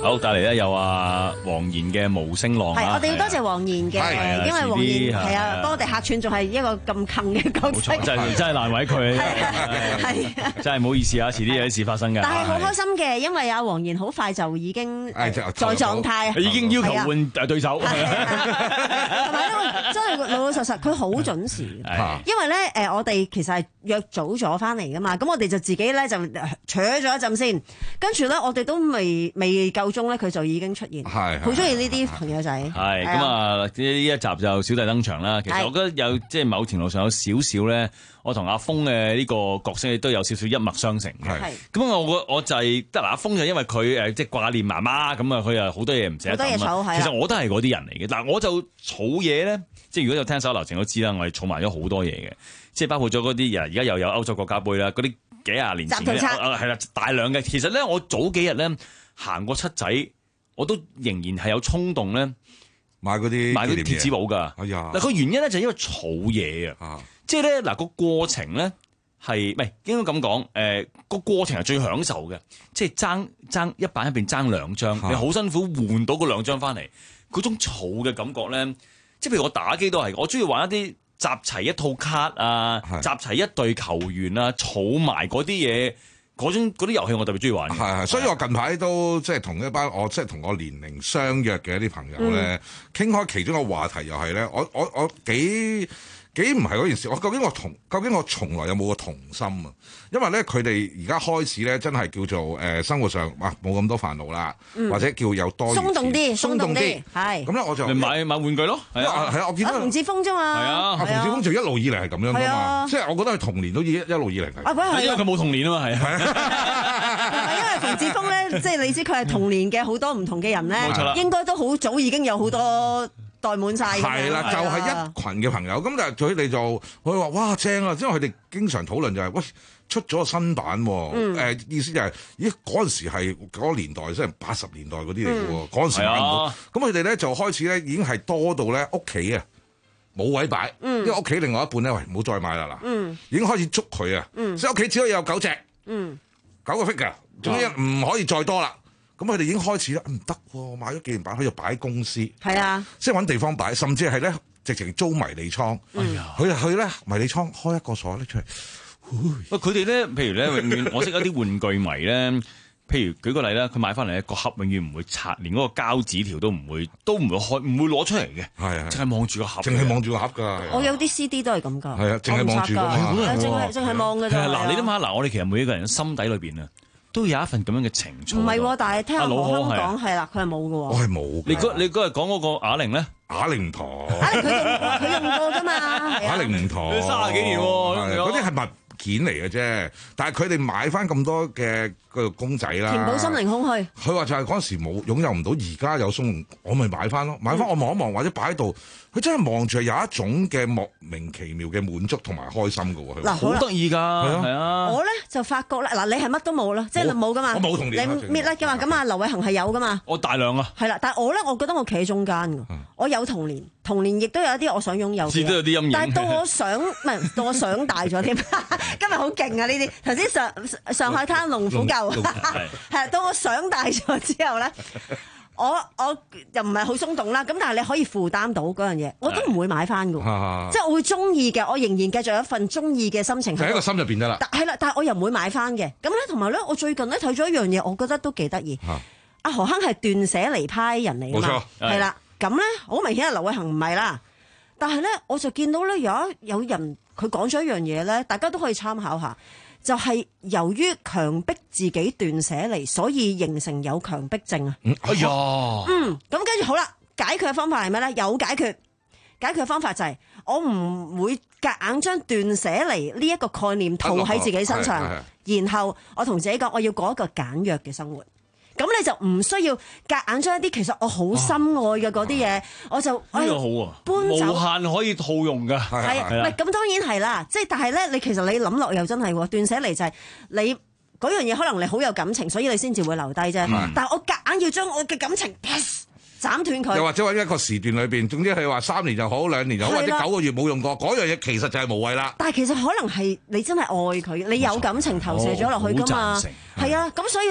好，帶嚟咧有啊黃妍嘅無聲浪係，我哋要多謝黃妍嘅，因為黃妍係啊，幫我哋客串仲係一個咁近嘅角色， 真係真係難為佢， 係真係唔好意思啊，遲啲有啲事發生㗎。 但係好開心嘅，因為阿黃妍好快就已經在狀態， 已經要求換對手，同埋咧真係老老實實，佢好準時，因為咧誒我哋其實係約早咗翻嚟㗎嘛，咁我哋就自己咧就扯咗一陣先，跟住咧我哋都未未夠鐘咧，佢就已經出現，係好中意呢啲朋友仔。 係咁啊！呢一集就小弟登場啦。其實我覺得有即係某程度上有少少咧，我同阿峰嘅呢個角色都有少少一脈相承嘅。係咁我我我就係得嗱，阿峰就因為佢誒即係掛念媽媽，咁啊佢又好多嘢唔捨得抌啊。其實我都係嗰啲人嚟嘅。嗱，我就儲嘢咧，即係如果有聽手流程都知啦，我係儲埋咗好多嘢嘅，即係包括咗嗰啲人而家又有歐洲國家杯啦，嗰啲幾廿年前嘅係啦，大量嘅。其實咧，我早幾日咧行過七仔，我都仍然係有衝動咧。 買嗰啲買嗰啲貼紙簿㗎， 哎呀！ 嗱個原因咧就係因為儲嘢啊，即係咧嗱個過程咧係唔係應該咁講？誒個過程係最享受嘅，即係爭爭一版一邊爭兩張，你好辛苦換到嗰兩張翻嚟，嗰種儲嘅感覺咧，即係譬如我打機都係，我中意玩一啲集齊一套卡啊，集齊一隊球員啊，儲埋嗰啲嘢。嗰種嗰啲遊戲我特別中意玩， 係係，所以我近排都即係同一班我即係同我年齡相約嘅一啲朋友咧，傾開其中一個話題又係咧，我我我幾幾唔係嗰件事，我究竟我同究竟我從來有冇個童心啊？因為咧佢哋而家開始咧真係叫做誒、呃、生活上哇冇咁多煩惱啦，嗯、或者叫有多鬆動啲，鬆動啲，係咁咧我就買買玩具咯，係啊係啊，我見到馮志峰啫嘛， 係啊， 馮志峰就一路以嚟係咁樣噶嘛，即係我覺得佢童年都已一路以嚟係， 啊因為佢冇童年啊嘛，係啊，因為馮志峰咧，即係你知佢係童年嘅好多唔同嘅人咧，冇錯啦，應該都好早已經有好多。袋滿晒係啦，就係、是、一群嘅朋友，咁但係佢哋就佢話哇正啊，因為佢哋經常討論就係、是、喂出咗個新版喎、哦嗯呃，意思就係、是、咦嗰陣時係嗰個年代，即係八十年代嗰啲嚟嘅喎，嗰陣、嗯、時買唔到，咁佢哋咧就開始咧已經係多到咧屋企啊冇位擺，嗯、因為屋企另外一半咧喂唔好再買啦嗱，嗯、已經開始捉佢啊，嗯、所以屋企只可以有九隻，嗯、九個 figure，總之唔可以再多啦。咁佢哋已經開始啦，唔得喎，買咗紀念版，佢就擺喺公司，係啊，即係揾地方擺，甚至係咧直情租迷你倉，佢就去咧迷你倉開一個鎖拎出嚟。 喂，佢哋咧，譬如咧，永遠我識一啲玩具迷咧，譬如舉個例啦，佢買翻嚟個盒永遠唔會拆，連嗰個膠紙條都唔會，都唔會開，唔會攞出嚟嘅，係啊，淨係望住個盒， 淨係望住個盒㗎。 我有啲 C D 都係咁㗎，係啊， 淨係望住㗎， 淨係淨係望㗎咋。 嗱，你諗下，嗱，我哋其實每一個人心底裏邊啊。都有一份咁樣嘅情操。 唔係喎，但係聽阿何香講係啦，佢係冇嘅喎。 我係冇。 你嗰你嗰日講嗰個啞鈴咧？ 啞鈴唔同。 啞鈴佢用佢用過㗎嘛？ 啞鈴唔同。 三十幾年喎， 嗰啲係物件嚟嘅啫。但係佢哋買翻咁多嘅個公仔啦， 填補心靈空虛。 佢話就係嗰陣時冇擁有唔到，而家有鬆，我咪買翻咯。買翻我望一望或者擺喺度。佢真係望住係有一種嘅莫名其妙嘅滿足同埋開心㗎喎， 嗱好得意㗎，係啊！ 我咧就發覺咧，嗱你係乜都冇啦，即係冇㗎嘛， 我冇童年， 你搣甩㗎嘛，咁啊劉偉恒係有㗎嘛， 我大量啊， 係啦，但係我咧，我覺得我企喺中間㗎，我有童年，童年亦都有一啲我想擁有嘅， 都有啲陰影， 但係到我想唔係到我想大咗添，今日好勁啊呢啲，頭先上上海灘龍虎舊係到我想大咗之後咧。我我又唔係好鬆動啦，咁但係你可以負擔到嗰樣嘢，我都唔會買翻㗎，即係我會中意嘅，我仍然繼續有一份中意嘅心情喺個心入邊得啦。 係啦，但係我又唔會買翻嘅。咁咧，同埋咧，我最近咧睇咗一樣嘢，我覺得都幾得意。阿何鏗係斷捨離派人嚟㗎嘛，係啦。咁咧好明顯係劉偉恒唔係啦，但係咧我就見到咧有一有人佢講咗一樣嘢咧，大家都可以參考下。就係由於強迫自己斷捨離，所以形成有強迫症啊！ 嗯、哎呀， 嗯，咁跟住好啦，解決嘅方法係咩咧？有解決，解決嘅方法就係、是、我唔會夾硬將斷捨離呢一個概念套喺自己身上，然後我同自己講，我要過一個簡約嘅生活。咁你就唔需要夾硬將一啲其實我好深愛嘅嗰啲嘢，啊、我就呢、哎、個好啊， 搬走無限可以套用㗎， 係啊，唔係咁當然係啦，即係但係咧，你其實你諗落又真係喎，斷捨離就係你嗰樣嘢，可能你好有感情，所以你先至會留低啫。嗯、但係我夾硬要將我嘅感情斬斷佢， 又或者喺一個時段裏邊，總之係話三年就好，兩年就好，或者九個月冇用過嗰樣嘢，其實就係無謂啦。 但係其實可能係你真係愛佢，你有感情投射咗落去㗎嘛，係啊，咁所以咧。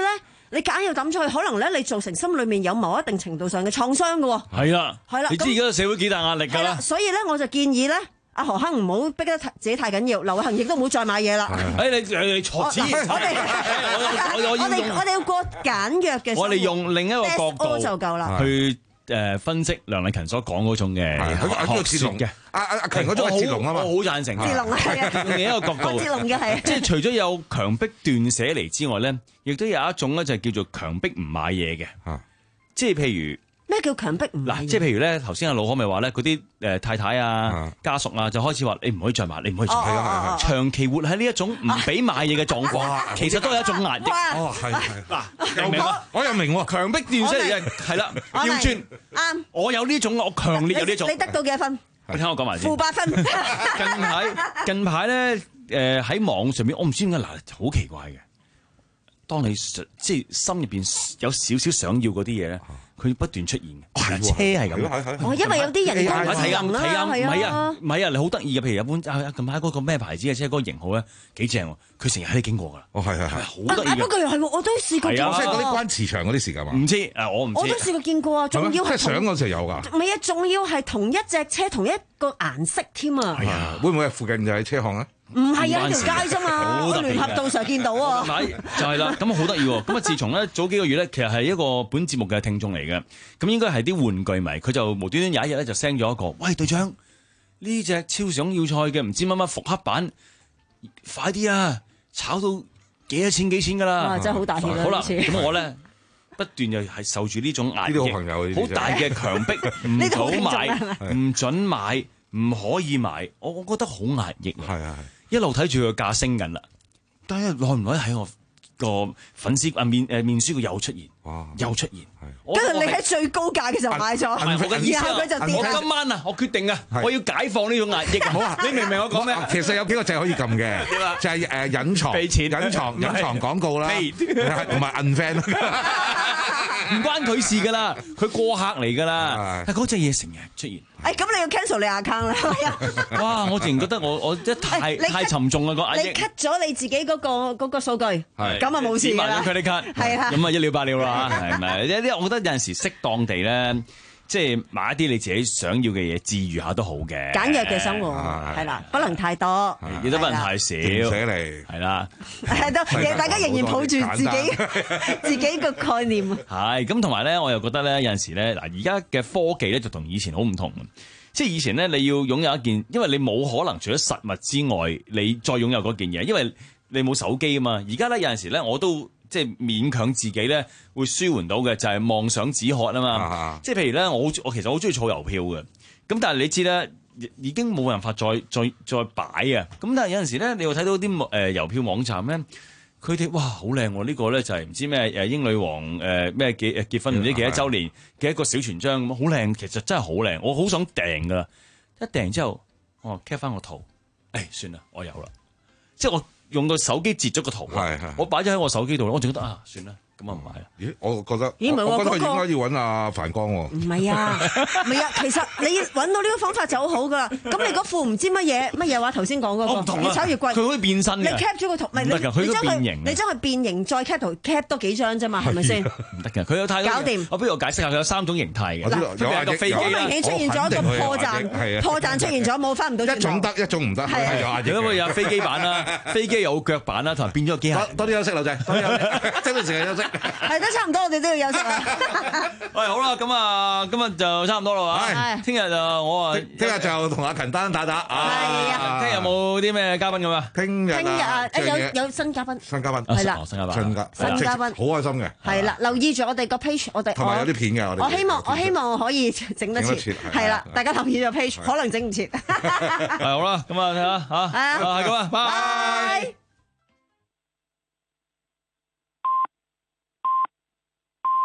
你揀要抌出去，可能咧你造成心裏面有某一定程度上嘅創傷嘅喎。 係啦， 係啦， 你知而家個社會幾大壓力㗎啦。 所以咧我就建議咧。阿何亨唔好逼得自己太緊要，劉偉恒亦都唔好再買嘢啦。 誒你你錯字， 我哋我哋我哋要過簡約嘅， 我哋用另一個角度就夠啦。 去誒分析梁麗勤所講嗰種嘅學説嘅。 阿阿阿勤嗰種係節龍啊嘛， 我好贊成。 節龍係啊， 另一個角度， 節龍嘅係。 即係除咗有強迫斷捨離之外咧，亦都有一種咧就係叫做強迫唔買嘢嘅。即係譬如。 咩叫強迫唔買？ 嗱，即係譬如咧，頭先阿老可咪話咧，嗰啲誒太太啊、家屬啊，就開始話你唔可以再買，你唔可以再買。係啊係係。長期活喺呢一種唔俾買嘢嘅狀況，其實都係一種壓抑。 哦，係係。 嗱，明白？我又明喎，強迫斷捨離係啦，調轉。 啱。我有呢種，我強烈有呢種。 你得到幾多分？ 你聽我講埋先。 負八分。 近排近排咧，誒喺網上面，我唔知點解嗱，好奇怪嘅。當你即係心入邊有少少想要嗰啲嘢咧。佢不斷出現嘅，車係咁。 哦，因為有啲人睇啱睇啱，唔係啊， 啊， 唔係啊，你好得意嘅。譬如日本近排嗰個咩牌子嘅車，嗰個型號咧幾正喎，佢成日喺度經過㗎啦。 哦，係係係， 好得意嘅。 不過又係，我都試過見過。 即係嗰啲關磁場嗰啲時間嘛？ 唔知誒，我唔知。 我都試過見過啊，仲要係即係相嗰時有㗎。 唔係啊，仲要係同一隻車同一個顏色添啊。 係啊，會唔會係附近就係車行啊？ 唔係啊，條街啫嘛，我聯合道成日見到啊。 買就係啦，咁好得意喎。咁啊，自從咧早幾個月咧，其實係一個本節目嘅聽眾嚟嘅，咁應該係啲玩具迷，佢就無端端有一日咧就 send 咗一個，喂隊長，呢隻超想要菜嘅唔知乜乜復刻版，快啲啊，炒到幾多錢幾錢㗎啦！ 哇，真係好大氣啦！ 好啦，咁我咧不斷就係受住呢種壓力， 呢啲好朋友， 好大嘅強迫，唔好買，唔準買，唔可以買，我我覺得好壓抑。 係啊係。 一路睇住個價升緊啦，但係耐唔耐喺我個粉絲啊面誒面書佢又出現，又出現。 跟住你喺最高價嘅時候買咗， 然後佢就跌。 我今晚啊，我決定啊，我要解放呢種壓抑。好啊，你明唔明我講咩？ 其實有幾個掣可以撳嘅，就係誒隱藏、 俾錢、 隱藏、隱藏廣告啦，同埋 unfriend。 唔關佢事㗎啦，佢過客嚟㗎啦。但嗰隻嘢成日出現。 誒咁你要 cancel 你 account 啦。 哇！我淨覺得我我即係太太沉重啦個壓抑。 你 cut 咗你自己嗰個嗰個數據，咁啊冇事㗎啦。 佢哋 cut 係啊， 咁啊一了百了啦，係咪？一啲我覺得有陣時適當地咧，即係買一啲你自己想要嘅嘢，治愈下都好嘅。 簡約嘅生活係啦，不能太多， 亦都不能太少。 寫嚟係啦， 係都大家仍然抱住自己自己個概念。 係咁，同埋咧，我又覺得咧，有陣時咧，嗱，而家嘅科技咧就同以前好唔同。即係以前咧，你要擁有一件，因為你冇可能除咗實物之外，你再擁有嗰件嘢，因為你冇手機啊嘛。而家咧有陣時咧，我都即係勉強自己咧會舒緩到嘅，就係妄想止渴啊嘛。啊即係譬如咧，我我其實好中意儲郵票嘅，咁但係你知咧，已經冇辦法再再再擺啊。咁但係有陣時咧，你會睇到啲誒郵票網站咧。佢哋哇好靚喎！呢個咧就係唔知咩誒英女王誒咩結誒結婚唔知幾多週年嘅一個小全章咁，好靚，其實真係好靚，我好想訂噶啦！一訂完之後，我 cap 翻個圖，誒算啦，我有啦，即係我用個手機截咗個圖，我擺咗喺我手機度，我就覺得啊，算啦。咁啊唔係啊？ 咦，我覺得， 咦唔係喎， 我覺得佢應該要揾阿梵光喎。 唔係啊，唔係啊，其實你揾到呢個方法就好好噶啦。咁你嗰副唔知乜嘢乜嘢話頭先講嗰個，越炒越貴。 佢可以變身嘅。 你 cap 咗個圖，唔係你你將佢你將佢變形，再 cap 圖 cap 多幾張啫嘛，係咪先？ 唔得嘅，佢有太多。 搞掂。 我不如我解釋下，佢有三種形態嘅。 嗱， 有個飛機啦。 好明顯出現咗一個破綻，破綻出現咗，冇翻唔到轉頭。 一種得，一種唔得。係啊。因為有飛機版啦，飛機有腳版啦，同埋變咗個機械。 多啲休息，老仔，多啲休息，真係成日休息。 係得差唔多，我哋都要休息啦。 喂，好啦，咁啊，今日就差唔多啦，係。聽日就我啊， 聽日就同阿勤單打打。 係啊。 聽日有冇啲咩嘉賓咁啊？ 聽日。 聽日啊，有有新嘉賓。 新嘉賓。 係啦。 新嘉賓。 新嘉賓。 好開心嘅。 係啦，留意住我哋個 page，我哋。 同埋有啲片嘅，我哋。 我希望我希望可以整得切。係啦，大家留意個 page，可能整唔切。 係好啦，咁啊睇下嚇。係啊。係咁啊，拜。